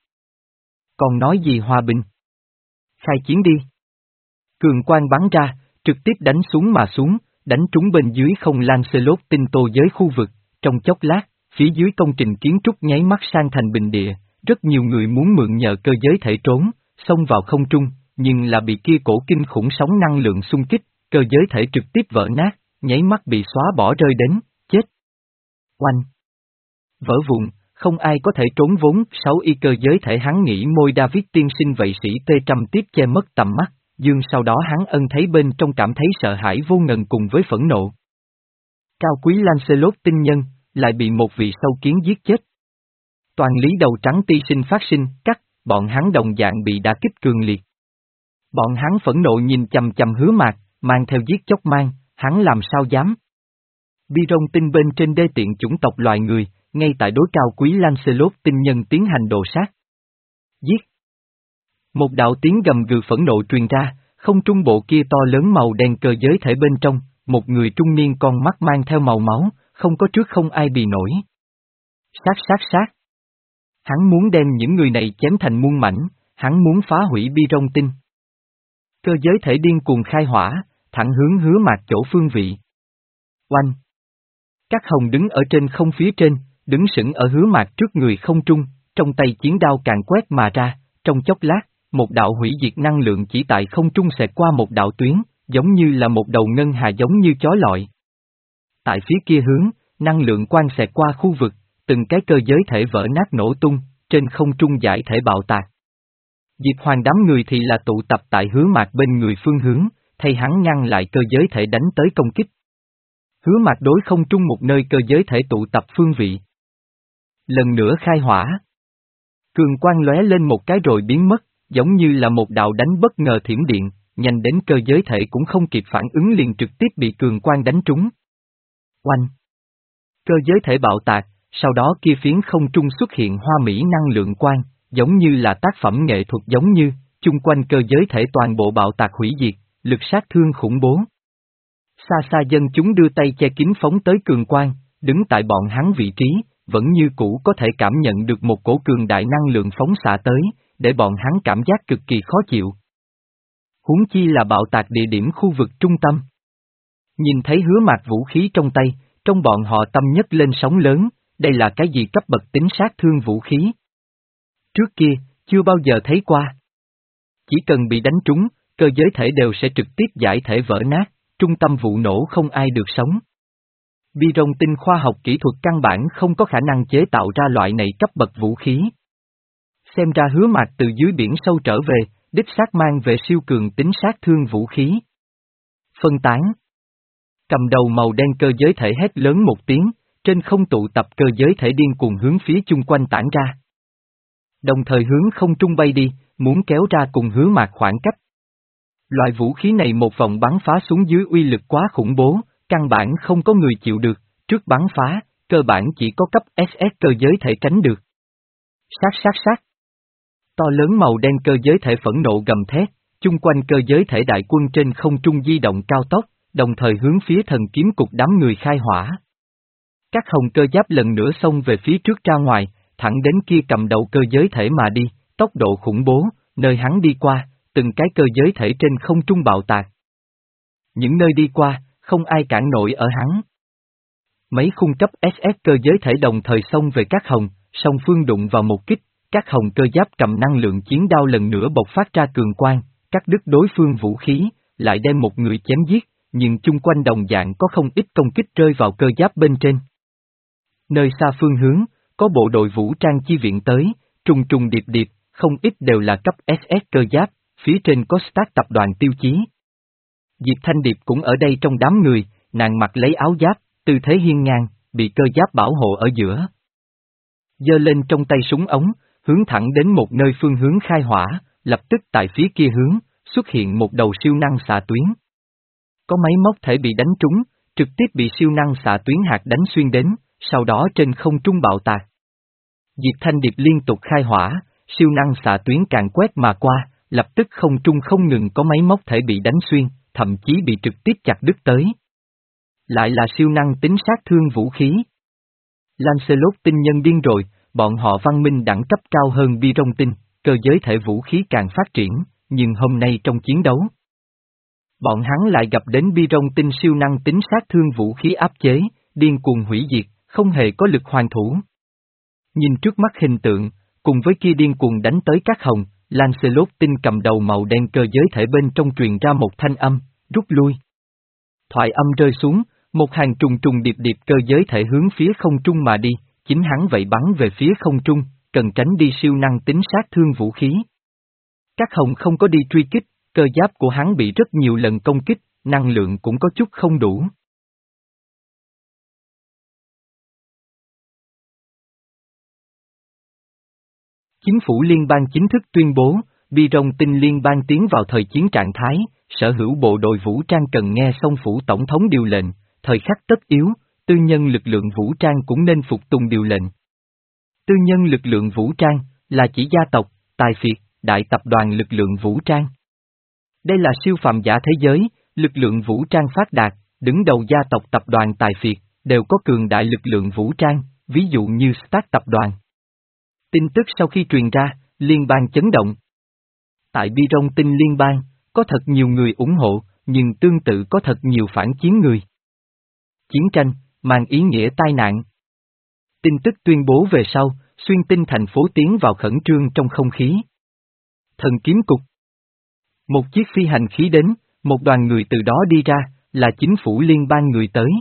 Còn nói gì hòa bình? Khai chiến đi. Cường quang bắn ra, trực tiếp đánh xuống mà xuống, đánh trúng bên dưới không Lancelot tinh tô giới khu vực, trong chốc lát, phía dưới công trình kiến trúc nháy mắt sang thành bình địa, rất nhiều người muốn mượn nhờ cơ giới thể trốn, xông vào không trung, nhưng là bị kia cổ kinh khủng sóng năng lượng xung kích, cơ giới thể trực tiếp vỡ nát, nháy mắt bị xóa bỏ rơi đến, chết. Oanh! Vỡ vụn, không ai có thể trốn vốn, sáu y cơ giới thể hắn nghĩ môi David tiên sinh vậy sĩ tê trăm tiếp che mất tầm mắt, dương sau đó hắn ân thấy bên trong cảm thấy sợ hãi vô ngần cùng với phẫn nộ. Cao quý Lancelot tinh nhân, lại bị một vị sâu kiến giết chết. Toàn lý đầu trắng ti sinh phát sinh, cắt, bọn hắn đồng dạng bị đả kích cường liệt. Bọn hắn phẫn nộ nhìn chầm chầm Hứa Mạc, mang theo giết chóc mang, hắn làm sao dám. Biron tinh bên trên đê tiện chủng tộc loài người, ngay tại đối cao quý Lancelot tinh nhân tiến hành đồ sát. Giết! Một đạo tiếng gầm gừ phẫn nộ truyền ra, không trung bộ kia to lớn màu đen cơ giới thể bên trong, một người trung niên con mắt mang theo màu máu, không có trước không ai bì nổi. Sát sát sát! Hắn muốn đem những người này chém thành muôn mảnh, hắn muốn phá hủy Biron tinh. Cơ giới thể điên cuồng khai hỏa, thẳng hướng Hứa Mạc chỗ phương vị. Oanh! Các hồng đứng ở trên không phía trên, đứng sững ở Hứa Mạc trước người không trung, trong tay chiến đao càng quét mà ra, trong chốc lát, một đạo hủy diệt năng lượng chỉ tại không trung xẹt qua một đạo tuyến, giống như là một đầu ngân hà giống như chói lọi. Tại phía kia hướng, năng lượng quang xẹt qua khu vực, từng cái cơ giới thể vỡ nát nổ tung, trên không trung giải thể bạo tạc. Diệp Hoàng đám người thì là tụ tập tại Hứa Mạc bên người phương hướng, thay hắn ngăn lại cơ giới thể đánh tới công kích. Hứa Mạc đối không trung một nơi cơ giới thể tụ tập phương vị. Lần nữa khai hỏa. Cường quang lóe lên một cái rồi biến mất, giống như là một đạo đánh bất ngờ thiểm điện, nhanh đến cơ giới thể cũng không kịp phản ứng liền trực tiếp bị cường quang đánh trúng. Oanh! Cơ giới thể bạo tạc, sau đó kia phiến không trung xuất hiện hoa mỹ năng lượng quang, giống như là tác phẩm nghệ thuật giống như, chung quanh cơ giới thể toàn bộ bạo tạc hủy diệt, lực sát thương khủng bố. Xa xa dân chúng đưa tay che kín phóng tới cường quang, đứng tại bọn hắn vị trí, vẫn như cũ có thể cảm nhận được một cổ cường đại năng lượng phóng xạ tới, để bọn hắn cảm giác cực kỳ khó chịu. Huống chi là bạo tạc địa điểm khu vực trung tâm. Nhìn thấy Hứa Mạc vũ khí trong tay, trong bọn họ tâm nhất lên sóng lớn, đây là cái gì cấp bậc tính sát thương vũ khí? Trước kia, chưa bao giờ thấy qua. Chỉ cần bị đánh trúng, cơ giới thể đều sẽ trực tiếp giải thể vỡ nát, trung tâm vụ nổ không ai được sống. Biron tinh khoa học kỹ thuật căn bản không có khả năng chế tạo ra loại này cấp bậc vũ khí. Xem ra Hứa Mạc từ dưới biển sâu trở về, đích xác mang về siêu cường tính sát thương vũ khí. Phân tán. Cầm đầu màu đen cơ giới thể hét lớn một tiếng, trên không tụ tập cơ giới thể điên cuồng hướng phía chung quanh tản ra. Đồng thời hướng không trung bay đi, muốn kéo ra cùng Hứa Mạc khoảng cách. Loại vũ khí này một vòng bắn phá xuống dưới uy lực quá khủng bố, căn bản không có người chịu được, trước bắn phá, cơ bản chỉ có cấp ét ét cơ giới thể tránh được. Sát sát sát. To lớn màu đen cơ giới thể phẫn nộ gầm thét, chung quanh cơ giới thể đại quân trên không trung di động cao tốc, đồng thời hướng phía thần kiếm cục đám người khai hỏa. Các hồng cơ giáp lần nữa xông về phía trước ra ngoài, thẳng đến kia cầm đầu cơ giới thể mà đi, tốc độ khủng bố, nơi hắn đi qua, từng cái cơ giới thể trên không trung bạo tạc. Những nơi đi qua, không ai cản nổi ở hắn. Mấy khung cấp ét ét cơ giới thể đồng thời xông về các hồng, song phương đụng vào một kích, các hồng cơ giáp cầm năng lượng chiến đao lần nữa bộc phát ra cường quang, cắt đứt đối phương vũ khí, lại đem một người chém giết, nhưng chung quanh đồng dạng có không ít công kích rơi vào cơ giáp bên trên. Nơi xa phương hướng, có bộ đội vũ trang chi viện tới, trùng trùng điệp điệp, không ít đều là cấp ét ét cơ giáp, phía trên có Stark tập đoàn tiêu chí. Diệp Thanh Điệp cũng ở đây trong đám người, nàng mặc lấy áo giáp, tư thế hiên ngang, bị cơ giáp bảo hộ ở giữa. Giơ lên trong tay súng ống, hướng thẳng đến một nơi phương hướng khai hỏa, lập tức tại phía kia hướng, xuất hiện một đầu siêu năng xạ tuyến. Có máy móc thể bị đánh trúng, trực tiếp bị siêu năng xạ tuyến hạt đánh xuyên đến, sau đó trên không trung bạo tạc. Diệp Thanh Điệp liên tục khai hỏa, siêu năng xạ tuyến càng quét mà qua, lập tức không trung không ngừng có máy móc thể bị đánh xuyên, thậm chí bị trực tiếp chặt đứt tới. Lại là siêu năng tính sát thương vũ khí. Lancelot tinh nhân điên rồi, bọn họ văn minh đẳng cấp cao hơn bi rong tinh, cơ giới thể vũ khí càng phát triển, nhưng hôm nay trong chiến đấu, bọn hắn lại gặp đến bi rong tinh siêu năng tính sát thương vũ khí áp chế, điên cuồng hủy diệt, không hề có lực hoàn thủ. Nhìn trước mắt hình tượng, cùng với kia điên cuồng đánh tới các hồng, Lancelot tinh cầm đầu màu đen cơ giới thể bên trong truyền ra một thanh âm, rút lui. Thoại âm rơi xuống, một hàng trùng trùng điệp điệp cơ giới thể hướng phía không trung mà đi, chính hắn vậy bắn về phía không trung, cần tránh đi siêu năng tính sát thương vũ khí. Các hồng không có đi truy kích, cơ giáp của hắn bị rất nhiều lần công kích, năng lượng cũng có chút không đủ. Chính phủ liên bang chính thức tuyên bố, bi rong tinh liên bang tiến vào thời chiến trạng thái, sở hữu bộ đội vũ trang cần nghe xong phủ tổng thống điều lệnh, thời khắc tất yếu, tư nhân lực lượng vũ trang cũng nên phục tùng điều lệnh. Tư nhân lực lượng vũ trang, là chỉ gia tộc, tài phiệt, đại tập đoàn lực lượng vũ trang. Đây là siêu phàm giả thế giới, lực lượng vũ trang phát đạt, đứng đầu gia tộc tập đoàn tài phiệt, đều có cường đại lực lượng vũ trang, ví dụ như Stark tập đoàn. Tin tức sau khi truyền ra, liên bang chấn động. Tại bi rong tinh liên bang, có thật nhiều người ủng hộ, nhưng tương tự có thật nhiều phản chiến người. Chiến tranh, mang ý nghĩa tai nạn. Tin tức tuyên bố về sau, xuyên tinh thành phố tiến vào khẩn trương trong không khí. Thần kiếm cục. Một chiếc phi hành khí đến, một đoàn người từ đó đi ra, là chính phủ liên bang người tới.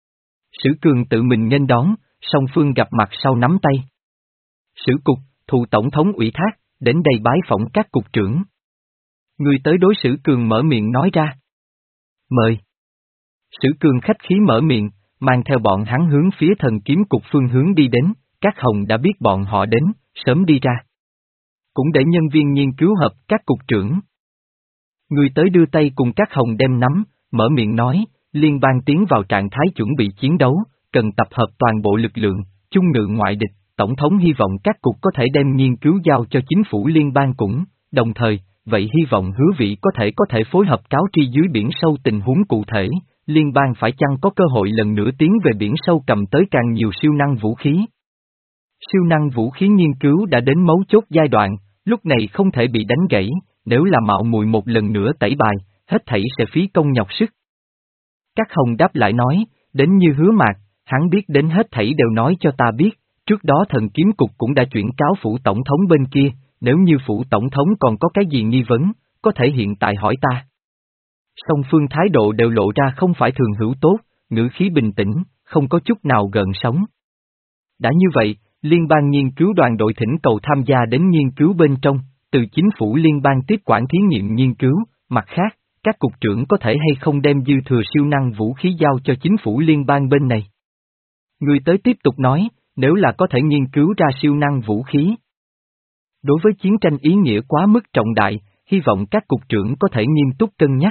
Sử Cường tự mình nghênh đón, song phương gặp mặt sau nắm tay. Sử cục, thụ tổng thống ủy thác, đến đây bái phỏng các cục trưởng. Người tới đối Sử Cường mở miệng nói ra. Mời. Sử Cường khách khí mở miệng, mang theo bọn hắn hướng phía thần kiếm cục phương hướng đi đến, các hồng đã biết bọn họ đến, sớm đi ra. Cũng để nhân viên nghiên cứu hợp các cục trưởng. Người tới đưa tay cùng các hồng đem nắm, mở miệng nói, liên bang tiến vào trạng thái chuẩn bị chiến đấu, cần tập hợp toàn bộ lực lượng, chung ngự ngoại địch, tổng thống hy vọng các cục có thể đem nghiên cứu giao cho chính phủ liên bang cũng, đồng thời, vậy hy vọng hứa vị có thể có thể phối hợp cáo tri dưới biển sâu tình huống cụ thể, liên bang phải chăng có cơ hội lần nữa tiến về biển sâu cầm tới càng nhiều siêu năng vũ khí. Siêu năng vũ khí nghiên cứu đã đến mấu chốt giai đoạn, lúc này không thể bị đánh gãy, nếu là mạo muội một lần nữa tẩy bài, hết thảy sẽ phí công nhọc sức. Các hồng đáp lại nói, đến như hứa mạc, hắn biết đến hết thảy đều nói cho ta biết, trước đó thần kiếm cục cũng đã chuyển cáo phủ tổng thống bên kia, nếu như phủ tổng thống còn có cái gì nghi vấn, có thể hiện tại hỏi ta. Song phương thái độ đều lộ ra không phải thường hữu tốt, ngữ khí bình tĩnh, không có chút nào gợn sóng. Đã như vậy, liên bang nghiên cứu đoàn đội thỉnh cầu tham gia đến nghiên cứu bên trong, từ chính phủ liên bang tiếp quản thí nghiệm nghiên cứu, mặt khác, các cục trưởng có thể hay không đem dư thừa siêu năng vũ khí giao cho chính phủ liên bang bên này. Người tới tiếp tục nói, nếu là có thể nghiên cứu ra siêu năng vũ khí. Đối với chiến tranh ý nghĩa quá mức trọng đại, hy vọng các cục trưởng có thể nghiêm túc cân nhắc.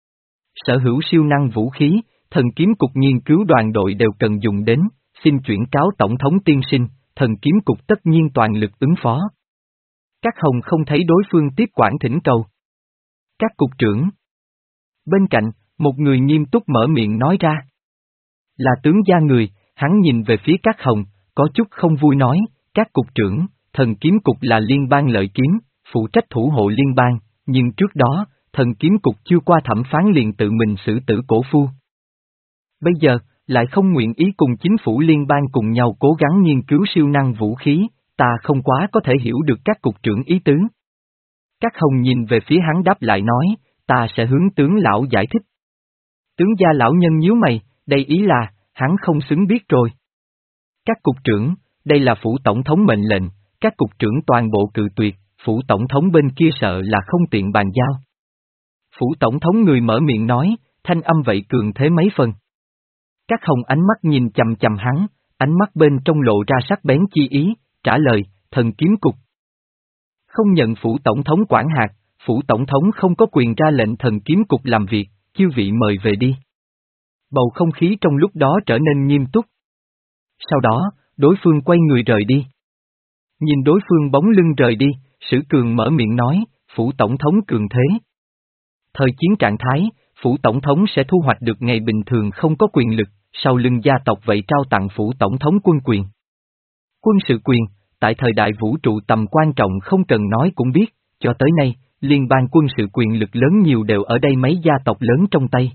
Sở hữu siêu năng vũ khí, thần kiếm cục nghiên cứu đoàn đội đều cần dùng đến, xin chuyển cáo tổng thống tiên sinh, thần kiếm cục tất nhiên toàn lực ứng phó. Các hồng không thấy đối phương tiếp quản thỉnh cầu. Các cục trưởng. Bên cạnh, một người nghiêm túc mở miệng nói ra. Là tướng gia người, hắn nhìn về phía các hồng, có chút không vui nói, các cục trưởng, thần kiếm cục là liên bang lợi kiếm, phụ trách thủ hộ liên bang, nhưng trước đó, thần kiếm cục chưa qua thẩm phán liền tự mình xử tử cổ phu. Bây giờ, lại không nguyện ý cùng chính phủ liên bang cùng nhau cố gắng nghiên cứu siêu năng vũ khí, ta không quá có thể hiểu được các cục trưởng ý tứ. Các hồng nhìn về phía hắn đáp lại nói, ta sẽ hướng tướng lão giải thích. Tướng gia lão nhân nhíu mày, đây ý là, hắn không xứng biết rồi. Các cục trưởng, đây là phủ tổng thống mệnh lệnh, các cục trưởng toàn bộ cự tuyệt, phủ tổng thống bên kia sợ là không tiện bàn giao. Phủ tổng thống người mở miệng nói, thanh âm vậy cường thế mấy phần. Các hồng ánh mắt nhìn chầm chầm hắn, ánh mắt bên trong lộ ra sắc bén chi ý, trả lời, thần kiếm cục. Không nhận phủ tổng thống quản hạt, phủ tổng thống không có quyền ra lệnh thần kiếm cục làm việc, chư vị mời về đi. Bầu không khí trong lúc đó trở nên nghiêm túc. Sau đó, đối phương quay người rời đi. Nhìn đối phương bóng lưng rời đi, Sử Cường mở miệng nói, phủ tổng thống cường thế. Thời chiến trạng thái, phủ tổng thống sẽ thu hoạch được ngày bình thường không có quyền lực, sau lưng gia tộc vậy trao tặng phủ tổng thống quân quyền. Quân sự quyền, tại thời đại vũ trụ tầm quan trọng không cần nói cũng biết, cho tới nay, liên bang quân sự quyền lực lớn nhiều đều ở đây mấy gia tộc lớn trong tay.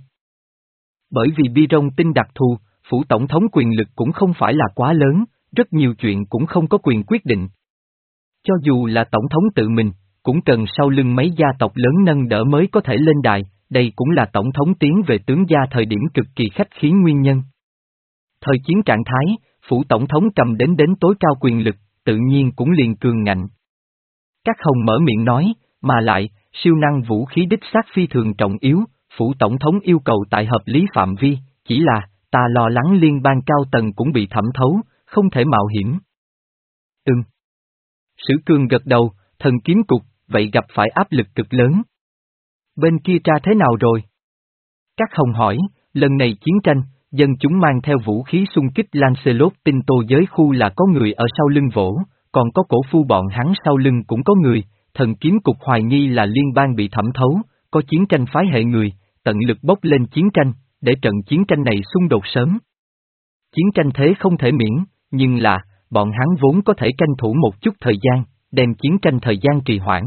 Bởi vì bi rong tinh đặc thù, phủ tổng thống quyền lực cũng không phải là quá lớn, rất nhiều chuyện cũng không có quyền quyết định. Cho dù là tổng thống tự mình, cũng cần sau lưng mấy gia tộc lớn nâng đỡ mới có thể lên đài, đây cũng là tổng thống tiến về tướng gia thời điểm cực kỳ khách khí nguyên nhân. Thời chiến trạng thái, phủ tổng thống cầm đến đến tối cao quyền lực, tự nhiên cũng liền cường ngạnh. Các hồng mở miệng nói, mà lại, siêu năng vũ khí đích xác phi thường trọng yếu, phủ tổng thống yêu cầu tại hợp lý phạm vi, chỉ là, ta lo lắng liên bang cao tầng cũng bị thẩm thấu, không thể mạo hiểm. Ừm. Sử Cường gật đầu, thần kiếm cục, vậy gặp phải áp lực cực lớn. Bên kia tra thế nào rồi? Các hồng hỏi, lần này chiến tranh, dân chúng mang theo vũ khí xung kích Lancelot tinh tô giới khu là có người ở sau lưng vỗ, còn có cổ phu bọn hắn sau lưng cũng có người, thần kiếm cục hoài nghi là liên bang bị thẩm thấu, có chiến tranh phái hệ người, tận lực bốc lên chiến tranh, để trận chiến tranh này xung đột sớm. Chiến tranh thế không thể miễn, nhưng là, bọn hắn vốn có thể tranh thủ một chút thời gian, đem chiến tranh thời gian trì hoãn.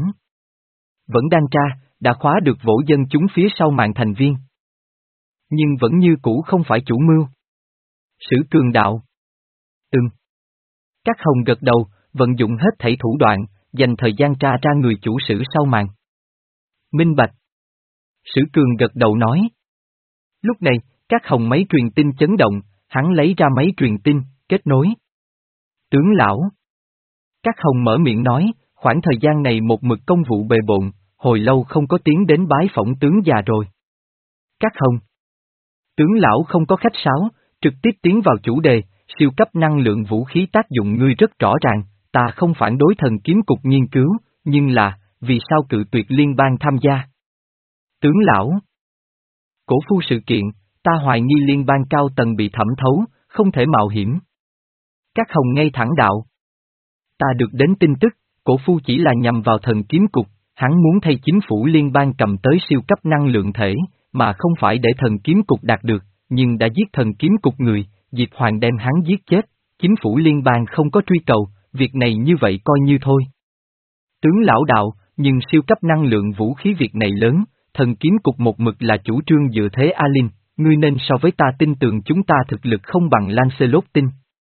Vẫn đang tra, đã khóa được vỗ dân chúng phía sau màn thành viên. Nhưng vẫn như cũ không phải chủ mưu. Sử Cường đạo. Ừm. Các hồng gật đầu, vận dụng hết thảy thủ đoạn, dành thời gian tra ra người chủ sử sau màn. Minh bạch. Sử Cường gật đầu nói. Lúc này, các hồng máy truyền tin chấn động, hắn lấy ra máy truyền tin, kết nối. Tướng lão. Các hồng mở miệng nói, khoảng thời gian này một mực công vụ bề bộn, hồi lâu không có tiến đến bái phỏng tướng già rồi. Các hồng. Tướng lão không có khách sáo, trực tiếp tiến vào chủ đề, siêu cấp năng lượng vũ khí tác dụng ngươi rất rõ ràng, ta không phản đối thần kiếm cục nghiên cứu, nhưng là, vì sao cự tuyệt liên bang tham gia? Tướng lão. Cổ phu sự kiện, ta hoài nghi liên bang cao tầng bị thẩm thấu, không thể mạo hiểm. Các hồng ngay thẳng đạo. Ta được đến tin tức, cổ phu chỉ là nhằm vào thần kiếm cục, hắn muốn thay chính phủ liên bang cầm tới siêu cấp năng lượng thể, mà không phải để thần kiếm cục đạt được, nhưng đã giết thần kiếm cục người, Diệp Hoàng đem hắn giết chết, chính phủ liên bang không có truy cầu, việc này như vậy coi như thôi. Tướng lão đạo, nhưng siêu cấp năng lượng vũ khí việc này lớn, thần kiếm cục một mực là chủ trương dựa thế Alin, ngươi nên so với ta tin tưởng chúng ta thực lực không bằng Lancelot tin.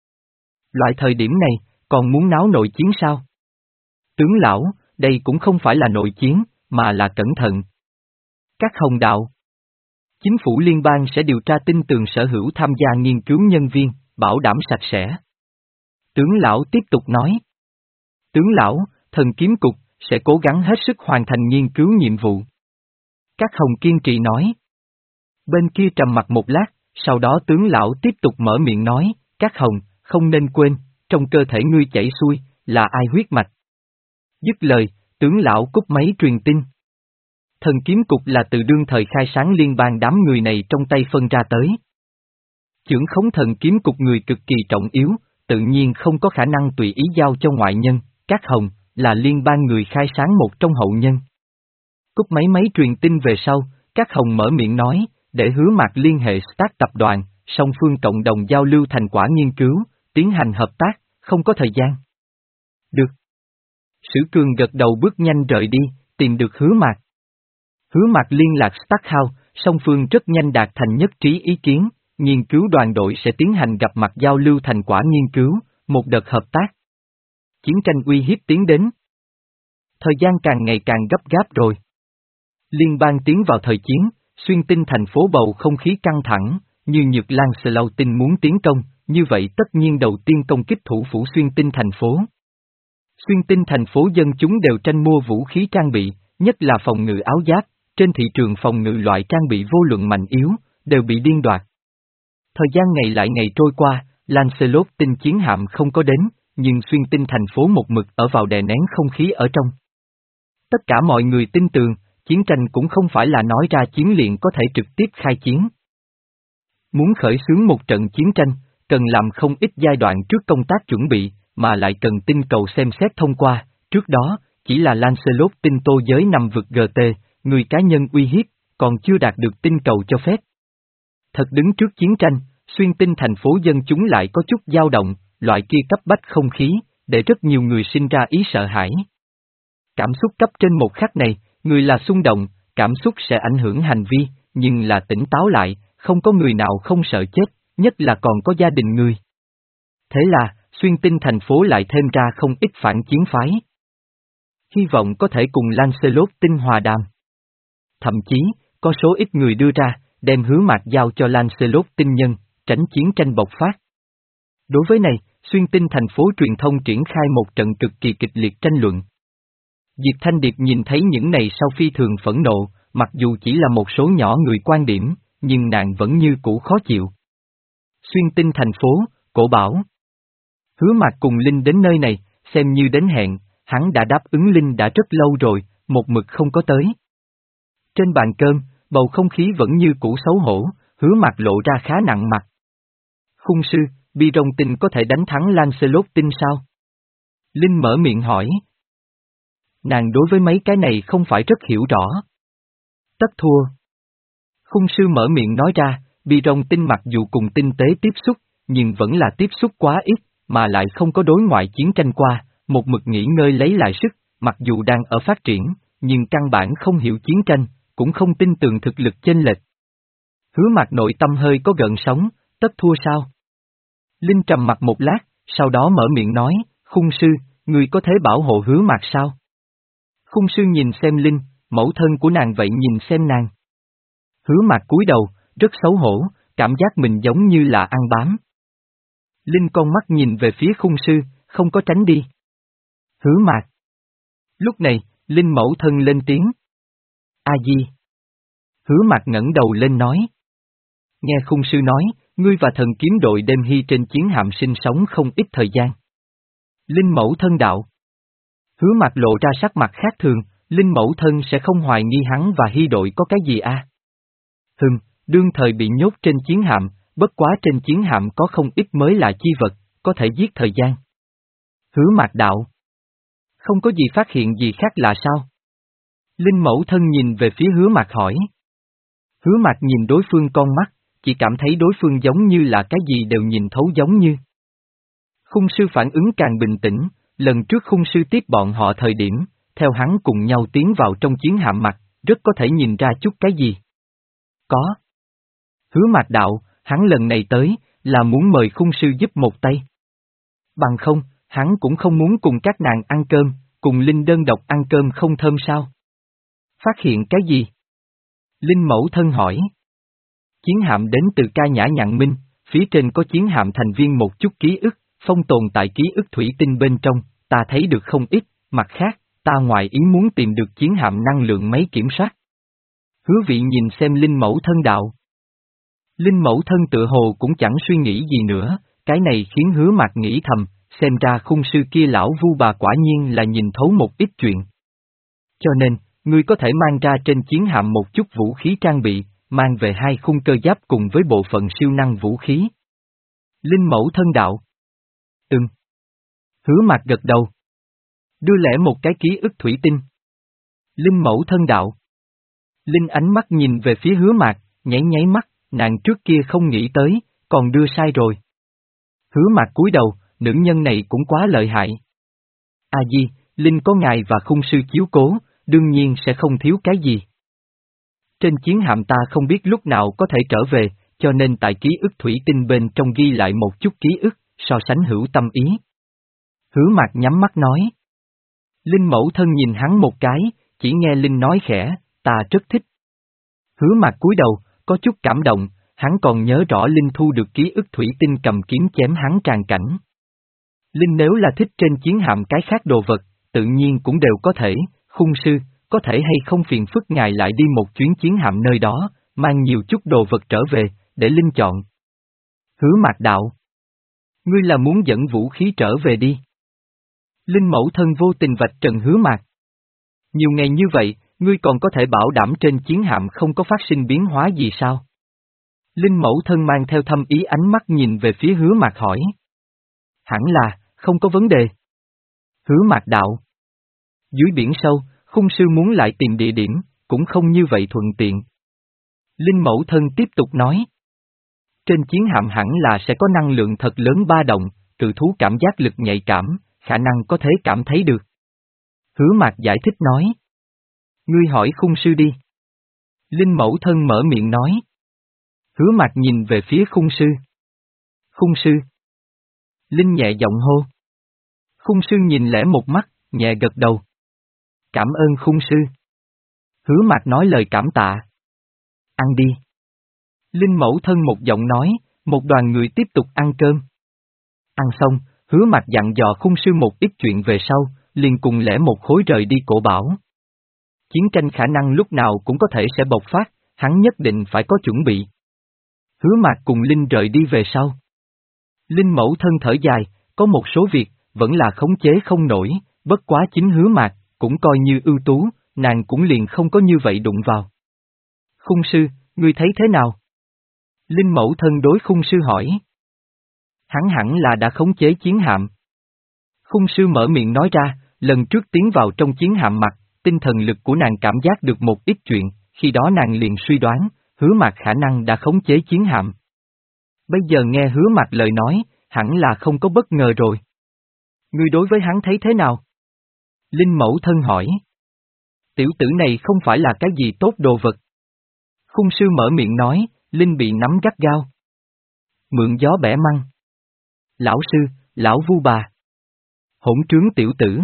Loại thời điểm này, còn muốn náo nội chiến sao? Tướng lão, đây cũng không phải là nội chiến, mà là cẩn thận. Các hồng đạo. Chính phủ liên bang sẽ điều tra tin tường sở hữu tham gia nghiên cứu nhân viên, bảo đảm sạch sẽ. Tướng lão tiếp tục nói. Tướng lão, thần kiếm cục, sẽ cố gắng hết sức hoàn thành nghiên cứu nhiệm vụ. Các hồng kiên trì nói. Bên kia trầm mặt một lát, sau đó tướng lão tiếp tục mở miệng nói, các hồng, không nên quên, trong cơ thể ngươi chảy xuôi, là ai huyết mạch. Dứt lời, tướng lão cúp máy truyền tin. Thần kiếm cục là từ đương thời khai sáng liên bang đám người này trong tay phân ra tới. Chưởng khống thần kiếm cục người cực kỳ trọng yếu, tự nhiên không có khả năng tùy ý giao cho ngoại nhân, các hồng, là liên bang người khai sáng một trong hậu nhân. Cúp máy máy truyền tin về sau, các Hồng mở miệng nói, để Hứa Mạc liên hệ Stark tập đoàn, song phương cộng đồng giao lưu thành quả nghiên cứu, tiến hành hợp tác, không có thời gian. Được. Sử Cường gật đầu bước nhanh rời đi, tìm được Hứa Mạc. Hứa Mạc liên lạc Stark House, song phương rất nhanh đạt thành nhất trí ý kiến, nghiên cứu đoàn đội sẽ tiến hành gặp mặt giao lưu thành quả nghiên cứu, một đợt hợp tác. Chiến tranh uy hiếp tiến đến. Thời gian càng ngày càng gấp gáp rồi. Liên bang tiến vào thời chiến, xuyên tinh thành phố bầu không khí căng thẳng, như Nhược Lan Slow tin muốn tiến công, như vậy tất nhiên đầu tiên công kích thủ phủ xuyên tinh thành phố. Xuyên tinh thành phố dân chúng đều tranh mua vũ khí trang bị, nhất là phòng ngự áo giáp, trên thị trường phòng ngự loại trang bị vô luận mạnh yếu, đều bị điên đoạt. Thời gian ngày lại ngày trôi qua, Lancelot tinh chiến hạm không có đến, nhưng xuyên tinh thành phố một mực ở vào đè nén không khí ở trong. Tất cả mọi người tin tưởng, chiến tranh cũng không phải là nói ra chiến liền có thể trực tiếp khai chiến. Muốn khởi xướng một trận chiến tranh, cần làm không ít giai đoạn trước công tác chuẩn bị, mà lại cần tinh cầu xem xét thông qua, trước đó, chỉ là Lancelot tinh tô giới nằm vực giê tê, người cá nhân uy hiếp, còn chưa đạt được tinh cầu cho phép. Thật đứng trước chiến tranh, xuyên tinh thành phố dân chúng lại có chút dao động, loại kia cấp bách không khí, để rất nhiều người sinh ra ý sợ hãi. Cảm xúc cấp trên một khắc này, người là xung động, cảm xúc sẽ ảnh hưởng hành vi, nhưng là tỉnh táo lại, không có người nào không sợ chết, nhất là còn có gia đình người. Thế là, xuyên tinh thành phố lại thêm ra không ít phản chiến phái. Hy vọng có thể cùng Lancelot tinh hòa đàm. Thậm chí, có số ít người đưa ra, đem Hứa Mạc giao cho Lancelot tinh nhân, tránh chiến tranh bộc phát. Đối với này, xuyên tinh thành phố truyền thông triển khai một trận cực kỳ kịch liệt tranh luận. Diệp Thanh Điệp nhìn thấy những này sau phi thường phẫn nộ, mặc dù chỉ là một số nhỏ người quan điểm, nhưng nàng vẫn như cũ khó chịu. Xuyên tinh thành phố, cổ bảo. Hứa Mạc cùng Linh đến nơi này, xem như đến hẹn, hắn đã đáp ứng Linh đã rất lâu rồi, một mực không có tới. Trên bàn cơm, bầu không khí vẫn như cũ xấu hổ, Hứa Mạc lộ ra khá nặng mặt. Khung sư, Bi Rong Tinh có thể đánh thắng Lancelot Tinh sao? Linh mở miệng hỏi. Nàng đối với mấy cái này không phải rất hiểu rõ. Tất thua. Khung sư mở miệng nói ra, Bi Rong Tinh mặc dù cùng tinh tế tiếp xúc, nhưng vẫn là tiếp xúc quá ít, mà lại không có đối ngoại chiến tranh qua, một mực nghỉ ngơi lấy lại sức, mặc dù đang ở phát triển, nhưng căn bản không hiểu chiến tranh, cũng không tin tưởng thực lực chênh lệch. Hứa Mạc nội tâm hơi có gợn sóng, tất thua sao? Linh trầm mặt một lát, sau đó mở miệng nói, Khung sư, ngươi có thể bảo hộ Hứa Mạc sao? Khung sư nhìn xem Linh, mẫu thân của nàng vậy nhìn xem nàng. Hứa Mạc cúi đầu, rất xấu hổ, cảm giác mình giống như là ăn bám. Linh con mắt nhìn về phía khung sư, không có tránh đi. Hứa Mạc. Lúc này, Linh mẫu thân lên tiếng. A Di. Hứa Mạc ngẩng đầu lên nói. Nghe khung sư nói, ngươi và thần kiếm đội đêm hy trên chiến hạm sinh sống không ít thời gian. Linh mẫu thân đạo. Hứa Mạc lộ ra sắc mặt khác thường, Linh mẫu thân sẽ không hoài nghi hắn và hy đội có cái gì à? Hừm, đương thời bị nhốt trên chiến hạm, bất quá trên chiến hạm có không ít mới là chi vật, có thể giết thời gian. Hứa Mạc đạo. Không có gì phát hiện gì khác là sao? Linh mẫu thân nhìn về phía Hứa Mạc hỏi. Hứa Mạc nhìn đối phương con mắt, chỉ cảm thấy đối phương giống như là cái gì đều nhìn thấu giống như. Khung sư phản ứng càng bình tĩnh, lần trước khung sư tiếp bọn họ thời điểm, theo hắn cùng nhau tiến vào trong chiến hạm mặt, rất có thể nhìn ra chút cái gì. Có. Hứa Mạc đạo, hắn lần này tới, là muốn mời khung sư giúp một tay. Bằng không, hắn cũng không muốn cùng các nàng ăn cơm, cùng Linh đơn độc ăn cơm không thơm sao? Phát hiện cái gì? Linh mẫu thân hỏi. Chiến hạm đến từ Ca Nhã Nhạn Minh, phía trên có chiến hạm thành viên một chút ký ức, phong tồn tại ký ức thủy tinh bên trong, ta thấy được không ít, mặt khác, ta ngoài ý muốn tìm được chiến hạm năng lượng máy kiểm soát. Hứa vị nhìn xem Linh mẫu thân đạo. Linh mẫu thân tự hồ cũng chẳng suy nghĩ gì nữa, cái này khiến Hứa Mạc nghĩ thầm, xem ra khung sư kia lão vu bà quả nhiên là nhìn thấu một ít chuyện. Cho nên, ngươi có thể mang ra trên chiến hạm một chút vũ khí trang bị, mang về hai khung cơ giáp cùng với bộ phận siêu năng vũ khí. Linh mẫu thân đạo. Ừm. Hứa Mạc gật đầu. Đưa lẽ một cái ký ức thủy tinh. Linh mẫu thân đạo. Linh ánh mắt nhìn về phía Hứa Mạc, nháy nháy mắt, nàng trước kia không nghĩ tới, còn đưa sai rồi. Hứa Mạc cúi đầu, nữ nhân này cũng quá lợi hại. A Di, Linh có ngài và khung sư chiếu cố, đương nhiên sẽ không thiếu cái gì. Trên chiến hạm ta không biết lúc nào có thể trở về, cho nên tại ký ức thủy tinh bên trong ghi lại một chút ký ức, so sánh hữu tâm ý. Hứa Mạc nhắm mắt nói. Linh mẫu thân nhìn hắn một cái, chỉ nghe Linh nói khẽ, ta rất thích. Hứa Mạc cúi đầu, có chút cảm động, hắn còn nhớ rõ Linh thu được ký ức thủy tinh cầm kiếm chém hắn tràn cảnh. Linh nếu là thích trên chiến hạm cái khác đồ vật, tự nhiên cũng đều có thể, khung sư, có thể hay không phiền phức ngài lại đi một chuyến chiến hạm nơi đó, mang nhiều chút đồ vật trở về, để Linh chọn. Hứa Mạc đạo. Ngươi là muốn dẫn vũ khí trở về đi. Linh mẫu thân vô tình vạch trần Hứa Mạc. Nhiều ngày như vậy, ngươi còn có thể bảo đảm trên chiến hạm không có phát sinh biến hóa gì sao? Linh mẫu thân mang theo thâm ý ánh mắt nhìn về phía Hứa Mạc hỏi. Hẳn là, không có vấn đề. Hứa Mạc đạo. Dưới biển sâu, khung sư muốn lại tìm địa điểm, cũng không như vậy thuận tiện. Linh mẫu thân tiếp tục nói. Trên chiến hạm hẳn là sẽ có năng lượng thật lớn ba động, cự thú cảm giác lực nhạy cảm, khả năng có thể cảm thấy được. Hứa Mạc giải thích nói. Ngươi hỏi khung sư đi. Linh mẫu thân mở miệng nói. Hứa Mạc nhìn về phía khung sư. Khung sư. Linh nhẹ giọng hô. Khung sư nhìn lẽ một mắt, nhẹ gật đầu. Cảm ơn khung sư. Hứa Mạc nói lời cảm tạ. Ăn đi. Linh mẫu thân một giọng nói, một đoàn người tiếp tục ăn cơm. Ăn xong, Hứa Mạc dặn dò khung sư một ít chuyện về sau, liền cùng lẽ một khối rời đi cổ bảo. Chiến tranh khả năng lúc nào cũng có thể sẽ bộc phát, hắn nhất định phải có chuẩn bị. Hứa Mạc cùng Linh rời đi về sau. Linh mẫu thân thở dài, có một số việc, vẫn là khống chế không nổi, bất quá chính Hứa Mạc, cũng coi như ưu tú, nàng cũng liền không có như vậy đụng vào. Khung sư, ngươi thấy thế nào? Linh mẫu thân đối khung sư hỏi. Hắn hẳn là đã khống chế chiến hạm. Khung sư mở miệng nói ra, lần trước tiến vào trong chiến hạm mặt, tinh thần lực của nàng cảm giác được một ít chuyện, khi đó nàng liền suy đoán, Hứa Mạc khả năng đã khống chế chiến hạm. Bây giờ nghe Hứa Mạc lời nói, hẳn là không có bất ngờ rồi. Ngươi đối với hắn thấy thế nào? Linh mẫu thân hỏi. Tiểu tử này không phải là cái gì tốt đồ vật. Khung sư mở miệng nói, Linh bị nắm gắt gao. Mượn gió bẻ măng. Lão sư, lão vu bà. Hỗn trướng tiểu tử.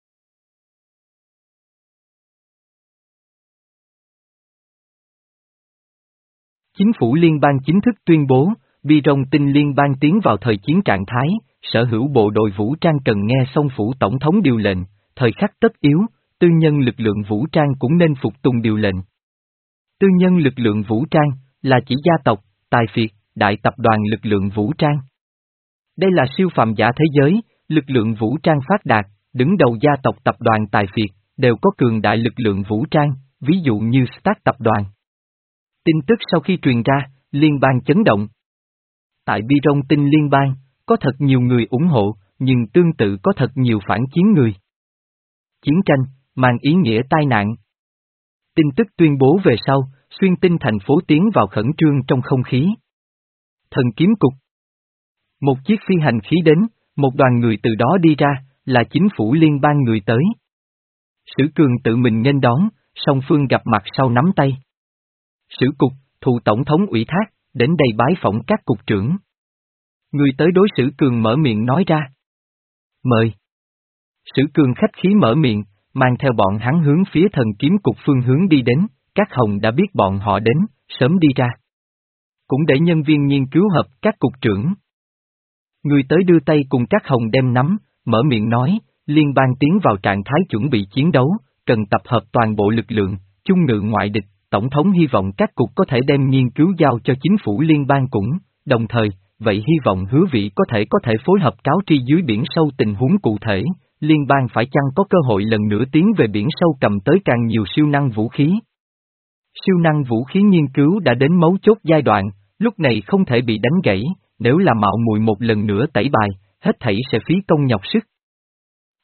Chính phủ liên bang chính thức tuyên bố, Bi Rong Tinh liên bang tiến vào thời chiến trạng thái, sở hữu bộ đội vũ trang cần nghe xong phủ tổng thống điều lệnh, thời khắc tất yếu, tư nhân lực lượng vũ trang cũng nên phục tùng điều lệnh. Tư nhân lực lượng vũ trang, là chỉ gia tộc, tài phiệt, đại tập đoàn lực lượng vũ trang. Đây là siêu phàm giả thế giới, lực lượng vũ trang phát đạt, đứng đầu gia tộc tập đoàn tài phiệt, đều có cường đại lực lượng vũ trang, ví dụ như Stark tập đoàn. Tin tức sau khi truyền ra, liên bang chấn động. Tại Bi Rong Tinh liên bang, có thật nhiều người ủng hộ, nhưng tương tự có thật nhiều phản chiến người. Chiến tranh, mang ý nghĩa tai nạn. Tin tức tuyên bố về sau, xuyên tinh thành phố tiến vào khẩn trương trong không khí. Thần kiếm cục. Một chiếc phi hành khí đến, một đoàn người từ đó đi ra, là chính phủ liên bang người tới. Sử Cường tự mình nghênh đón, song phương gặp mặt sau nắm tay. Sử cục, thụ tổng thống ủy thác, đến đây bái phỏng các cục trưởng. Người tới đối Sử Cường mở miệng nói ra. Mời. Sử Cường khách khí mở miệng, mang theo bọn hắn hướng phía thần kiếm cục phương hướng đi đến, các hồng đã biết bọn họ đến, sớm đi ra. Cũng để nhân viên nghiên cứu hợp các cục trưởng. Người tới đưa tay cùng các hồng đem nắm, mở miệng nói, liên bang tiến vào trạng thái chuẩn bị chiến đấu, cần tập hợp toàn bộ lực lượng, chung ngự ngoại địch, tổng thống hy vọng các cục có thể đem nghiên cứu giao cho chính phủ liên bang cũng, đồng thời, vậy hy vọng hứa vị có thể có thể phối hợp cáo tri dưới biển sâu tình huống cụ thể, liên bang phải chăng có cơ hội lần nữa tiến về biển sâu cầm tới càng nhiều siêu năng vũ khí. Siêu năng vũ khí nghiên cứu đã đến mấu chốt giai đoạn, lúc này không thể bị đánh gãy, nếu là mạo muội một lần nữa tẩy bài, hết thảy sẽ phí công nhọc sức.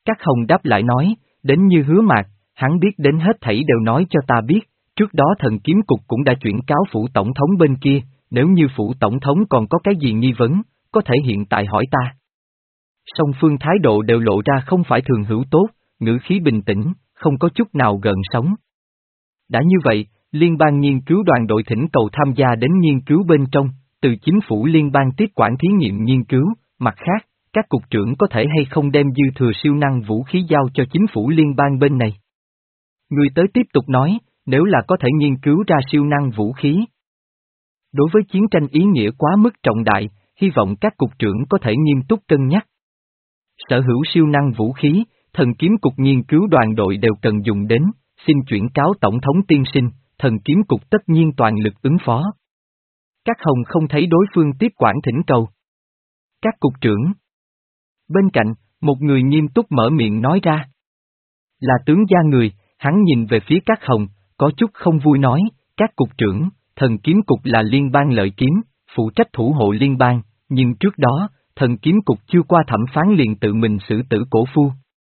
Các Hồng đáp lại nói, đến như hứa mạc, hắn biết đến hết thảy đều nói cho ta biết, trước đó thần kiếm cục cũng đã chuyển cáo phủ tổng thống bên kia, nếu như phủ tổng thống còn có cái gì nghi vấn, có thể hiện tại hỏi ta. Song phương thái độ đều lộ ra không phải thường hữu tốt, ngữ khí bình tĩnh, không có chút nào gợn sóng. Đã như vậy, liên bang nghiên cứu đoàn đội thỉnh cầu tham gia đến nghiên cứu bên trong, từ chính phủ liên bang tiếp quản thí nghiệm nghiên cứu, mặt khác, các cục trưởng có thể hay không đem dư thừa siêu năng vũ khí giao cho chính phủ liên bang bên này. Người tới tiếp tục nói, nếu là có thể nghiên cứu ra siêu năng vũ khí. Đối với chiến tranh ý nghĩa quá mức trọng đại, hy vọng các cục trưởng có thể nghiêm túc cân nhắc. Sở hữu siêu năng vũ khí, thần kiếm cục nghiên cứu đoàn đội đều cần dùng đến, xin chuyển cáo tổng thống tiên sinh, thần kiếm cục tất nhiên toàn lực ứng phó. Các Hồng không thấy đối phương tiếp quản thỉnh cầu. Các cục trưởng. Bên cạnh, một người nghiêm túc mở miệng nói ra. Là tướng gia người, hắn nhìn về phía các Hồng, có chút không vui nói, các cục trưởng, thần kiếm cục là liên bang lợi kiếm, phụ trách thủ hộ liên bang, nhưng trước đó, thần kiếm cục chưa qua thẩm phán liền tự mình xử tử cổ phu.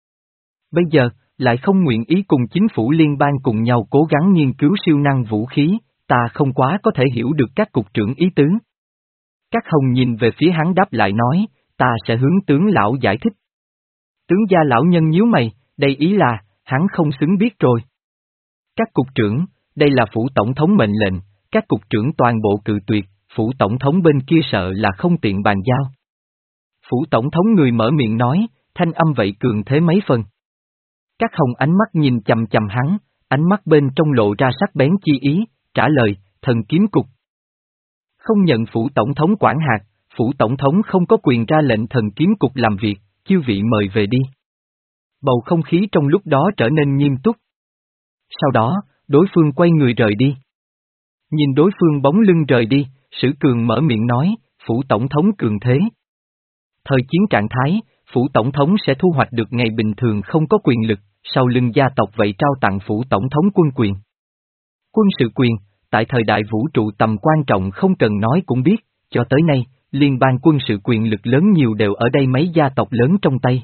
Bây giờ, lại không nguyện ý cùng chính phủ liên bang cùng nhau cố gắng nghiên cứu siêu năng vũ khí, ta không quá có thể hiểu được các cục trưởng ý tứ. Các Hồng nhìn về phía hắn đáp lại nói, ta sẽ hướng tướng lão giải thích. Tướng gia lão nhân nhíu mày, đây ý là, hắn không xứng biết rồi. Các cục trưởng, đây là phủ tổng thống mệnh lệnh, các cục trưởng toàn bộ cự tuyệt, phủ tổng thống bên kia sợ là không tiện bàn giao. Phủ tổng thống người mở miệng nói, thanh âm vậy cường thế mấy phần. Các Hồng ánh mắt nhìn chầm chầm hắn, ánh mắt bên trong lộ ra sắc bén chi ý, trả lời, thần kiếm cục. Không nhận phủ tổng thống quản hạt, phủ tổng thống không có quyền ra lệnh thần kiếm cục làm việc, chư vị mời về đi. Bầu không khí trong lúc đó trở nên nghiêm túc. Sau đó, đối phương quay người rời đi. Nhìn đối phương bóng lưng rời đi, Sử Cường mở miệng nói, phủ tổng thống cường thế. Thời chiến trạng thái, phủ tổng thống sẽ thu hoạch được ngày bình thường không có quyền lực, sau lưng gia tộc vậy trao tặng phủ tổng thống quân quyền. Quân sự quyền, tại thời đại vũ trụ tầm quan trọng không cần nói cũng biết, cho tới nay, liên bang quân sự quyền lực lớn nhiều đều ở đây mấy gia tộc lớn trong tay.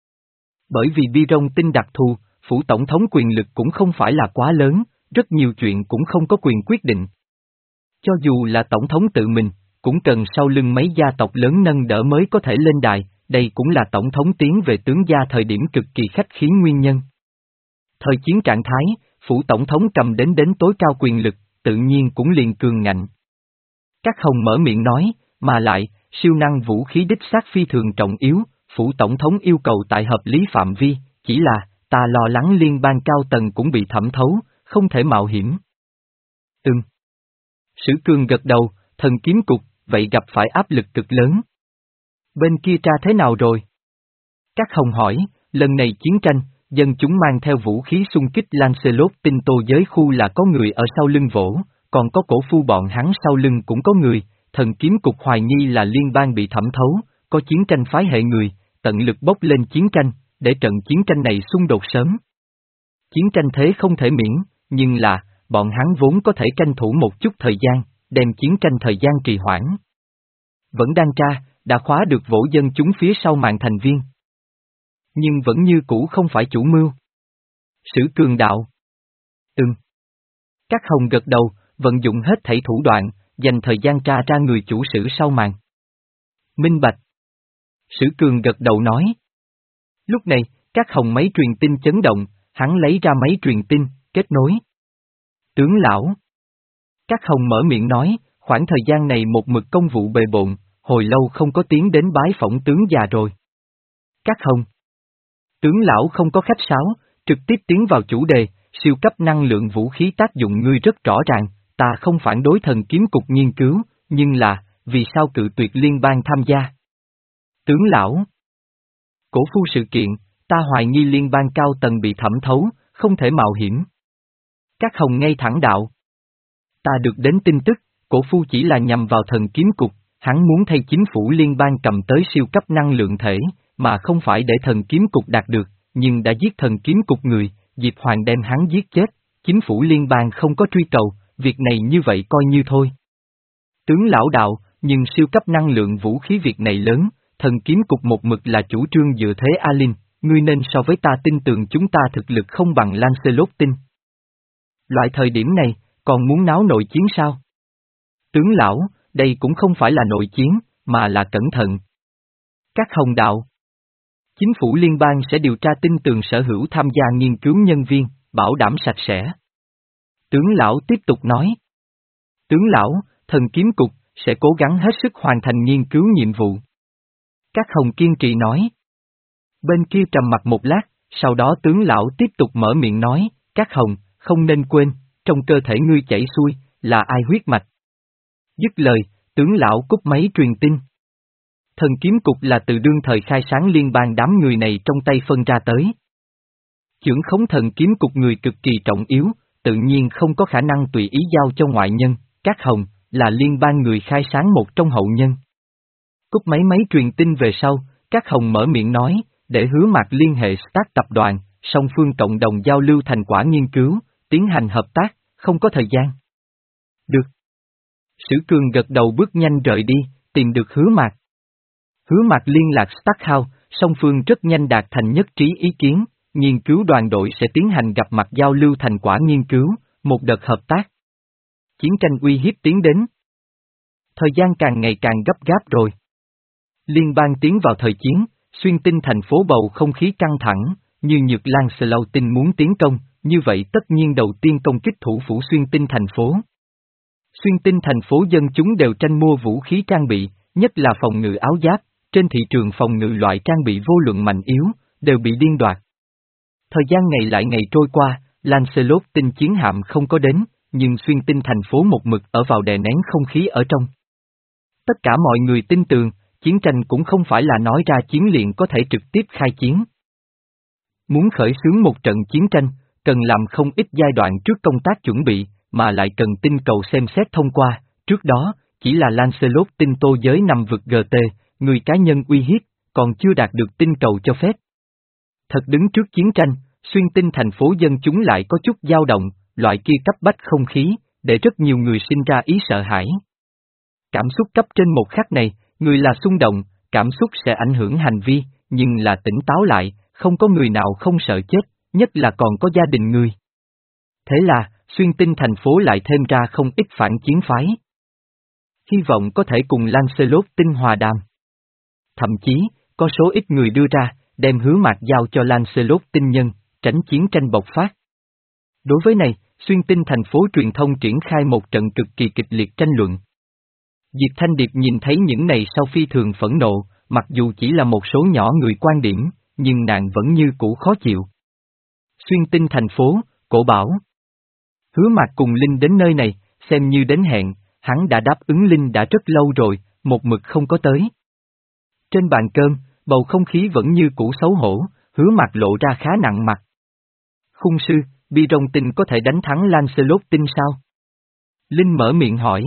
Bởi vì bi rong tinh đặc thù, phủ tổng thống quyền lực cũng không phải là quá lớn, rất nhiều chuyện cũng không có quyền quyết định. Cho dù là tổng thống tự mình, cũng cần sau lưng mấy gia tộc lớn nâng đỡ mới có thể lên đài, đây cũng là tổng thống tiến về tướng gia thời điểm cực kỳ khách khí nguyên nhân. Thời chiến trạng thái, phủ tổng thống cầm đến đến tối cao quyền lực, tự nhiên cũng liền cường ngạnh. Các Hồng mở miệng nói, mà lại, siêu năng vũ khí đích xác phi thường trọng yếu, phủ tổng thống yêu cầu tại hợp lý phạm vi, chỉ là, ta lo lắng liên bang cao tầng cũng bị thẩm thấu, không thể mạo hiểm. Ừm. Sử Cường gật đầu, thần kiếm cục, vậy gặp phải áp lực cực lớn. Bên kia tra thế nào rồi? Các Hồng hỏi, lần này chiến tranh, dân chúng mang theo vũ khí xung kích Lancelot tinh tô giới khu là có người ở sau lưng vỗ, còn có cổ phu bọn hắn sau lưng cũng có người, thần kiếm cục hoài nghi là liên bang bị thẩm thấu, có chiến tranh phái hệ người, tận lực bốc lên chiến tranh, để trận chiến tranh này xung đột sớm. Chiến tranh thế không thể miễn, nhưng là, bọn hắn vốn có thể tranh thủ một chút thời gian, đem chiến tranh thời gian trì hoãn. Vẫn đang tra, đã khóa được vỗ dân chúng phía sau màn thành viên. Nhưng vẫn như cũ không phải chủ mưu. Sử Cường đạo. Ừm. Các Hồng gật đầu, vận dụng hết thảy thủ đoạn, dành thời gian tra ra người chủ sử sau màn. Minh bạch. Sử Cường gật đầu nói. Lúc này, các Hồng máy truyền tin chấn động, hắn lấy ra máy truyền tin, kết nối. Tướng lão. Các Hồng mở miệng nói, khoảng thời gian này một mực công vụ bề bộn, hồi lâu không có tiến đến bái phỏng tướng già rồi. Các Hồng. Tướng lão không có khách sáo, trực tiếp tiến vào chủ đề, siêu cấp năng lượng vũ khí tác dụng ngươi rất rõ ràng, ta không phản đối thần kiếm cục nghiên cứu, nhưng là, vì sao cự tuyệt liên bang tham gia? Tướng lão. Cổ phu sự kiện, ta hoài nghi liên bang cao tầng bị thẩm thấu, không thể mạo hiểm. Các Hồng ngay thẳng đạo. Ta được đến tin tức, cổ phu chỉ là nhằm vào thần kiếm cục, hắn muốn thay chính phủ liên bang cầm tới siêu cấp năng lượng thể, mà không phải để thần kiếm cục đạt được, nhưng đã giết thần kiếm cục người, Diệp Hoàng đem hắn giết chết, chính phủ liên bang không có truy cầu, việc này như vậy coi như thôi. Tướng lão đạo, nhưng siêu cấp năng lượng vũ khí việc này lớn, thần kiếm cục một mực là chủ trương dựa thế Alin, ngươi nên so với ta tin tưởng chúng ta thực lực không bằng Lancelot tin. Loại thời điểm này, còn muốn náo nội chiến sao? Tướng lão, đây cũng không phải là nội chiến, mà là cẩn thận. Các hồng đạo. Chính phủ liên bang sẽ điều tra tin tường sở hữu tham gia nghiên cứu nhân viên, bảo đảm sạch sẽ. Tướng lão tiếp tục nói. Tướng lão, thần kiếm cục, sẽ cố gắng hết sức hoàn thành nghiên cứu nhiệm vụ. Các hồng kiên trì nói. Bên kia trầm mặt một lát, sau đó tướng lão tiếp tục mở miệng nói, các hồng, không nên quên, trong cơ thể ngươi chảy xuôi, là ai huyết mạch. Dứt lời, tướng lão cúp máy truyền tin. Thần kiếm cục là từ đương thời khai sáng liên bang đám người này trong tay phân ra tới. Chưởng khống thần kiếm cục người cực kỳ trọng yếu, tự nhiên không có khả năng tùy ý giao cho ngoại nhân, các hồng, là liên bang người khai sáng một trong hậu nhân. Cúp máy máy truyền tin về sau, các hồng mở miệng nói, để Hứa Mạc liên hệ Stark tập đoàn, song phương cộng đồng giao lưu thành quả nghiên cứu, tiến hành hợp tác, không có thời gian. Được. Sử Cường gật đầu bước nhanh rời đi, tìm được Hứa Mạc. Hứa Mạc liên lạc Stark House, song phương rất nhanh đạt thành nhất trí ý kiến, nghiên cứu đoàn đội sẽ tiến hành gặp mặt giao lưu thành quả nghiên cứu, một đợt hợp tác. Chiến tranh uy hiếp tiến đến. Thời gian càng ngày càng gấp gáp rồi. Liên bang tiến vào thời chiến, xuyên tinh thành phố bầu không khí căng thẳng, như Nhược Lancelot tin muốn tiến công, như vậy tất nhiên đầu tiên công kích thủ phủ xuyên tinh thành phố. Xuyên tinh thành phố dân chúng đều tranh mua vũ khí trang bị, nhất là phòng ngự áo giáp, trên thị trường phòng ngự loại trang bị vô luận mạnh yếu, đều bị điên đoạt. Thời gian ngày lại ngày trôi qua, Lancelot tinh chiến hạm không có đến, nhưng xuyên tinh thành phố một mực ở vào đè nén không khí ở trong. Tất cả mọi người tin tưởng, chiến tranh cũng không phải là nói ra chiến liền có thể trực tiếp khai chiến. Muốn khởi xướng một trận chiến tranh, cần làm không ít giai đoạn trước công tác chuẩn bị, mà lại cần tinh cầu xem xét thông qua, trước đó, chỉ là Lancelot tinh tô giới nằm vực giê tê, người cá nhân uy hiếp, còn chưa đạt được tinh cầu cho phép. Thật đứng trước chiến tranh, xuyên tinh thành phố dân chúng lại có chút dao động, loại kia cấp bách không khí, để rất nhiều người sinh ra ý sợ hãi. Cảm xúc cấp trên một khắc này, người là xung động, cảm xúc sẽ ảnh hưởng hành vi, nhưng là tỉnh táo lại, không có người nào không sợ chết, nhất là còn có gia đình người. Thế là, xuyên tinh thành phố lại thêm ra không ít phản chiến phái. Hy vọng có thể cùng Lancelot tinh hòa đàm. Thậm chí, có số ít người đưa ra, đem Hứa Mạc giao cho Lancelot tinh nhân, tránh chiến tranh bộc phát. Đối với này, xuyên tinh thành phố truyền thông triển khai một trận cực kỳ kịch liệt tranh luận. Diệp Thanh Điệp nhìn thấy những này sau phi thường phẫn nộ, mặc dù chỉ là một số nhỏ người quan điểm, nhưng nàng vẫn như cũ khó chịu. Xuyên tinh thành phố, Cổ Bảo. Hứa Mạc cùng Linh đến nơi này, xem như đến hẹn, hắn đã đáp ứng Linh đã rất lâu rồi, một mực không có tới. Trên bàn cơm, bầu không khí vẫn như cũ xấu hổ, Hứa Mạc lộ ra khá nặng mặt. Khung sư, Bi Rong Tinh có thể đánh thắng Lancelot Tinh sao? Linh mở miệng hỏi.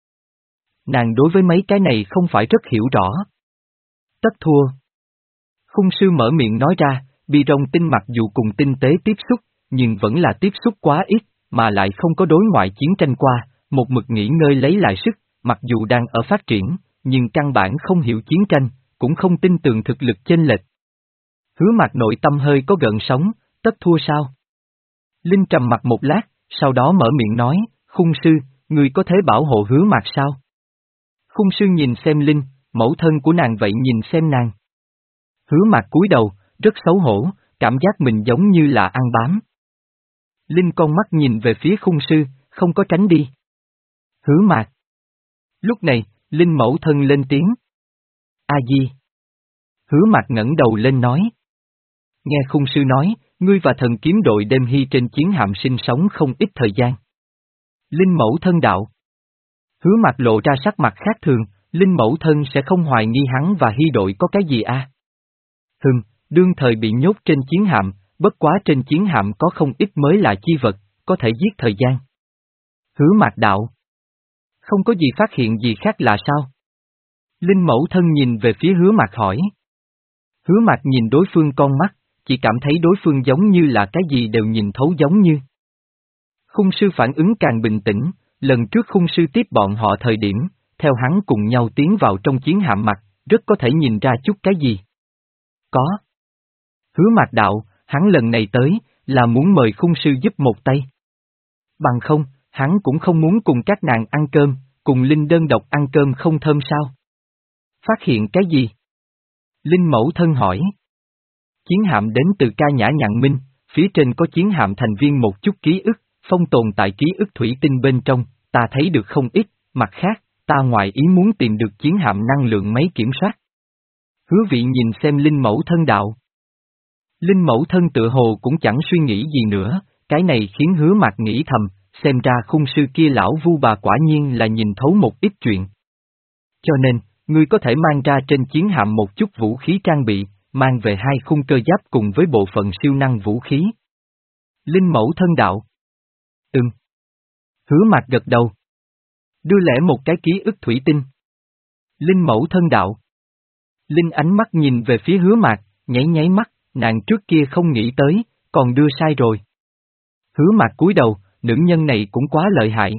Nàng đối với mấy cái này không phải rất hiểu rõ. Tất thua. Khung sư mở miệng nói ra, Bi Rong Tinh mặc dù cùng tinh tế tiếp xúc, nhưng vẫn là tiếp xúc quá ít, mà lại không có đối ngoại chiến tranh qua, một mực nghỉ ngơi lấy lại sức, mặc dù đang ở phát triển, nhưng căn bản không hiểu chiến tranh, cũng không tin tưởng thực lực chênh lệch. Hứa Mạc nội tâm hơi có gợn sóng, tất thua sao? Linh trầm mặt một lát, sau đó mở miệng nói, Khung sư, người có thể bảo hộ Hứa Mạc sao? Khung sư nhìn xem Linh, mẫu thân của nàng vậy nhìn xem nàng. Hứa Mạc cúi đầu, rất xấu hổ, cảm giác mình giống như là ăn bám. Linh con mắt nhìn về phía khung sư, không có tránh đi. Hứa Mạc. Lúc này, Linh mẫu thân lên tiếng. A Di. Hứa Mạc ngẩng đầu lên nói. Nghe khung sư nói, ngươi và thần kiếm đội đêm hy trên chiến hạm sinh sống không ít thời gian. Linh mẫu thân đạo. Hứa Mạc lộ ra sắc mặt khác thường, Linh mẫu thân sẽ không hoài nghi hắn và hy đội có cái gì à? Hừm, đương thời bị nhốt trên chiến hạm, bất quá trên chiến hạm có không ít mới lạ chi vật, có thể giết thời gian. Hứa Mạc đạo. Không có gì phát hiện gì khác là sao? Linh mẫu thân nhìn về phía Hứa Mạc hỏi. Hứa Mạc nhìn đối phương con mắt, chỉ cảm thấy đối phương giống như là cái gì đều nhìn thấu giống như. Khung sư phản ứng càng bình tĩnh, lần trước khung sư tiếp bọn họ thời điểm, theo hắn cùng nhau tiến vào trong chiến hạm mặt, rất có thể nhìn ra chút cái gì. Có. Hứa Mạc đạo, hắn lần này tới, là muốn mời khung sư giúp một tay. Bằng không, hắn cũng không muốn cùng các nàng ăn cơm, cùng Linh đơn độc ăn cơm không thơm sao? Phát hiện cái gì? Linh mẫu thân hỏi. Chiến hạm đến từ ca nhã nhạn minh, phía trên có chiến hạm thành viên một chút ký ức, phong tồn tại ký ức thủy tinh bên trong, ta thấy được không ít, mặt khác, ta ngoài ý muốn tìm được chiến hạm năng lượng máy kiểm soát. Hứa vị nhìn xem Linh mẫu thân đạo. Linh mẫu thân tựa hồ cũng chẳng suy nghĩ gì nữa, cái này khiến Hứa Mạc nghĩ thầm, xem ra khung sư kia lão vu bà quả nhiên là nhìn thấu một ít chuyện. Cho nên, ngươi có thể mang ra trên chiến hạm một chút vũ khí trang bị, mang về hai khung cơ giáp cùng với bộ phận siêu năng vũ khí. Linh mẫu thân đạo. Ừm. Hứa Mạc gật đầu. Đưa lẽ một cái ký ức thủy tinh. Linh mẫu thân đạo. Linh ánh mắt nhìn về phía Hứa Mạc, nháy nháy mắt, nàng trước kia không nghĩ tới, còn đưa sai rồi. Hứa Mạc cúi đầu, nữ nhân này cũng quá lợi hại.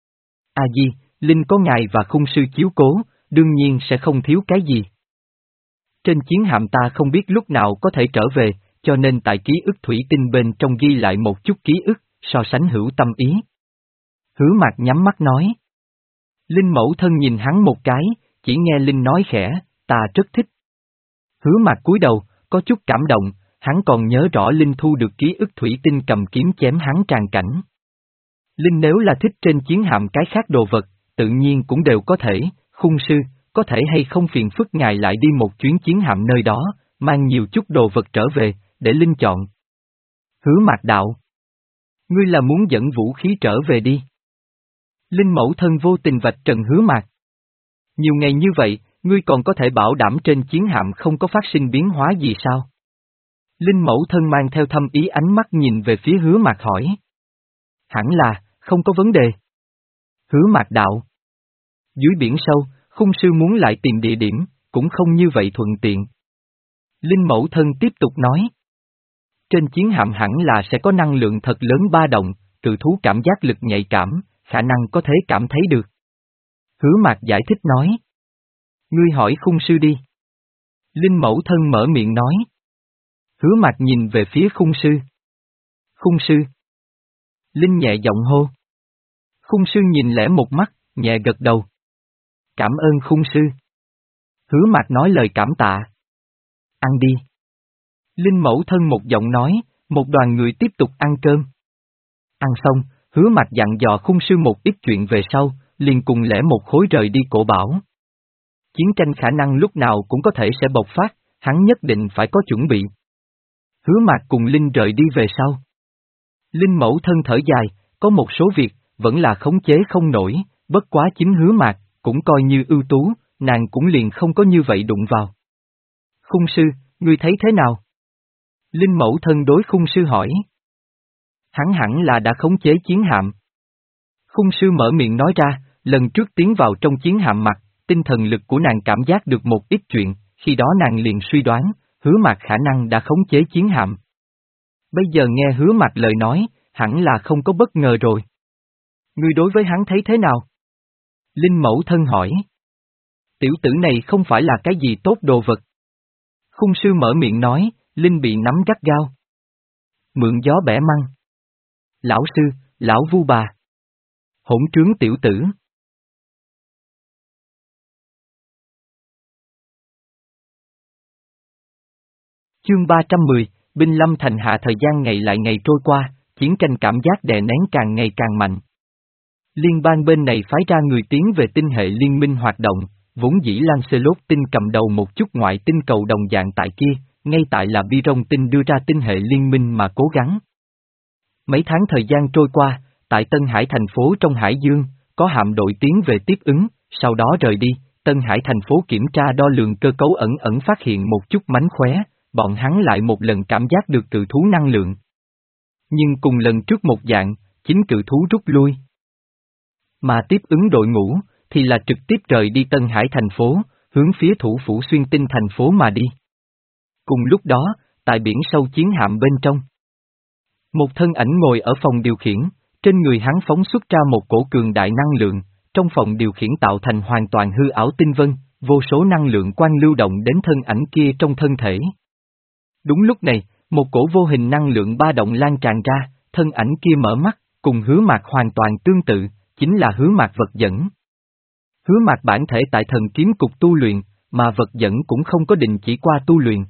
A Di, Linh có ngài và khung sư chiếu cố, đương nhiên sẽ không thiếu cái gì. Trên chiến hạm ta không biết lúc nào có thể trở về, cho nên tại ký ức thủy tinh bên trong ghi lại một chút ký ức, so sánh hữu tâm ý. Hứa Mạc nhắm mắt nói. Linh mẫu thân nhìn hắn một cái, chỉ nghe Linh nói khẽ, ta rất thích. Hứa Mạc cúi đầu, có chút cảm động, hắn còn nhớ rõ Linh thu được ký ức thủy tinh cầm kiếm chém hắn tràn cảnh. Linh nếu là thích trên chiến hạm cái khác đồ vật, tự nhiên cũng đều có thể, khung sư, có thể hay không phiền phức ngài lại đi một chuyến chiến hạm nơi đó, mang nhiều chút đồ vật trở về, để Linh chọn. Hứa Mạc đạo. Ngươi là muốn dẫn vũ khí trở về đi. Linh mẫu thân vô tình vạch trần Hứa Mạc. Nhiều ngày như vậy, ngươi còn có thể bảo đảm trên chiến hạm không có phát sinh biến hóa gì sao? Linh mẫu thân mang theo thâm ý ánh mắt nhìn về phía Hứa Mạc hỏi. Hẳn là, không có vấn đề. Hứa Mạc đạo. Dưới biển sâu, khung sư muốn lại tìm địa điểm, cũng không như vậy thuận tiện. Linh mẫu thân tiếp tục nói. Trên chiến hạm hẳn là sẽ có năng lượng thật lớn ba động, cự thú cảm giác lực nhạy cảm, khả năng có thể cảm thấy được. Hứa Mạc giải thích nói. Ngươi hỏi khung sư đi. Linh mẫu thân mở miệng nói. Hứa Mạc nhìn về phía khung sư. Khung sư. Linh nhẹ giọng hô. Khung sư nhìn lẽ một mắt, nhẹ gật đầu. Cảm ơn khung sư. Hứa Mạc nói lời cảm tạ. Ăn đi. Linh mẫu thân một giọng nói, một đoàn người tiếp tục ăn cơm. Ăn xong, Hứa Mạc dặn dò khung sư một ít chuyện về sau, liền cùng lẽ một khối rời đi cổ bảo. Chiến tranh khả năng lúc nào cũng có thể sẽ bộc phát, hắn nhất định phải có chuẩn bị. Hứa Mạc cùng Linh rời đi về sau. Linh mẫu thân thở dài, có một số việc, vẫn là khống chế không nổi, bất quá chính Hứa Mạc, cũng coi như ưu tú, nàng cũng liền không có như vậy đụng vào. Khung sư, ngươi thấy thế nào? Linh mẫu thân đối khung sư hỏi. Hắn hẳn là đã khống chế chiến hạm. Khung sư mở miệng nói ra, lần trước tiến vào trong chiến hạm mặt, tinh thần lực của nàng cảm giác được một ít chuyện, khi đó nàng liền suy đoán, Hứa Mạc khả năng đã khống chế chiến hạm. Bây giờ nghe Hứa Mạc lời nói, hẳn là không có bất ngờ rồi. Ngươi đối với hắn thấy thế nào? Linh mẫu thân hỏi. Tiểu tử này không phải là cái gì tốt đồ vật. Khung sư mở miệng nói, Linh bị nắm gắt gao. Mượn gió bẻ măng. Lão sư, lão vu bà. Hỗn trướng tiểu tử. Chương ba trăm mười, Binh Lâm Thành hạ. Thời gian ngày lại ngày trôi qua, chiến tranh cảm giác đè nén càng ngày càng mạnh. Liên bang bên này phái ra người tiến về tinh hệ liên minh hoạt động, vốn dĩ Lancelot tinh cầm đầu một chút ngoại tinh cầu đồng dạng tại kia, ngay tại là Biron tinh đưa ra tinh hệ liên minh mà cố gắng. Mấy tháng thời gian trôi qua, tại Tân Hải thành phố trong Hải Dương, có hạm đội tiến về tiếp ứng, sau đó rời đi, Tân Hải thành phố kiểm tra đo lường cơ cấu ẩn ẩn phát hiện một chút mánh khóe, bọn hắn lại một lần cảm giác được cự thú năng lượng. Nhưng cùng lần trước một dạng, chính cự thú rút lui. Mà tiếp ứng đội ngũ, thì là trực tiếp rời đi Tân Hải thành phố, hướng phía thủ phủ Xuyên Tinh thành phố mà đi. Cùng lúc đó, tại biển sâu chiến hạm bên trong, một thân ảnh ngồi ở phòng điều khiển, trên người hắn phóng xuất ra một cổ cường đại năng lượng, trong phòng điều khiển tạo thành hoàn toàn hư ảo tinh vân, vô số năng lượng quang lưu động đến thân ảnh kia trong thân thể. Đúng lúc này, một cổ vô hình năng lượng ba động lan tràn ra, thân ảnh kia mở mắt, cùng Hứa Mạc hoàn toàn tương tự, chính là Hứa Mạc vật dẫn. Hứa Mạc bản thể tại thần kiếm cục tu luyện, mà vật dẫn cũng không có định chỉ qua tu luyện.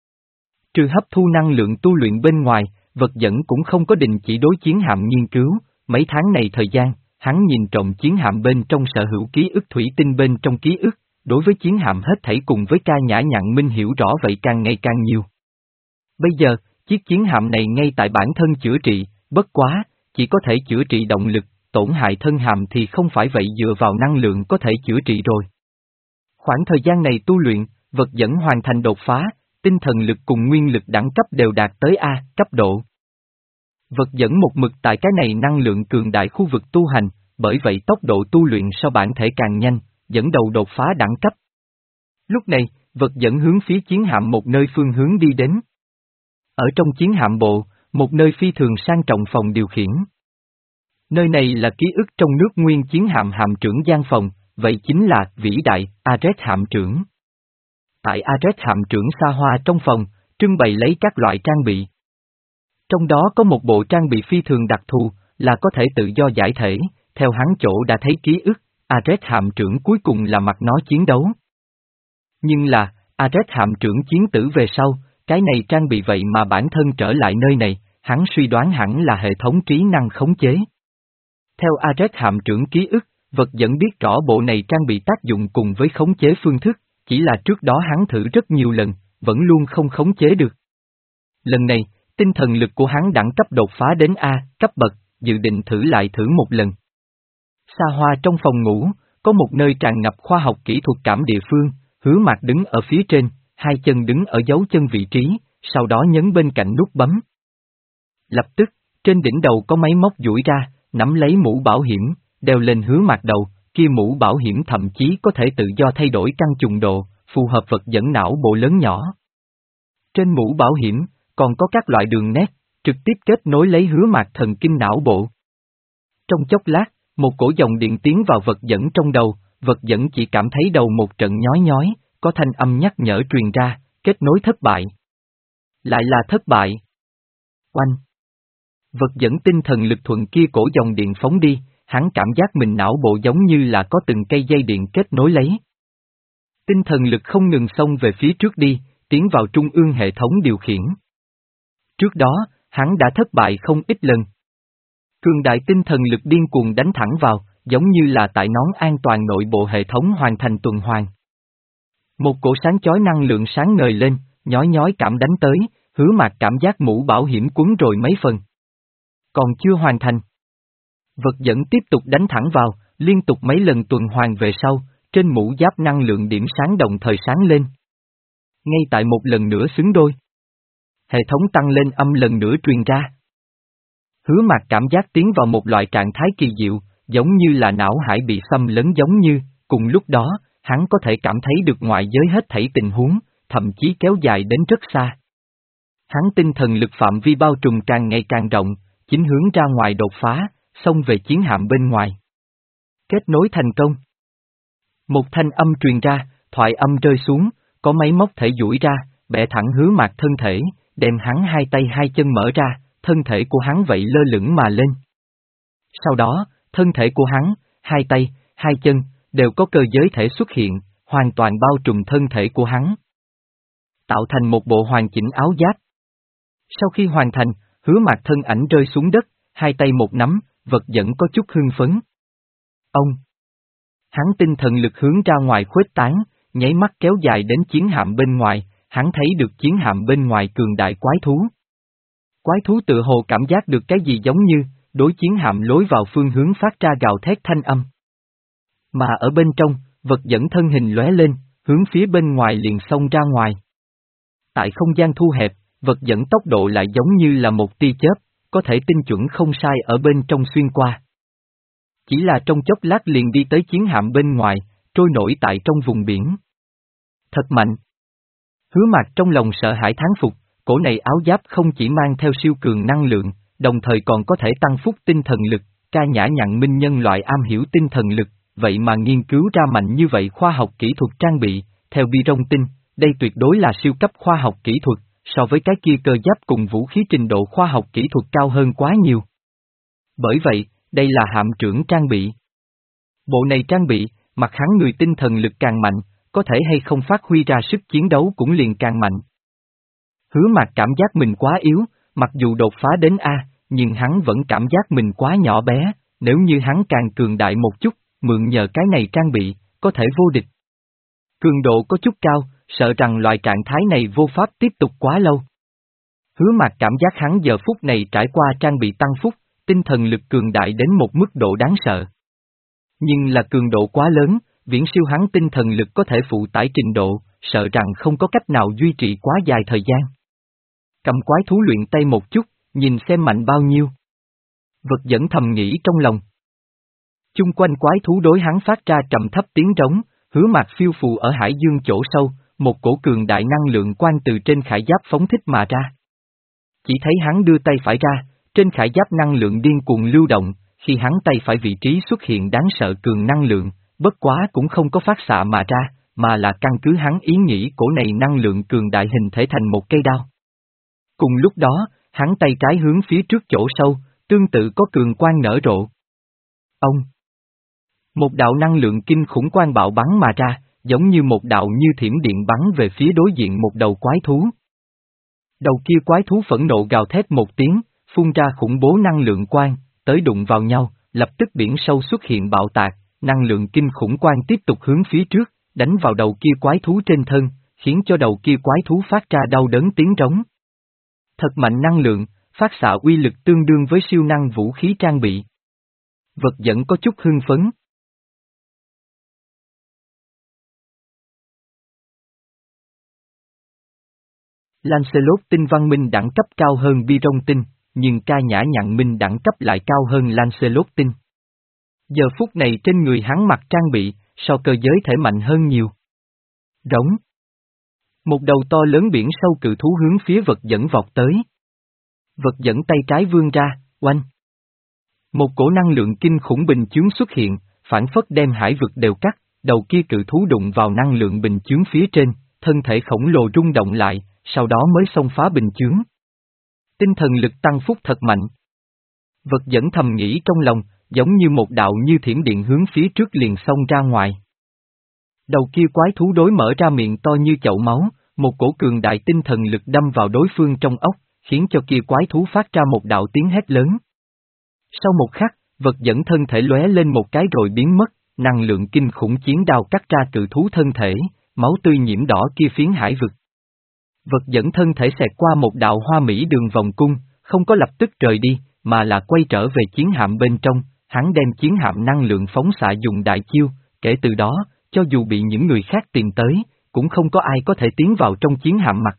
Trừ hấp thu năng lượng tu luyện bên ngoài, vật dẫn cũng không có định chỉ đối chiến hạm nghiên cứu, mấy tháng này thời gian, hắn nhìn trộm chiến hạm bên trong sở hữu ký ức thủy tinh bên trong ký ức, đối với chiến hạm hết thảy cùng với ca nhã nhặn minh hiểu rõ vậy càng ngày càng nhiều. Bây giờ, chiếc chiến hạm này ngay tại bản thân chữa trị, bất quá, chỉ có thể chữa trị động lực, tổn hại thân hạm thì không phải vậy dựa vào năng lượng có thể chữa trị rồi. Khoảng thời gian này tu luyện, vật dẫn hoàn thành đột phá, tinh thần lực cùng nguyên lực đẳng cấp đều đạt tới A cấp độ. Vật dẫn một mực tại cái này năng lượng cường đại khu vực tu hành, bởi vậy tốc độ tu luyện so bản thể càng nhanh, dẫn đầu đột phá đẳng cấp. Lúc này, vật dẫn hướng phía chiến hạm một nơi phương hướng đi đến. Ở trong chiến hạm bộ, một nơi phi thường sang trọng phòng điều khiển. Nơi này là ký ức trong nước nguyên chiến hạm hạm trưởng gian phòng, vậy chính là vĩ đại Ares hạm trưởng. Tại Ares hạm trưởng xa hoa trong phòng, trưng bày lấy các loại trang bị. Trong đó có một bộ trang bị phi thường đặc thù, là có thể tự do giải thể, theo hắn chỗ đã thấy ký ức, Ares hạm trưởng cuối cùng là mặt nó chiến đấu. Nhưng là, Ares hạm trưởng chiến tử về sau, cái này trang bị vậy mà bản thân trở lại nơi này, hắn suy đoán hẳn là hệ thống trí năng khống chế. Theo Ares hạm trưởng ký ức, vật dẫn biết rõ bộ này trang bị tác dụng cùng với khống chế phương thức, chỉ là trước đó hắn thử rất nhiều lần, vẫn luôn không khống chế được. Lần này, tinh thần lực của hắn đẳng cấp đột phá đến A cấp bậc, dự định thử lại thử một lần. Xa hoa trong phòng ngủ, có một nơi tràn ngập khoa học kỹ thuật cảm địa phương, Hứa Mạc đứng ở phía trên, hai chân đứng ở dấu chân vị trí, sau đó nhấn bên cạnh nút bấm. Lập tức, trên đỉnh đầu có máy móc duỗi ra, nắm lấy mũ bảo hiểm, đeo lên Hứa Mạc đầu, kia mũ bảo hiểm thậm chí có thể tự do thay đổi căn trùng độ, phù hợp vật dẫn não bộ lớn nhỏ. Trên mũ bảo hiểm, còn có các loại đường nét, trực tiếp kết nối lấy Hứa Mạc thần kinh não bộ. Trong chốc lát, một cổ dòng điện tiến vào vật dẫn trong đầu, vật dẫn chỉ cảm thấy đầu một trận nhói nhói, có thanh âm nhắc nhở truyền ra, kết nối thất bại. Lại là thất bại. Oanh! Vật dẫn tinh thần lực thuận kia cổ dòng điện phóng đi, hắn cảm giác mình não bộ giống như là có từng cây dây điện kết nối lấy. Tinh thần lực không ngừng xông về phía trước đi, tiến vào trung ương hệ thống điều khiển. Trước đó, hắn đã thất bại không ít lần. Cường đại tinh thần lực điên cuồng đánh thẳng vào, giống như là tại nón an toàn nội bộ hệ thống hoàn thành tuần hoàn. Một cổ sáng chói năng lượng sáng ngời lên, nhói nhói cảm đánh tới, Hứa Mạc cảm giác mũ bảo hiểm cuốn rồi mấy phần. Còn chưa hoàn thành. Vật dẫn tiếp tục đánh thẳng vào, liên tục mấy lần tuần hoàn về sau, trên mũ giáp năng lượng điểm sáng đồng thời sáng lên. Ngay tại một lần nữa xứng đôi. Hệ thống tăng lên âm lần nữa truyền ra. Hứa Mạc cảm giác tiến vào một loại trạng thái kỳ diệu, giống như là não hải bị xâm lấn giống như, cùng lúc đó, hắn có thể cảm thấy được ngoại giới hết thảy tình huống, thậm chí kéo dài đến rất xa. Hắn tinh thần lực phạm vi bao trùm càng ngày càng rộng, chính hướng ra ngoài đột phá, xông về chiến hạm bên ngoài. Kết nối thành công. Một thanh âm truyền ra, thoại âm rơi xuống, có máy móc thể duỗi ra, bẻ thẳng Hứa Mạc thân thể, đem hắn hai tay hai chân mở ra, thân thể của hắn vậy lơ lửng mà lên. Sau đó, thân thể của hắn, hai tay, hai chân, đều có cơ giới thể xuất hiện, hoàn toàn bao trùm thân thể của hắn. Tạo thành một bộ hoàn chỉnh áo giáp. Sau khi hoàn thành, Hứa Mạc thân ảnh rơi xuống đất, hai tay một nắm, vật dẫn có chút hưng phấn. Ông! Hắn tinh thần lực hướng ra ngoài khuếch tán, nháy mắt kéo dài đến chiến hạm bên ngoài, hắn thấy được chiến hạm bên ngoài cường đại quái thú. Quái thú tự hồ cảm giác được cái gì giống như, đối chiến hạm lối vào phương hướng phát ra gào thét thanh âm. Mà ở bên trong, vật dẫn thân hình lóe lên, hướng phía bên ngoài liền xông ra ngoài. Tại không gian thu hẹp, vật dẫn tốc độ lại giống như là một tia chớp, có thể tinh chuẩn không sai ở bên trong xuyên qua. Chỉ là trong chốc lát liền đi tới chiến hạm bên ngoài, trôi nổi tại trong vùng biển. Thật mạnh! Hứa Mạc trong lòng sợ hãi thán phục, cổ này áo giáp không chỉ mang theo siêu cường năng lượng, đồng thời còn có thể tăng phúc tinh thần lực, ca nhã nhặn minh nhân loại am hiểu tinh thần lực, vậy mà nghiên cứu ra mạnh như vậy khoa học kỹ thuật trang bị, theo bi rong tinh, đây tuyệt đối là siêu cấp khoa học kỹ thuật, so với cái kia cơ giáp cùng vũ khí trình độ khoa học kỹ thuật cao hơn quá nhiều. Bởi vậy, đây là hạm trưởng trang bị. Bộ này trang bị, mặt hắn người tinh thần lực càng mạnh, có thể hay không phát huy ra sức chiến đấu cũng liền càng mạnh. Hứa Mạc cảm giác mình quá yếu, mặc dù đột phá đến A, nhưng hắn vẫn cảm giác mình quá nhỏ bé, nếu như hắn càng cường đại một chút, mượn nhờ cái này trang bị, có thể vô địch. Cường độ có chút cao, sợ rằng loại trạng thái này vô pháp tiếp tục quá lâu. Hứa Mạc cảm giác hắn giờ phút này trải qua trang bị tăng phúc, tinh thần lực cường đại đến một mức độ đáng sợ. Nhưng là cường độ quá lớn, viễn siêu hắn tinh thần lực có thể phụ tải trình độ, sợ rằng không có cách nào duy trì quá dài thời gian. Cầm quái thú luyện tay một chút, nhìn xem mạnh bao nhiêu. Vật dẫn thầm nghĩ trong lòng. Chung quanh quái thú đối hắn phát ra trầm thấp tiếng trống, Hứa Mạc phiêu phù ở hải dương chỗ sâu, một cổ cường đại năng lượng quang từ trên khải giáp phóng thích mà ra. Chỉ thấy hắn đưa tay phải ra, trên khải giáp năng lượng điên cuồng lưu động, khi hắn tay phải vị trí xuất hiện đáng sợ cường năng lượng, bất quá cũng không có phát xạ mà ra, mà là căn cứ hắn ý nghĩ cổ này năng lượng cường đại hình thể thành một cây đao. Cùng lúc đó, hắn tay trái hướng phía trước chỗ sâu, tương tự có cường quang nở rộ. Ông! Một đạo năng lượng kinh khủng quang bạo bắn mà ra, giống như một đạo như thiểm điện bắn về phía đối diện một đầu quái thú. Đầu kia quái thú phẫn nộ gào thét một tiếng, phun ra khủng bố năng lượng quang, tới đụng vào nhau, lập tức biển sâu xuất hiện bạo tạc, năng lượng kinh khủng quang tiếp tục hướng phía trước, đánh vào đầu kia quái thú trên thân, khiến cho đầu kia quái thú phát ra đau đớn tiếng trống. Thật mạnh năng lượng, phát xạ uy lực tương đương với siêu năng vũ khí trang bị. Vật dẫn có chút hưng phấn. Lancelot tinh văn minh đẳng cấp cao hơn Biron tinh, nhưng ca nhã nhặn minh đẳng cấp lại cao hơn Lancelot tinh. Giờ phút này trên người hắn mặc trang bị, so cơ giới thể mạnh hơn nhiều. Rống. Một đầu to lớn biển sâu cự thú hướng phía vật dẫn vọt tới. Vật dẫn tay trái vươn ra, oanh. Một cổ năng lượng kinh khủng bình chướng xuất hiện, phản phất đem hải vực đều cắt, đầu kia cự thú đụng vào năng lượng bình chướng phía trên, thân thể khổng lồ rung động lại, sau đó mới xông phá bình chướng. Tinh thần lực tăng phúc thật mạnh. Vật dẫn thầm nghĩ trong lòng, giống như một đạo như thiểm điện hướng phía trước liền xông ra ngoài. Đầu kia quái thú đối mở ra miệng to như chậu máu, một cổ cường đại tinh thần lực đâm vào đối phương trong ốc, khiến cho kia quái thú phát ra một đạo tiếng hét lớn. Sau một khắc, vật dẫn thân thể lóe lên một cái rồi biến mất, năng lượng kinh khủng chiến đao cắt ra cự thú thân thể, máu tươi nhiễm đỏ kia phiến hải vực. Vật dẫn thân thể xẹt qua một đạo hoa mỹ đường vòng cung, không có lập tức rời đi, mà là quay trở về chiến hạm bên trong, hắn đem chiến hạm năng lượng phóng xạ dùng đại chiêu, kể từ đó, cho dù bị những người khác tìm tới, cũng không có ai có thể tiến vào trong chiến hạm mặt.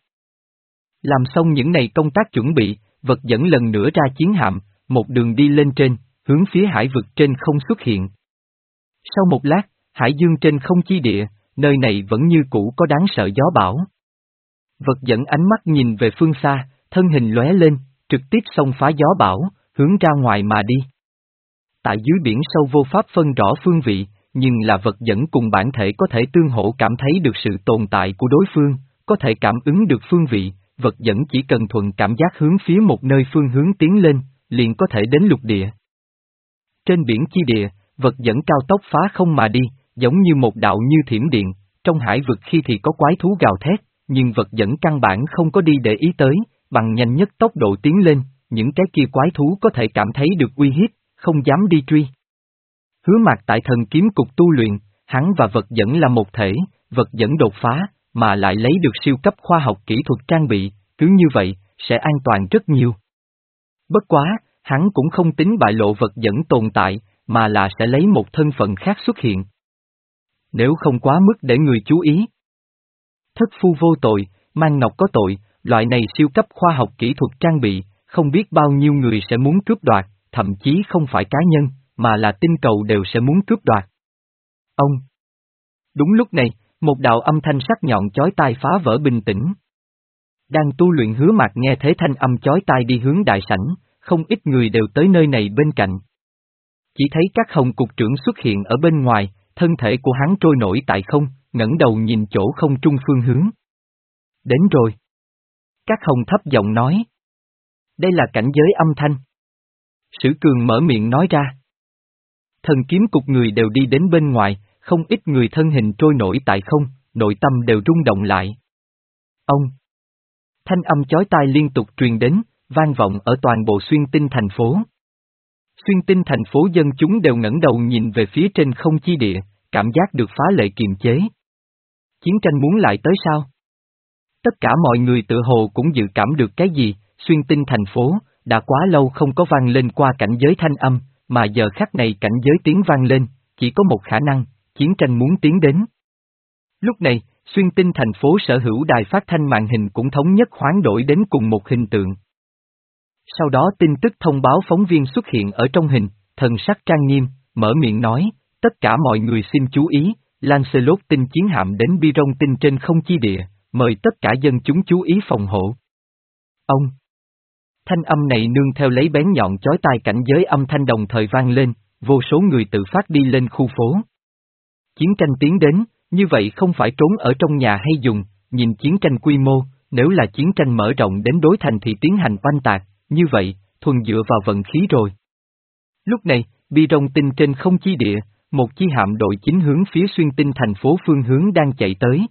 Làm xong những này công tác chuẩn bị, vật dẫn lần nữa ra chiến hạm, một đường đi lên trên, hướng phía hải vực trên không xuất hiện. Sau một lát, hải dương trên không chi địa, nơi này vẫn như cũ có đáng sợ gió bão. Vật dẫn ánh mắt nhìn về phương xa, thân hình lóe lên, trực tiếp xông phá gió bão, hướng ra ngoài mà đi. Tại dưới biển sâu vô pháp phân rõ phương vị, nhưng là vật dẫn cùng bản thể có thể tương hỗ cảm thấy được sự tồn tại của đối phương, có thể cảm ứng được phương vị, vật dẫn chỉ cần thuận cảm giác hướng phía một nơi phương hướng tiến lên, liền có thể đến lục địa. Trên biển chi địa, vật dẫn cao tốc phá không mà đi, giống như một đạo như thiểm điện, trong hải vực khi thì có quái thú gào thét, nhưng vật dẫn căn bản không có đi để ý tới, bằng nhanh nhất tốc độ tiến lên, những cái kia quái thú có thể cảm thấy được uy hiếp, không dám đi truy. Hứa Mạc tại thần kiếm cục tu luyện, hắn và vật dẫn là một thể, vật dẫn đột phá, mà lại lấy được siêu cấp khoa học kỹ thuật trang bị, cứ như vậy, sẽ an toàn rất nhiều. Bất quá, hắn cũng không tính bại lộ vật dẫn tồn tại, mà là sẽ lấy một thân phận khác xuất hiện. Nếu không quá mức để người chú ý. Thất phu vô tội, mang ngọc có tội, loại này siêu cấp khoa học kỹ thuật trang bị, không biết bao nhiêu người sẽ muốn cướp đoạt, thậm chí không phải cá nhân, mà là tinh cầu đều sẽ muốn cướp đoạt. Ông! Đúng lúc này, một đạo âm thanh sắc nhọn chói tai phá vỡ bình tĩnh. Đang tu luyện Hứa Mạc nghe thế thanh âm chói tai đi hướng đại sảnh, không ít người đều tới nơi này bên cạnh. Chỉ thấy các hồng cục trưởng xuất hiện ở bên ngoài, thân thể của hắn trôi nổi tại không, ngẩng đầu nhìn chỗ không trung phương hướng. Đến rồi. Các hồng thấp giọng nói. Đây là cảnh giới âm thanh. Sử Cường mở miệng nói ra. Thần kiếm cục người đều đi đến bên ngoài, không ít người thân hình trôi nổi tại không, nội tâm đều rung động lại. Ông! Thanh âm chói tai liên tục truyền đến, vang vọng ở toàn bộ Xuyên Tinh thành phố. Xuyên Tinh thành phố dân chúng đều ngẩng đầu nhìn về phía trên không chi địa, cảm giác được phá lệ kiềm chế. Chiến tranh muốn lại tới sao? Tất cả mọi người tự hồ cũng dự cảm được cái gì, Xuyên Tinh thành phố, đã quá lâu không có vang lên qua cảnh giới thanh âm, mà giờ khắc này cảnh giới tiếng vang lên, chỉ có một khả năng, chiến tranh muốn tiến đến. Lúc này, Xuyên Tinh thành phố sở hữu đài phát thanh màn hình cũng thống nhất hoán đổi đến cùng một hình tượng. Sau đó tin tức thông báo phóng viên xuất hiện ở trong hình, thần sắc trang nghiêm, mở miệng nói, tất cả mọi người xin chú ý, Lancelot tinh chiến hạm đến Biron tinh trên không chi địa, mời tất cả dân chúng chú ý phòng hộ. Ông! Thanh âm này nương theo lấy bén nhọn chói tai cảnh giới âm thanh đồng thời vang lên, vô số người tự phát đi lên khu phố. Chiến tranh tiến đến, như vậy không phải trốn ở trong nhà hay dùng, nhìn chiến tranh quy mô, nếu là chiến tranh mở rộng đến đối thành thì tiến hành oanh tạc, như vậy, thuần dựa vào vận khí rồi. Lúc này, Biron tinh trên không chi địa, một chi hạm đội chính hướng phía Xuyên Tinh thành phố phương hướng đang chạy tới.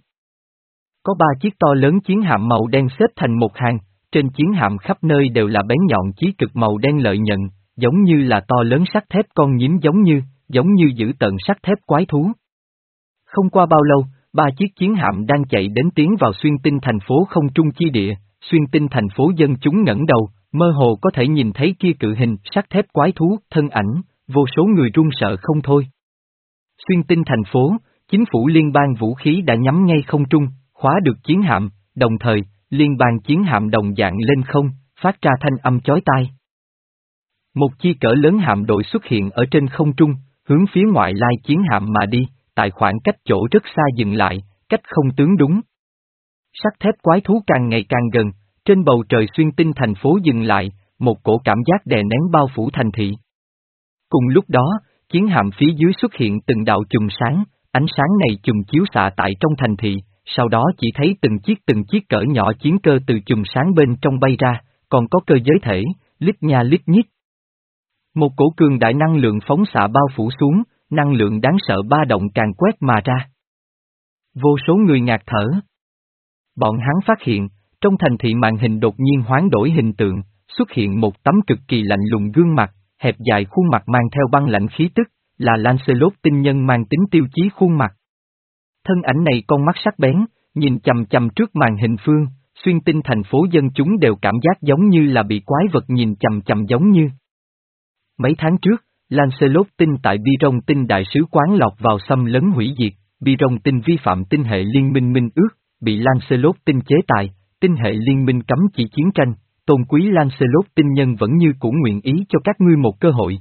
Có ba chiếc to lớn chiến hạm màu đen xếp thành một hàng, trên chiến hạm khắp nơi đều là bén nhọn chí cực màu đen lợi nhận, giống như là to lớn sắt thép con nhím giống như, giống như giữ tợn sắt thép quái thú. Không qua bao lâu, ba chiếc chiến hạm đang chạy đến tiến vào Xuyên Tinh thành phố không trung chi địa, Xuyên Tinh thành phố dân chúng ngẩng đầu, mơ hồ có thể nhìn thấy kia cự hình sắt thép quái thú, thân ảnh, vô số người run sợ không thôi. Xuyên Tinh thành phố, chính phủ liên bang vũ khí đã nhắm ngay không trung, khóa được chiến hạm, đồng thời, liên bang chiến hạm đồng dạng lên không, phát ra thanh âm chói tai. Một chi cỡ lớn hạm đội xuất hiện ở trên không trung, hướng phía ngoại lai chiến hạm mà đi, tại khoảng cách chỗ rất xa dừng lại, cách không tướng đúng. Sắt thép quái thú càng ngày càng gần, trên bầu trời Xuyên Tinh thành phố dừng lại, một cổ cảm giác đè nén bao phủ thành thị. Cùng lúc đó, chiến hạm phía dưới xuất hiện từng đạo chùm sáng, ánh sáng này chùm chiếu xạ tại trong thành thị, sau đó chỉ thấy từng chiếc từng chiếc cỡ nhỏ chiến cơ từ chùm sáng bên trong bay ra, còn có cơ giới thể, lít nha lít nhít. Một cổ cường đại năng lượng phóng xạ bao phủ xuống, năng lượng đáng sợ ba động càng quét mà ra. Vô số người ngạt thở. Bọn hắn phát hiện, trong thành thị màn hình đột nhiên hoán đổi hình tượng, xuất hiện một tấm cực kỳ lạnh lùng gương mặt, hẹp dài khuôn mặt mang theo băng lãnh khí tức, là Lancelot tinh nhân mang tính tiêu chí khuôn mặt. Thân ảnh này con mắt sắc bén, nhìn chằm chằm trước màn hình phương, Xuyên Tinh thành phố dân chúng đều cảm giác giống như là bị quái vật nhìn chằm chằm giống như. Mấy tháng trước, Lancelot tinh tại Biron tinh đại sứ quán lọt vào xâm lấn hủy diệt, Biron tinh vi phạm tinh hệ liên minh minh ước, bị Lancelot tinh chế tài, tinh hệ liên minh cấm chỉ chiến tranh, tôn quý Lancelot tinh nhân vẫn như cũ nguyện ý cho các ngươi một cơ hội.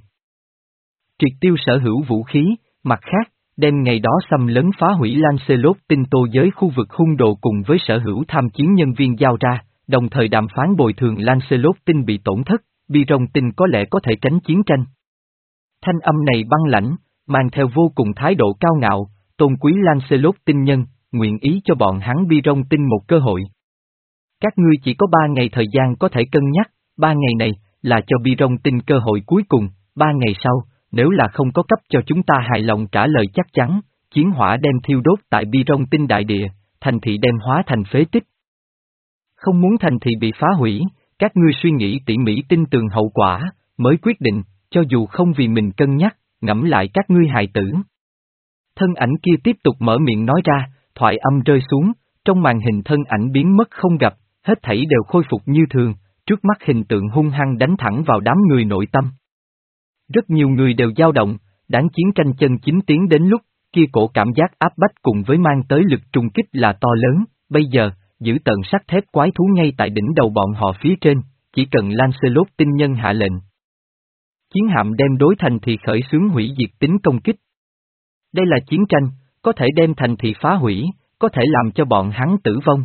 Triệt tiêu sở hữu vũ khí, mặt khác, đem ngày đó xâm lấn phá hủy Lancelot tinh tô giới khu vực hung đồ cùng với sở hữu tham chiến nhân viên giao ra, đồng thời đàm phán bồi thường Lancelot tinh bị tổn thất, Biron tinh có lẽ có thể tránh chiến tranh. Thanh âm này băng lãnh, mang theo vô cùng thái độ cao ngạo, tôn quý Lancelot tinh nhân, nguyện ý cho bọn hắn Biron tinh một cơ hội. Các ngươi chỉ có ba ngày thời gian có thể cân nhắc, ba ngày này, là cho Biron tinh cơ hội cuối cùng, ba ngày sau, nếu là không có cấp cho chúng ta hài lòng trả lời chắc chắn, chiến hỏa đem thiêu đốt tại Biron tinh đại địa, thành thị đem hóa thành phế tích. Không muốn thành thị bị phá hủy, các ngươi suy nghĩ tỉ mỉ tin tường hậu quả, mới quyết định, cho dù không vì mình cân nhắc, ngẫm lại các ngươi hài tử. Thân ảnh kia tiếp tục mở miệng nói ra, thoại âm rơi xuống, trong màn hình thân ảnh biến mất không gặp, hết thảy đều khôi phục như thường, trước mắt hình tượng hung hăng đánh thẳng vào đám người nội tâm. Rất nhiều người đều dao động, đáng chiến tranh chân chính tiến đến lúc, kia cổ cảm giác áp bách cùng với mang tới lực trùng kích là to lớn, bây giờ, giữ tận sắt thép quái thú ngay tại đỉnh đầu bọn họ phía trên, chỉ cần Lancelot tinh nhân hạ lệnh. Chiến hạm đem đối thành thị khởi xướng hủy diệt tính công kích. Đây là chiến tranh, có thể đem thành thị phá hủy, có thể làm cho bọn hắn tử vong.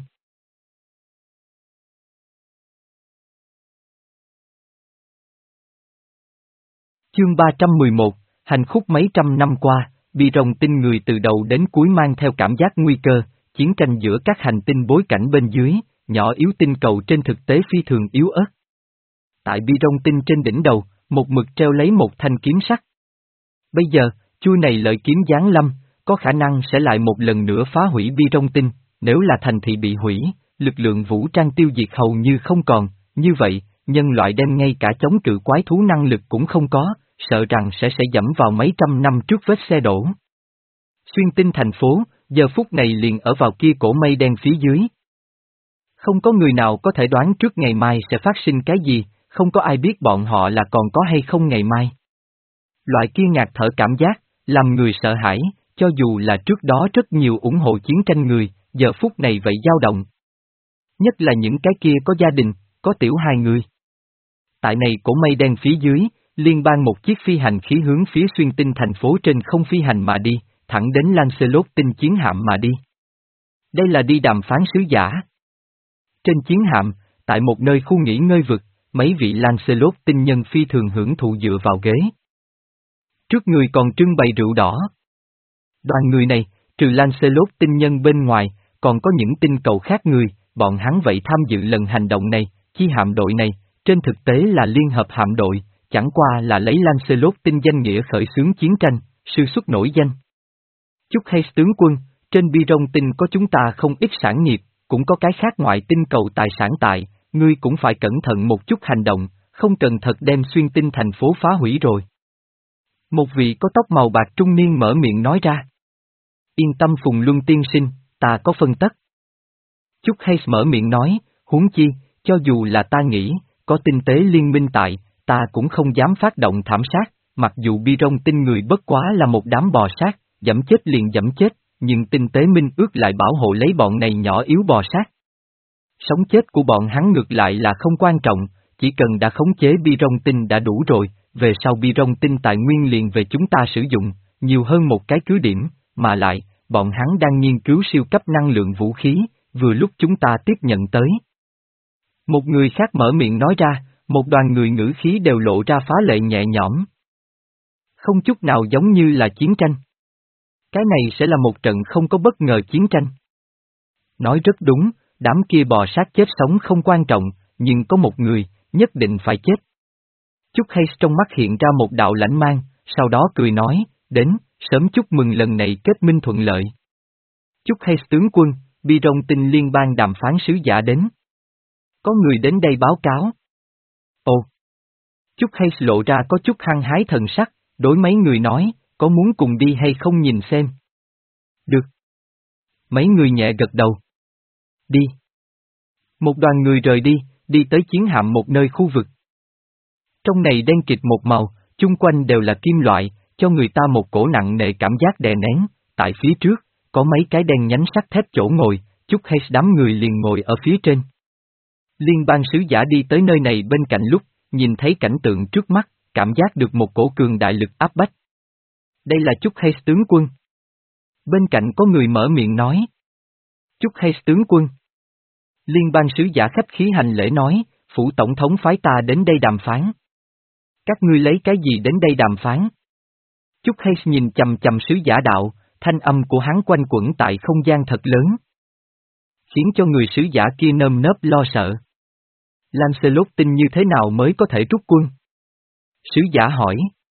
Chương ba trăm mười một, hành khúc mấy trăm năm qua, Biron tinh người từ đầu đến cuối mang theo cảm giác nguy cơ, chiến tranh giữa các hành tinh bối cảnh bên dưới, nhỏ yếu tinh cầu trên thực tế phi thường yếu ớt. Tại bi rong tinh trên đỉnh đầu, một mực treo lấy một thanh kiếm sắt. Bây giờ, chuôi này lợi kiếm giáng lâm, có khả năng sẽ lại một lần nữa phá hủy bi rong tinh, nếu là thành thị bị hủy, lực lượng vũ trang tiêu diệt hầu như không còn, như vậy, nhân loại đem ngay cả chống cự quái thú năng lực cũng không có, sợ rằng sẽ sẽ dẫm vào mấy trăm năm trước vết xe đổ. Xuyên tinh thành phố, giờ phút này liền ở vào kia cổ mây đen phía dưới. Không có người nào có thể đoán trước ngày mai sẽ phát sinh cái gì, không có ai biết bọn họ là còn có hay không ngày mai. Loại kia ngạt thở cảm giác, làm người sợ hãi, cho dù là trước đó rất nhiều ủng hộ chiến tranh người, giờ phút này vậy dao động. Nhất là những cái kia có gia đình, có tiểu hai người. Tại này cổ mây đen phía dưới, liên bang một chiếc phi hành khí hướng phía xuyên tinh thành phố trên không phi hành mà đi, thẳng đến Lancelot tinh chiến hạm mà đi. Đây là đi đàm phán sứ giả. Trên chiến hạm, tại một nơi khu nghỉ ngơi vực, mấy vị Lancelot tinh nhân phi thường hưởng thụ dựa vào ghế. Trước người còn trưng bày rượu đỏ. Đoàn người này, trừ Lancelot tinh nhân bên ngoài, còn có những tinh cầu khác người, bọn hắn vậy tham dự lần hành động này, chi hạm đội này, trên thực tế là liên hợp hạm đội, chẳng qua là lấy Lancelot tinh danh nghĩa khởi xướng chiến tranh, sư xuất nổi danh. Chúc hay tướng quân, trên bi rong tinh có chúng ta không ít sản nghiệp, cũng có cái khác ngoại tinh cầu tài sản tại, ngươi cũng phải cẩn thận một chút hành động, không cần thật đem xuyên tinh thành phố phá hủy rồi. Một vị có tóc màu bạc trung niên mở miệng nói ra. Yên tâm Phùng Luân tiên sinh, ta có phân tất. Chúc hay mở miệng nói, huống chi, cho dù là ta nghĩ, có tinh tế liên minh tại, ta cũng không dám phát động thảm sát, mặc dù bi rong tinh người bất quá là một đám bò sát, dẫm chết liền dẫm chết, nhưng tinh tế minh ước lại bảo hộ lấy bọn này nhỏ yếu bò sát. Sống chết của bọn hắn ngược lại là không quan trọng, chỉ cần đã khống chế bi rong tinh đã đủ rồi, về sau bi rong tinh tài nguyên liền về chúng ta sử dụng, nhiều hơn một cái cứ điểm, mà lại, bọn hắn đang nghiên cứu siêu cấp năng lượng vũ khí, vừa lúc chúng ta tiếp nhận tới. Một người khác mở miệng nói ra, một đoàn người ngữ khí đều lộ ra phá lệ nhẹ nhõm. Không chút nào giống như là chiến tranh. Cái này sẽ là một trận không có bất ngờ chiến tranh. Nói rất đúng, đám kia bò sát chết sống không quan trọng, nhưng có một người, nhất định phải chết. Chúc hay trong mắt hiện ra một đạo lãnh mang, sau đó cười nói, đến, sớm chúc mừng lần này kết minh thuận lợi. Chúc hay tướng quân, bi rong tinh liên bang đàm phán sứ giả đến. Có người đến đây báo cáo. Ồ! Chúc hay lộ ra có chút hăng hái thần sắc, đối mấy người nói, có muốn cùng đi hay không nhìn xem? Được. Mấy người nhẹ gật đầu. Đi. Một đoàn người rời đi, đi tới chiến hạm một nơi khu vực. Trong này đen kịt một màu, chung quanh đều là kim loại, cho người ta một cổ nặng nề cảm giác đè nén, tại phía trước, có mấy cái đen nhánh sắt thép chỗ ngồi, chút hay đám người liền ngồi ở phía trên. Liên bang sứ giả đi tới nơi này bên cạnh lúc, nhìn thấy cảnh tượng trước mắt, cảm giác được một cổ cường đại lực áp bách. Đây là Chúc hay tướng quân. Bên cạnh có người mở miệng nói. Chúc hay tướng quân. Liên bang sứ giả khách khí hành lễ nói, phủ tổng thống phái ta đến đây đàm phán. Các ngươi lấy cái gì đến đây đàm phán? Chúc hay nhìn chầm chầm sứ giả đạo, thanh âm của hắn quanh quẩn tại không gian thật lớn. Khiến cho người sứ giả kia nơm nớp lo sợ. Lancelot tin như thế nào mới có thể rút quân? Sứ giả hỏi.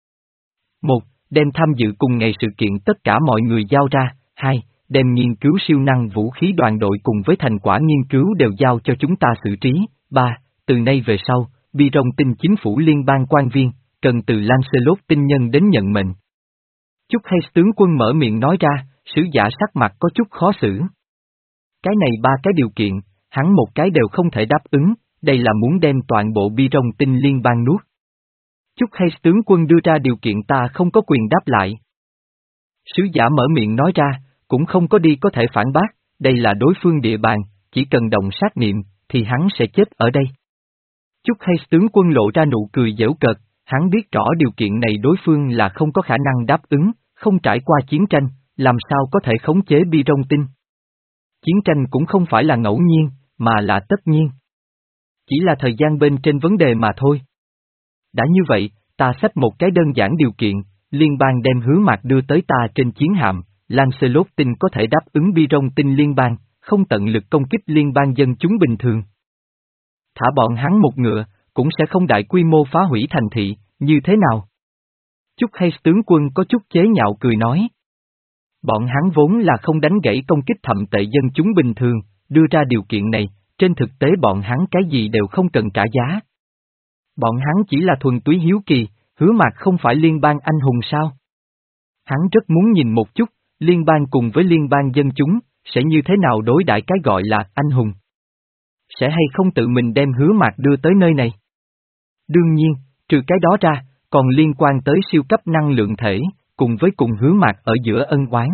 Một, đem tham dự cùng ngày sự kiện tất cả mọi người giao ra. Hai, đem nghiên cứu siêu năng vũ khí đoàn đội cùng với thành quả nghiên cứu đều giao cho chúng ta xử trí. Ba, từ nay về sau, bi rong tinh chính phủ liên bang quan viên, cần từ Lancelot tinh nhân đến nhận mệnh. Chúc hay tướng quân mở miệng nói ra, sứ giả sắc mặt có chút khó xử. Cái này ba cái điều kiện, hắn một cái đều không thể đáp ứng, đây là muốn đem toàn bộ bi rong tinh liên bang nuốt. Chúc hay tướng quân đưa ra điều kiện ta không có quyền đáp lại. Sứ giả mở miệng nói ra, cũng không có đi có thể phản bác, đây là đối phương địa bàn, chỉ cần động sát niệm, thì hắn sẽ chết ở đây. Chúc hay tướng quân lộ ra nụ cười giễu cợt, hắn biết rõ điều kiện này đối phương là không có khả năng đáp ứng, không trải qua chiến tranh, làm sao có thể khống chế bi rong tinh. Chiến tranh cũng không phải là ngẫu nhiên, mà là tất nhiên. Chỉ là thời gian bên trên vấn đề mà thôi. Đã như vậy, ta xách một cái đơn giản điều kiện, liên bang đem Hứa Mạc đưa tới ta trên chiến hạm, Lancelot tinh có thể đáp ứng bi rong tinh liên bang, không tận lực công kích liên bang dân chúng bình thường. Thả bọn hắn một ngựa, cũng sẽ không đại quy mô phá hủy thành thị, như thế nào? Chúc hay tướng quân có chút chế nhạo cười nói. Bọn hắn vốn là không đánh gãy công kích thậm tệ dân chúng bình thường, đưa ra điều kiện này, trên thực tế bọn hắn cái gì đều không cần trả giá. Bọn hắn chỉ là thuần túy hiếu kỳ, Hứa Mạc không phải liên bang anh hùng sao? Hắn rất muốn nhìn một chút, liên bang cùng với liên bang dân chúng, sẽ như thế nào đối đãi cái gọi là anh hùng? Sẽ hay không tự mình đem Hứa Mạc đưa tới nơi này? Đương nhiên, trừ cái đó ra, còn liên quan tới siêu cấp năng lượng thể, cùng với cùng Hứa Mạc ở giữa ân oán.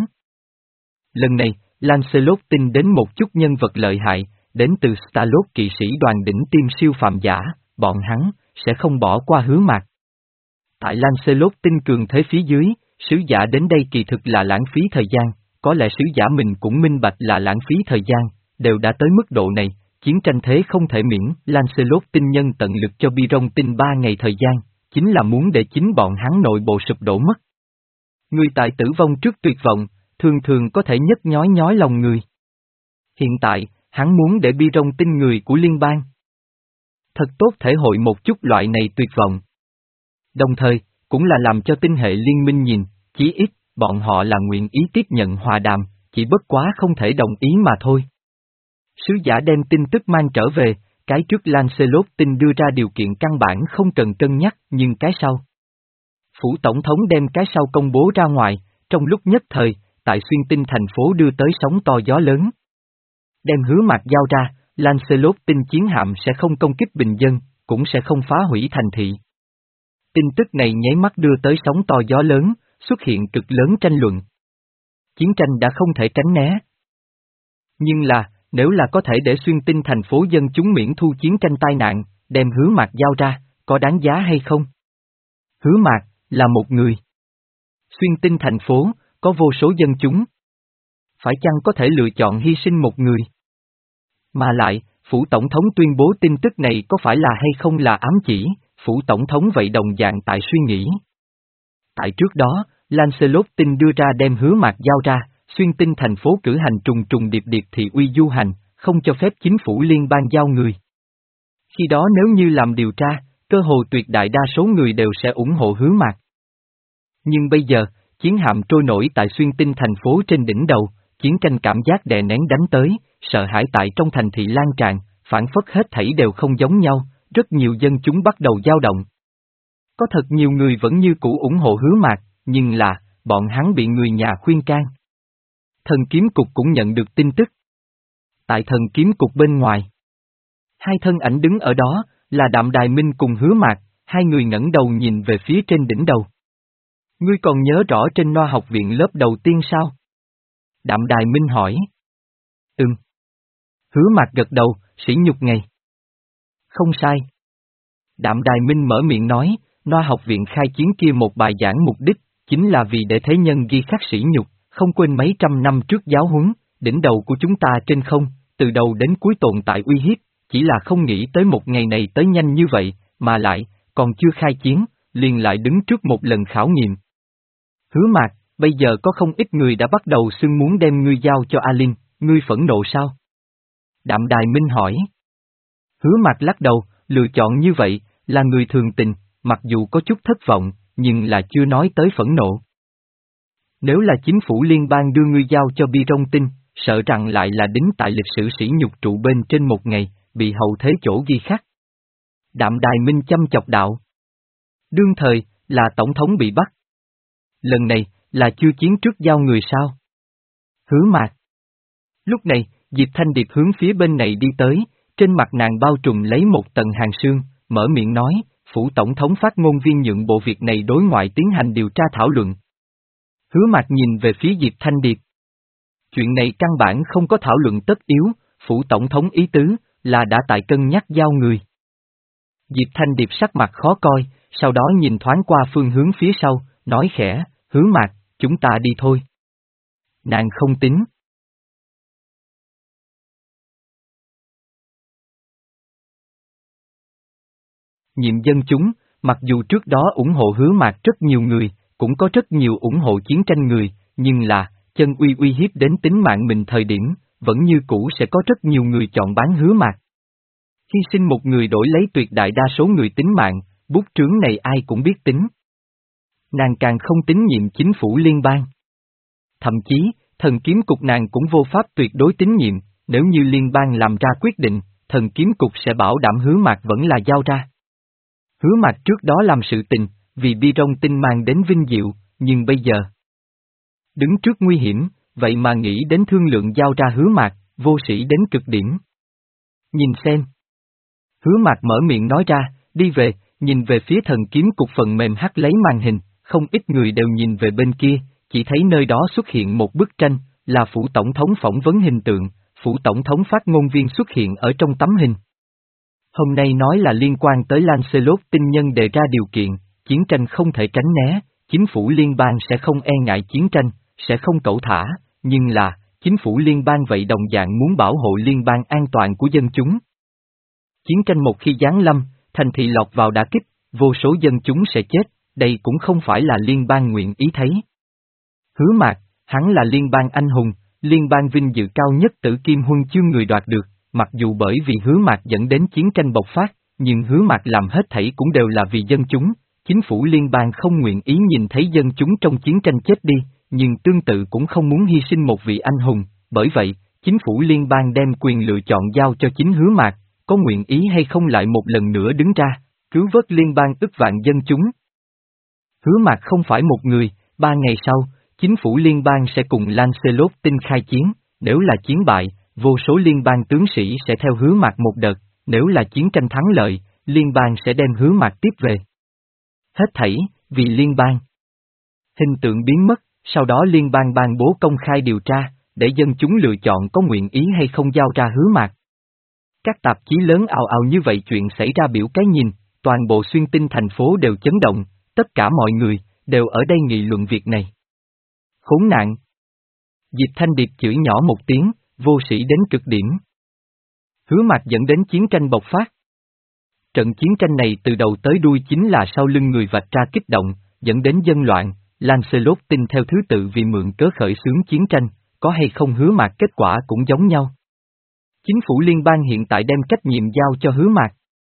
Lần này, Lancelot tin đến một chút nhân vật lợi hại, đến từ Starlord kỵ sĩ đoàn đỉnh tiêm siêu phàm giả, bọn hắn, sẽ không bỏ qua Hứa Mạc. Tại Lancelot tin cường thế phía dưới, sứ giả đến đây kỳ thực là lãng phí thời gian, có lẽ sứ giả mình cũng minh bạch là lãng phí thời gian, đều đã tới mức độ này, chiến tranh thế không thể miễn. Lancelot tin nhân tận lực cho Biron tin ba ngày thời gian, chính là muốn để chính bọn hắn nội bộ sụp đổ mất. Người tại tử vong trước tuyệt vọng, thường thường có thể nhấc nhói nhói lòng người. Hiện tại, hắn muốn để Biron tin người của liên bang. Thật tốt thể hội một chút loại này tuyệt vọng. Đồng thời, cũng là làm cho tinh hệ liên minh nhìn, chí ít, bọn họ là nguyện ý tiếp nhận hòa đàm, chỉ bất quá không thể đồng ý mà thôi. Sứ giả đem tin tức mang trở về, cái trước Lancelot tin đưa ra điều kiện căn bản không cần cân nhắc, nhưng cái sau. Phủ tổng thống đem cái sau công bố ra ngoài, trong lúc nhất thời, tại xuyên tinh thành phố đưa tới sóng to gió lớn. Đem Hứa Mạc giao ra, Lancelot tin chiến hạm sẽ không công kích bình dân, cũng sẽ không phá hủy thành thị. Tin tức này nháy mắt đưa tới sóng to gió lớn, xuất hiện cực lớn tranh luận. Chiến tranh đã không thể tránh né. Nhưng là, nếu là có thể để xuyên tinh thành phố dân chúng miễn thu chiến tranh tai nạn, đem Hứa Mạc giao ra, có đáng giá hay không? Hứa Mạc, là một người. Xuyên tinh thành phố, có vô số dân chúng. Phải chăng có thể lựa chọn hy sinh một người? Mà lại, phủ tổng thống tuyên bố tin tức này có phải là hay không là ám chỉ, phủ tổng thống vậy đồng dạng tại suy nghĩ. Tại trước đó, Lancelot tin đưa ra đem Hứa Mạc giao ra, xuyên tinh thành phố cử hành trùng trùng điệp điệp thị uy du hành, không cho phép chính phủ liên bang giao người. Khi đó nếu như làm điều tra, cơ hồ tuyệt đại đa số người đều sẽ ủng hộ Hứa Mạc. Nhưng bây giờ, chiến hạm trôi nổi tại xuyên tinh thành phố trên đỉnh đầu, chiến tranh cảm giác đè nén đánh tới, sợ hãi tại trong thành thị lan tràn, phản phất hết thảy đều không giống nhau, rất nhiều dân chúng bắt đầu dao động. Có thật nhiều người vẫn như cũ ủng hộ Hứa Mạc, nhưng là, bọn hắn bị người nhà khuyên can. Thần kiếm cục cũng nhận được tin tức. Tại thần kiếm cục bên ngoài, hai thân ảnh đứng ở đó, là Đạm Đài Minh cùng Hứa Mạc, hai người ngẩng đầu nhìn về phía trên đỉnh đầu. Ngươi còn nhớ rõ trên Noa học viện lớp đầu tiên sao? Đạm Đài Minh hỏi. Ừm. Hứa Mạc gật đầu, sỉ nhục ngày. Không sai. Đạm Đài Minh mở miệng nói, Noa học viện khai chiến kia một bài giảng mục đích, chính là vì để thế nhân ghi khắc sỉ nhục, không quên mấy trăm năm trước giáo huấn, đỉnh đầu của chúng ta trên không, từ đầu đến cuối tồn tại uy hiếp, chỉ là không nghĩ tới một ngày này tới nhanh như vậy, mà lại, còn chưa khai chiến, liền lại đứng trước một lần khảo nghiệm. Hứa Mạc, bây giờ có không ít người đã bắt đầu xưng muốn đem ngươi giao cho Alin, ngươi phẫn nộ sao? Đạm Đài Minh hỏi. Hứa Mạc lắc đầu, lựa chọn như vậy, là người thường tình, mặc dù có chút thất vọng, nhưng là chưa nói tới phẫn nộ. Nếu là chính phủ liên bang đưa ngươi giao cho Biron tin, sợ rằng lại là đính tại lịch sử sỉ nhục trụ bên trên một ngày, bị hậu thế chỗ ghi khắc. Đạm Đài Minh chăm chọc đạo. Đương thời, là tổng thống bị bắt. Lần này, là chưa chiến trước giao người sao? Hứa Mạc. Lúc này, Diệp Thanh Điệp hướng phía bên này đi tới, trên mặt nàng bao trùm lấy một tầng hàng sương, mở miệng nói, phủ tổng thống phát ngôn viên nhượng bộ việc này đối ngoại tiến hành điều tra thảo luận. Hứa Mạc nhìn về phía Diệp Thanh Điệp. Chuyện này căn bản không có thảo luận tất yếu, phủ tổng thống ý tứ, là đã tại cân nhắc giao người. Diệp Thanh Điệp sắc mặt khó coi, sau đó nhìn thoáng qua phương hướng phía sau, nói khẽ, Hứa Mạc, chúng ta đi thôi. Nàng không tính. Nhiệm dân chúng, mặc dù trước đó ủng hộ Hứa Mạc rất nhiều người, cũng có rất nhiều ủng hộ chiến tranh người, nhưng là, chân uy uy hiếp đến tính mạng mình thời điểm, vẫn như cũ sẽ có rất nhiều người chọn bán Hứa Mạc. Hy sinh một người đổi lấy tuyệt đại đa số người tính mạng, bút trướng này ai cũng biết tính. Nàng càng không tín nhiệm chính phủ liên bang. Thậm chí, thần kiếm cục nàng cũng vô pháp tuyệt đối tín nhiệm, nếu như liên bang làm ra quyết định, thần kiếm cục sẽ bảo đảm Hứa Mạc vẫn là giao ra. Hứa Mạc trước đó làm sự tình, vì bi rong tinh mang đến vinh diệu, nhưng bây giờ đứng trước nguy hiểm, vậy mà nghĩ đến thương lượng giao ra Hứa Mạc, vô sĩ đến cực điểm. Nhìn xem. Hứa Mạc mở miệng nói ra, đi về, nhìn về phía thần kiếm cục phần mềm hắt lấy màn hình, không ít người đều nhìn về bên kia, chỉ thấy nơi đó xuất hiện một bức tranh, là phủ tổng thống phỏng vấn hình tượng, phủ tổng thống phát ngôn viên xuất hiện ở trong tấm hình. Hôm nay nói là liên quan tới Lancelot tinh nhân đề ra điều kiện, chiến tranh không thể tránh né, chính phủ liên bang sẽ không e ngại chiến tranh, sẽ không cẩu thả, nhưng là, chính phủ liên bang vậy đồng dạng muốn bảo hộ liên bang an toàn của dân chúng. Chiến tranh một khi giáng lâm, thành thị lọt vào đả kích, vô số dân chúng sẽ chết, đây cũng không phải là liên bang nguyện ý thấy. Hứa Mạc, hắn là liên bang anh hùng, liên bang vinh dự cao nhất tử kim huân chương người đoạt được, mặc dù bởi vì Hứa Mạc dẫn đến chiến tranh bộc phát, nhưng Hứa Mạc làm hết thảy cũng đều là vì dân chúng, chính phủ liên bang không nguyện ý nhìn thấy dân chúng trong chiến tranh chết đi, nhưng tương tự cũng không muốn hy sinh một vị anh hùng, bởi vậy, chính phủ liên bang đem quyền lựa chọn giao cho chính Hứa Mạc, có nguyện ý hay không lại một lần nữa đứng ra, cứu vớt liên bang ức vạn dân chúng. Hứa Mạc không phải một người, ba ngày sau, chính phủ liên bang sẽ cùng Lancelot tinh khai chiến, nếu là chiến bại, vô số liên bang tướng sĩ sẽ theo Hứa Mạc một đợt, nếu là chiến tranh thắng lợi, liên bang sẽ đem Hứa Mạc tiếp về. Hết thảy, vì liên bang. Hình tượng biến mất, sau đó liên bang ban bố công khai điều tra, để dân chúng lựa chọn có nguyện ý hay không giao ra Hứa Mạc. Các tạp chí lớn ào ào như vậy chuyện xảy ra biểu cái nhìn, toàn bộ xuyên tinh thành phố đều chấn động, tất cả mọi người, đều ở đây nghị luận việc này. Khốn nạn! Diệp Thanh Điệp chửi nhỏ một tiếng, vô sĩ đến cực điểm. Hứa Mạc dẫn đến chiến tranh bộc phát. Trận chiến tranh này từ đầu tới đuôi chính là sau lưng người vạch ra kích động, dẫn đến dân loạn, Lancelot tinh theo thứ tự vì mượn cớ khởi xướng chiến tranh, có hay không Hứa Mạc kết quả cũng giống nhau. Chính phủ liên bang hiện tại đem trách nhiệm giao cho Hứa Mạc.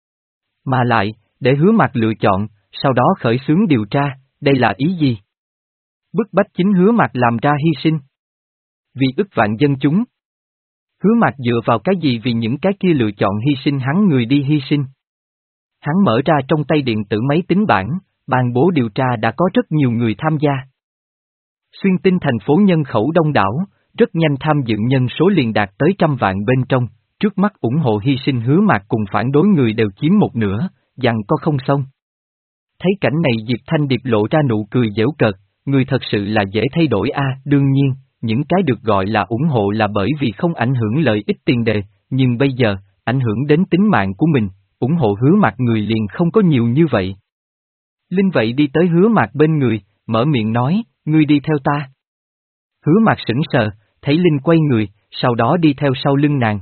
Mà lại, để Hứa Mạc lựa chọn, sau đó khởi xướng điều tra, đây là ý gì? Bức bách chính Hứa Mạc làm ra hy sinh. Vì ức vạn dân chúng. Hứa Mạc dựa vào cái gì vì những cái kia lựa chọn hy sinh hắn người đi hy sinh? Hắn mở ra trong tay điện tử máy tính bảng, ban bố điều tra đã có rất nhiều người tham gia. Xuyên tinh thành phố nhân khẩu đông đảo, rất nhanh tham dự nhân số liền đạt tới trăm vạn bên trong, trước mắt ủng hộ hy sinh Hứa Mạc cùng phản đối người đều chiếm một nửa, dằn có không xong. Thấy cảnh này Diệp Thanh Điệp lộ ra nụ cười giễu cợt, người thật sự là dễ thay đổi a. Đương nhiên, những cái được gọi là ủng hộ là bởi vì không ảnh hưởng lợi ích tiền đề, nhưng bây giờ, ảnh hưởng đến tính mạng của mình, ủng hộ Hứa Mạc người liền không có nhiều như vậy. Linh vậy đi tới Hứa Mạc bên người, mở miệng nói, ngươi đi theo ta. Hứa Mạc sững sờ, thấy Linh quay người, sau đó đi theo sau lưng nàng.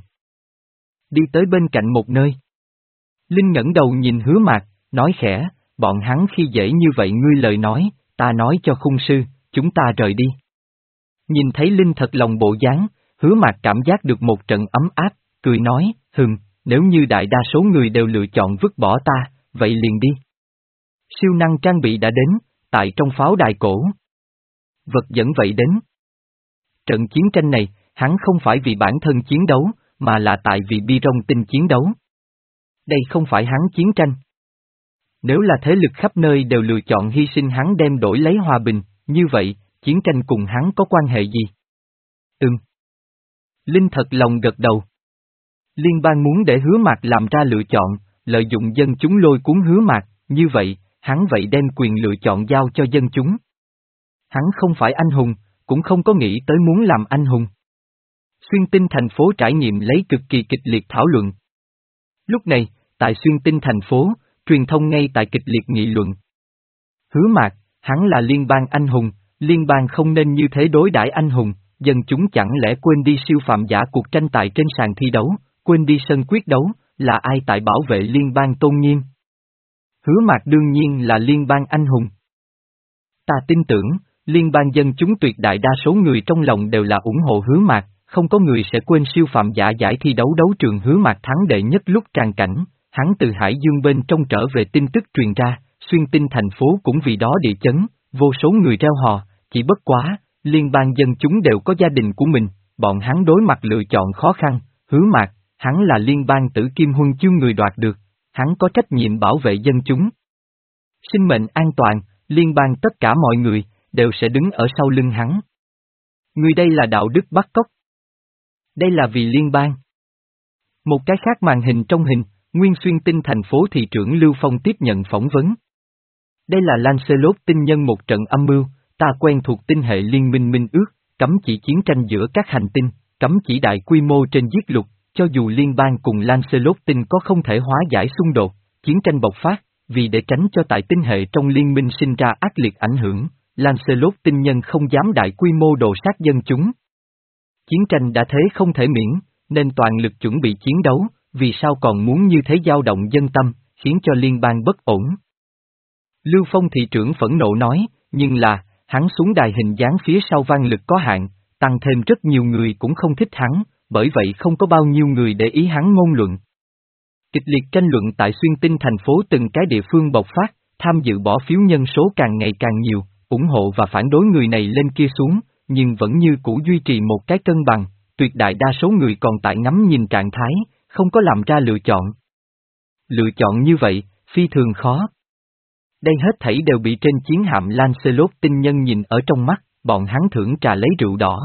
Đi tới bên cạnh một nơi. Linh ngẩng đầu nhìn Hứa Mạc, nói khẽ, bọn hắn khi dễ như vậy ngươi lời nói, ta nói cho khung sư, chúng ta rời đi. Nhìn thấy Linh thật lòng bộ dáng, Hứa Mạc cảm giác được một trận ấm áp, cười nói, hừm, nếu như đại đa số người đều lựa chọn vứt bỏ ta, vậy liền đi. Siêu năng trang bị đã đến, tại trong pháo đài cổ. Vật dẫn vậy đến. Trận chiến tranh này, hắn không phải vì bản thân chiến đấu, mà là tại vì bi rong tinh chiến đấu. Đây không phải hắn chiến tranh. Nếu là thế lực khắp nơi đều lựa chọn hy sinh hắn đem đổi lấy hòa bình, như vậy, chiến tranh cùng hắn có quan hệ gì? Ừm. Linh thật lòng gật đầu. Liên bang muốn để Hứa Mạc làm ra lựa chọn, lợi dụng dân chúng lôi cuốn Hứa Mạc, như vậy, hắn vậy đem quyền lựa chọn giao cho dân chúng. Hắn không phải anh hùng, cũng không có nghĩ tới muốn làm anh hùng. Xuyên tinh thành phố trải nghiệm lấy cực kỳ kịch liệt thảo luận. Lúc này, tại xuyên tinh thành phố, truyền thông ngay tại kịch liệt nghị luận. Hứa Mạc, hắn là liên bang anh hùng, liên bang không nên như thế đối đãi anh hùng, dân chúng chẳng lẽ quên đi siêu phàm giả cuộc tranh tài trên sàn thi đấu, quên đi sân quyết đấu, là ai tại bảo vệ liên bang tôn nghiêm? Hứa Mạc đương nhiên là liên bang anh hùng. Ta tin tưởng, liên bang dân chúng tuyệt đại đa số người trong lòng đều là ủng hộ Hứa Mạc, không có người sẽ quên siêu phạm giả giải thi đấu đấu trường Hứa Mạc thắng đệ nhất lúc tràn cảnh, hắn từ Hải Dương bên trong trở về tin tức truyền ra, xuyên tinh thành phố cũng vì đó địa chấn, vô số người reo hò, chỉ bất quá, liên bang dân chúng đều có gia đình của mình, bọn hắn đối mặt lựa chọn khó khăn, Hứa Mạc, hắn là liên bang tử kim huân chương người đoạt được, hắn có trách nhiệm bảo vệ dân chúng. Sinh mệnh an toàn, liên bang tất cả mọi người, đều sẽ đứng ở sau lưng hắn. Người đây là đạo đức bắt cóc. Đây là vì liên bang. Một cái khác màn hình trong hình, Nguyên Xuyên Tinh thành phố thị trưởng Lưu Phong tiếp nhận phỏng vấn. Đây là Lancelot tinh nhân một trận âm mưu, ta quen thuộc tinh hệ liên minh minh ước, cấm chỉ chiến tranh giữa các hành tinh, cấm chỉ đại quy mô trên giết lục, cho dù liên bang cùng Lancelot tinh có không thể hóa giải xung đột, chiến tranh bộc phát, vì để tránh cho tại tinh hệ trong liên minh sinh ra ác liệt ảnh hưởng, Lancelot tinh nhân không dám đại quy mô đồ sát dân chúng. Chiến tranh đã thế không thể miễn, nên toàn lực chuẩn bị chiến đấu, vì sao còn muốn như thế dao động dân tâm, khiến cho liên bang bất ổn. Lưu Phong thị trưởng phẫn nộ nói, nhưng là, hắn xuống đài hình dáng phía sau vang lực có hạn, tăng thêm rất nhiều người cũng không thích hắn, bởi vậy không có bao nhiêu người để ý hắn ngôn luận. Kịch liệt tranh luận tại xuyên tinh thành phố từng cái địa phương bộc phát, tham dự bỏ phiếu nhân số càng ngày càng nhiều, ủng hộ và phản đối người này lên kia xuống, nhưng vẫn như cũ duy trì một cái cân bằng, tuyệt đại đa số người còn tại ngắm nhìn trạng thái, không có làm ra lựa chọn. Lựa chọn như vậy, phi thường khó. Đây hết thảy đều bị trên chiến hạm Lancelot tinh nhân nhìn ở trong mắt, bọn hắn thưởng trà lấy rượu đỏ.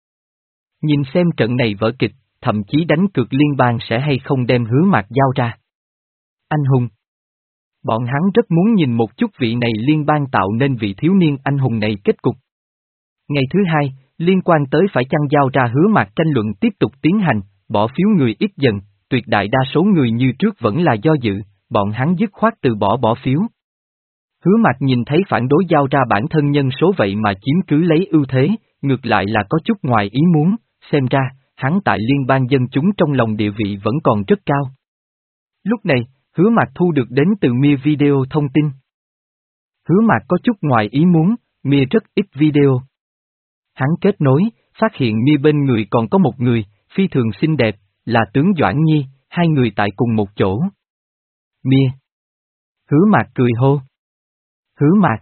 Nhìn xem trận này vở kịch, thậm chí đánh cược liên bang sẽ hay không đem Hứa Mạc giao ra. Anh hùng. Bọn hắn rất muốn nhìn một chút vị này liên bang tạo nên vị thiếu niên anh hùng này kết cục. Ngày thứ hai, liên quan tới phải chăng giao ra Hứa Mạc tranh luận tiếp tục tiến hành, bỏ phiếu người ít dần, tuyệt đại đa số người như trước vẫn là do dự, bọn hắn dứt khoát từ bỏ bỏ phiếu. Hứa Mạc nhìn thấy phản đối giao ra bản thân nhân số vậy mà chiếm cứ lấy ưu thế, ngược lại là có chút ngoài ý muốn, xem ra, hắn tại liên bang dân chúng trong lòng địa vị vẫn còn rất cao. Lúc này, Hứa Mạc thu được đến từ Mia video thông tin. Hứa Mạc có chút ngoài ý muốn, Mia rất ít video. Hắn kết nối, phát hiện Mia bên người còn có một người, phi thường xinh đẹp, là tướng Doãn Nhi, hai người tại cùng một chỗ. Mia. Hứa Mạc cười hô. Hứa Mạc.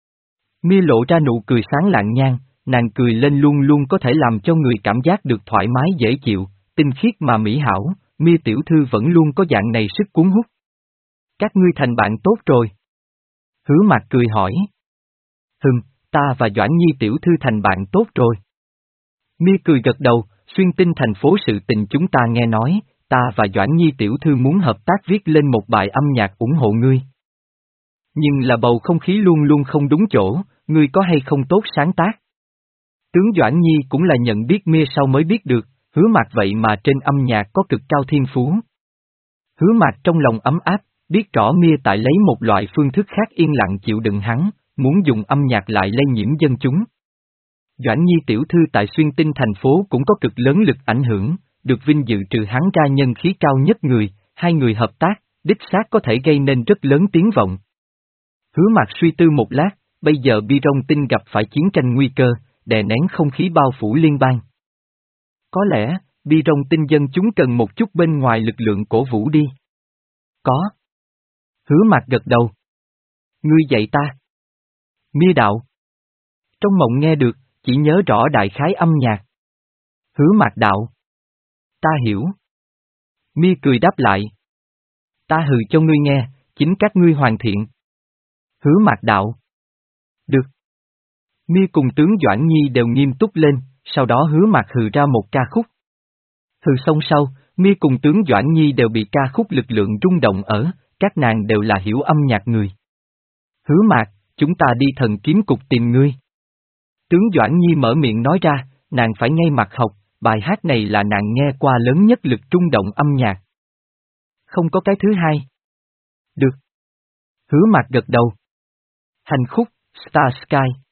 Mia lộ ra nụ cười sáng lạng nhan, nàng cười lên luôn luôn có thể làm cho người cảm giác được thoải mái dễ chịu, tinh khiết mà mỹ hảo, Mia tiểu thư vẫn luôn có dạng này sức cuốn hút. Các ngươi thành bạn tốt rồi. Hứa Mạc cười hỏi. Hừm, ta và Doãn Nhi tiểu thư thành bạn tốt rồi. Mia cười gật đầu, xuyên tinh thành phố sự tình chúng ta nghe nói, ta và Doãn Nhi tiểu thư muốn hợp tác viết lên một bài âm nhạc ủng hộ ngươi. Nhưng là bầu không khí luôn luôn không đúng chỗ, ngươi có hay không tốt sáng tác? Tướng Doãn Nhi cũng là nhận biết Mia sau mới biết được, Hứa Mạc vậy mà trên âm nhạc có cực cao thiên phú. Hứa Mạc trong lòng ấm áp, biết rõ Mia tại lấy một loại phương thức khác yên lặng chịu đựng hắn, muốn dùng âm nhạc lại lây nhiễm dân chúng. Doãn Nhi tiểu thư tại xuyên tinh thành phố cũng có cực lớn lực ảnh hưởng, được vinh dự trừ hắn ra nhân khí cao nhất người, hai người hợp tác, đích xác có thể gây nên rất lớn tiếng vọng. Hứa Mạc suy tư một lát, bây giờ Bi Rong Tinh gặp phải chiến tranh nguy cơ, đè nén không khí bao phủ liên bang. Có lẽ, Bi Rong Tinh dân chúng cần một chút bên ngoài lực lượng cổ vũ đi. Có. Hứa Mạc gật đầu. Ngươi dạy ta. Mia đạo. Trong mộng nghe được, chỉ nhớ rõ đại khái âm nhạc. Hứa Mạc đạo. Ta hiểu. Mia cười đáp lại. Ta hừ cho ngươi nghe, chính các ngươi hoàn thiện. Hứa Mạc đạo. Được. Mia cùng tướng Doãn Nhi đều nghiêm túc lên, sau đó Hứa Mạc hừ ra một ca khúc. Hừ xong sau, Mia cùng tướng Doãn Nhi đều bị ca khúc lực lượng rung động ở, các nàng đều là hiểu âm nhạc người. Hứa Mạc, chúng ta đi thần kiếm cục tìm ngươi. Tướng Doãn Nhi mở miệng nói ra, nàng phải ngay mặt học, bài hát này là nàng nghe qua lớn nhất lực rung động âm nhạc. Không có cái thứ hai. Được. Hứa Mạc gật đầu. Hành khúc, Star Sky.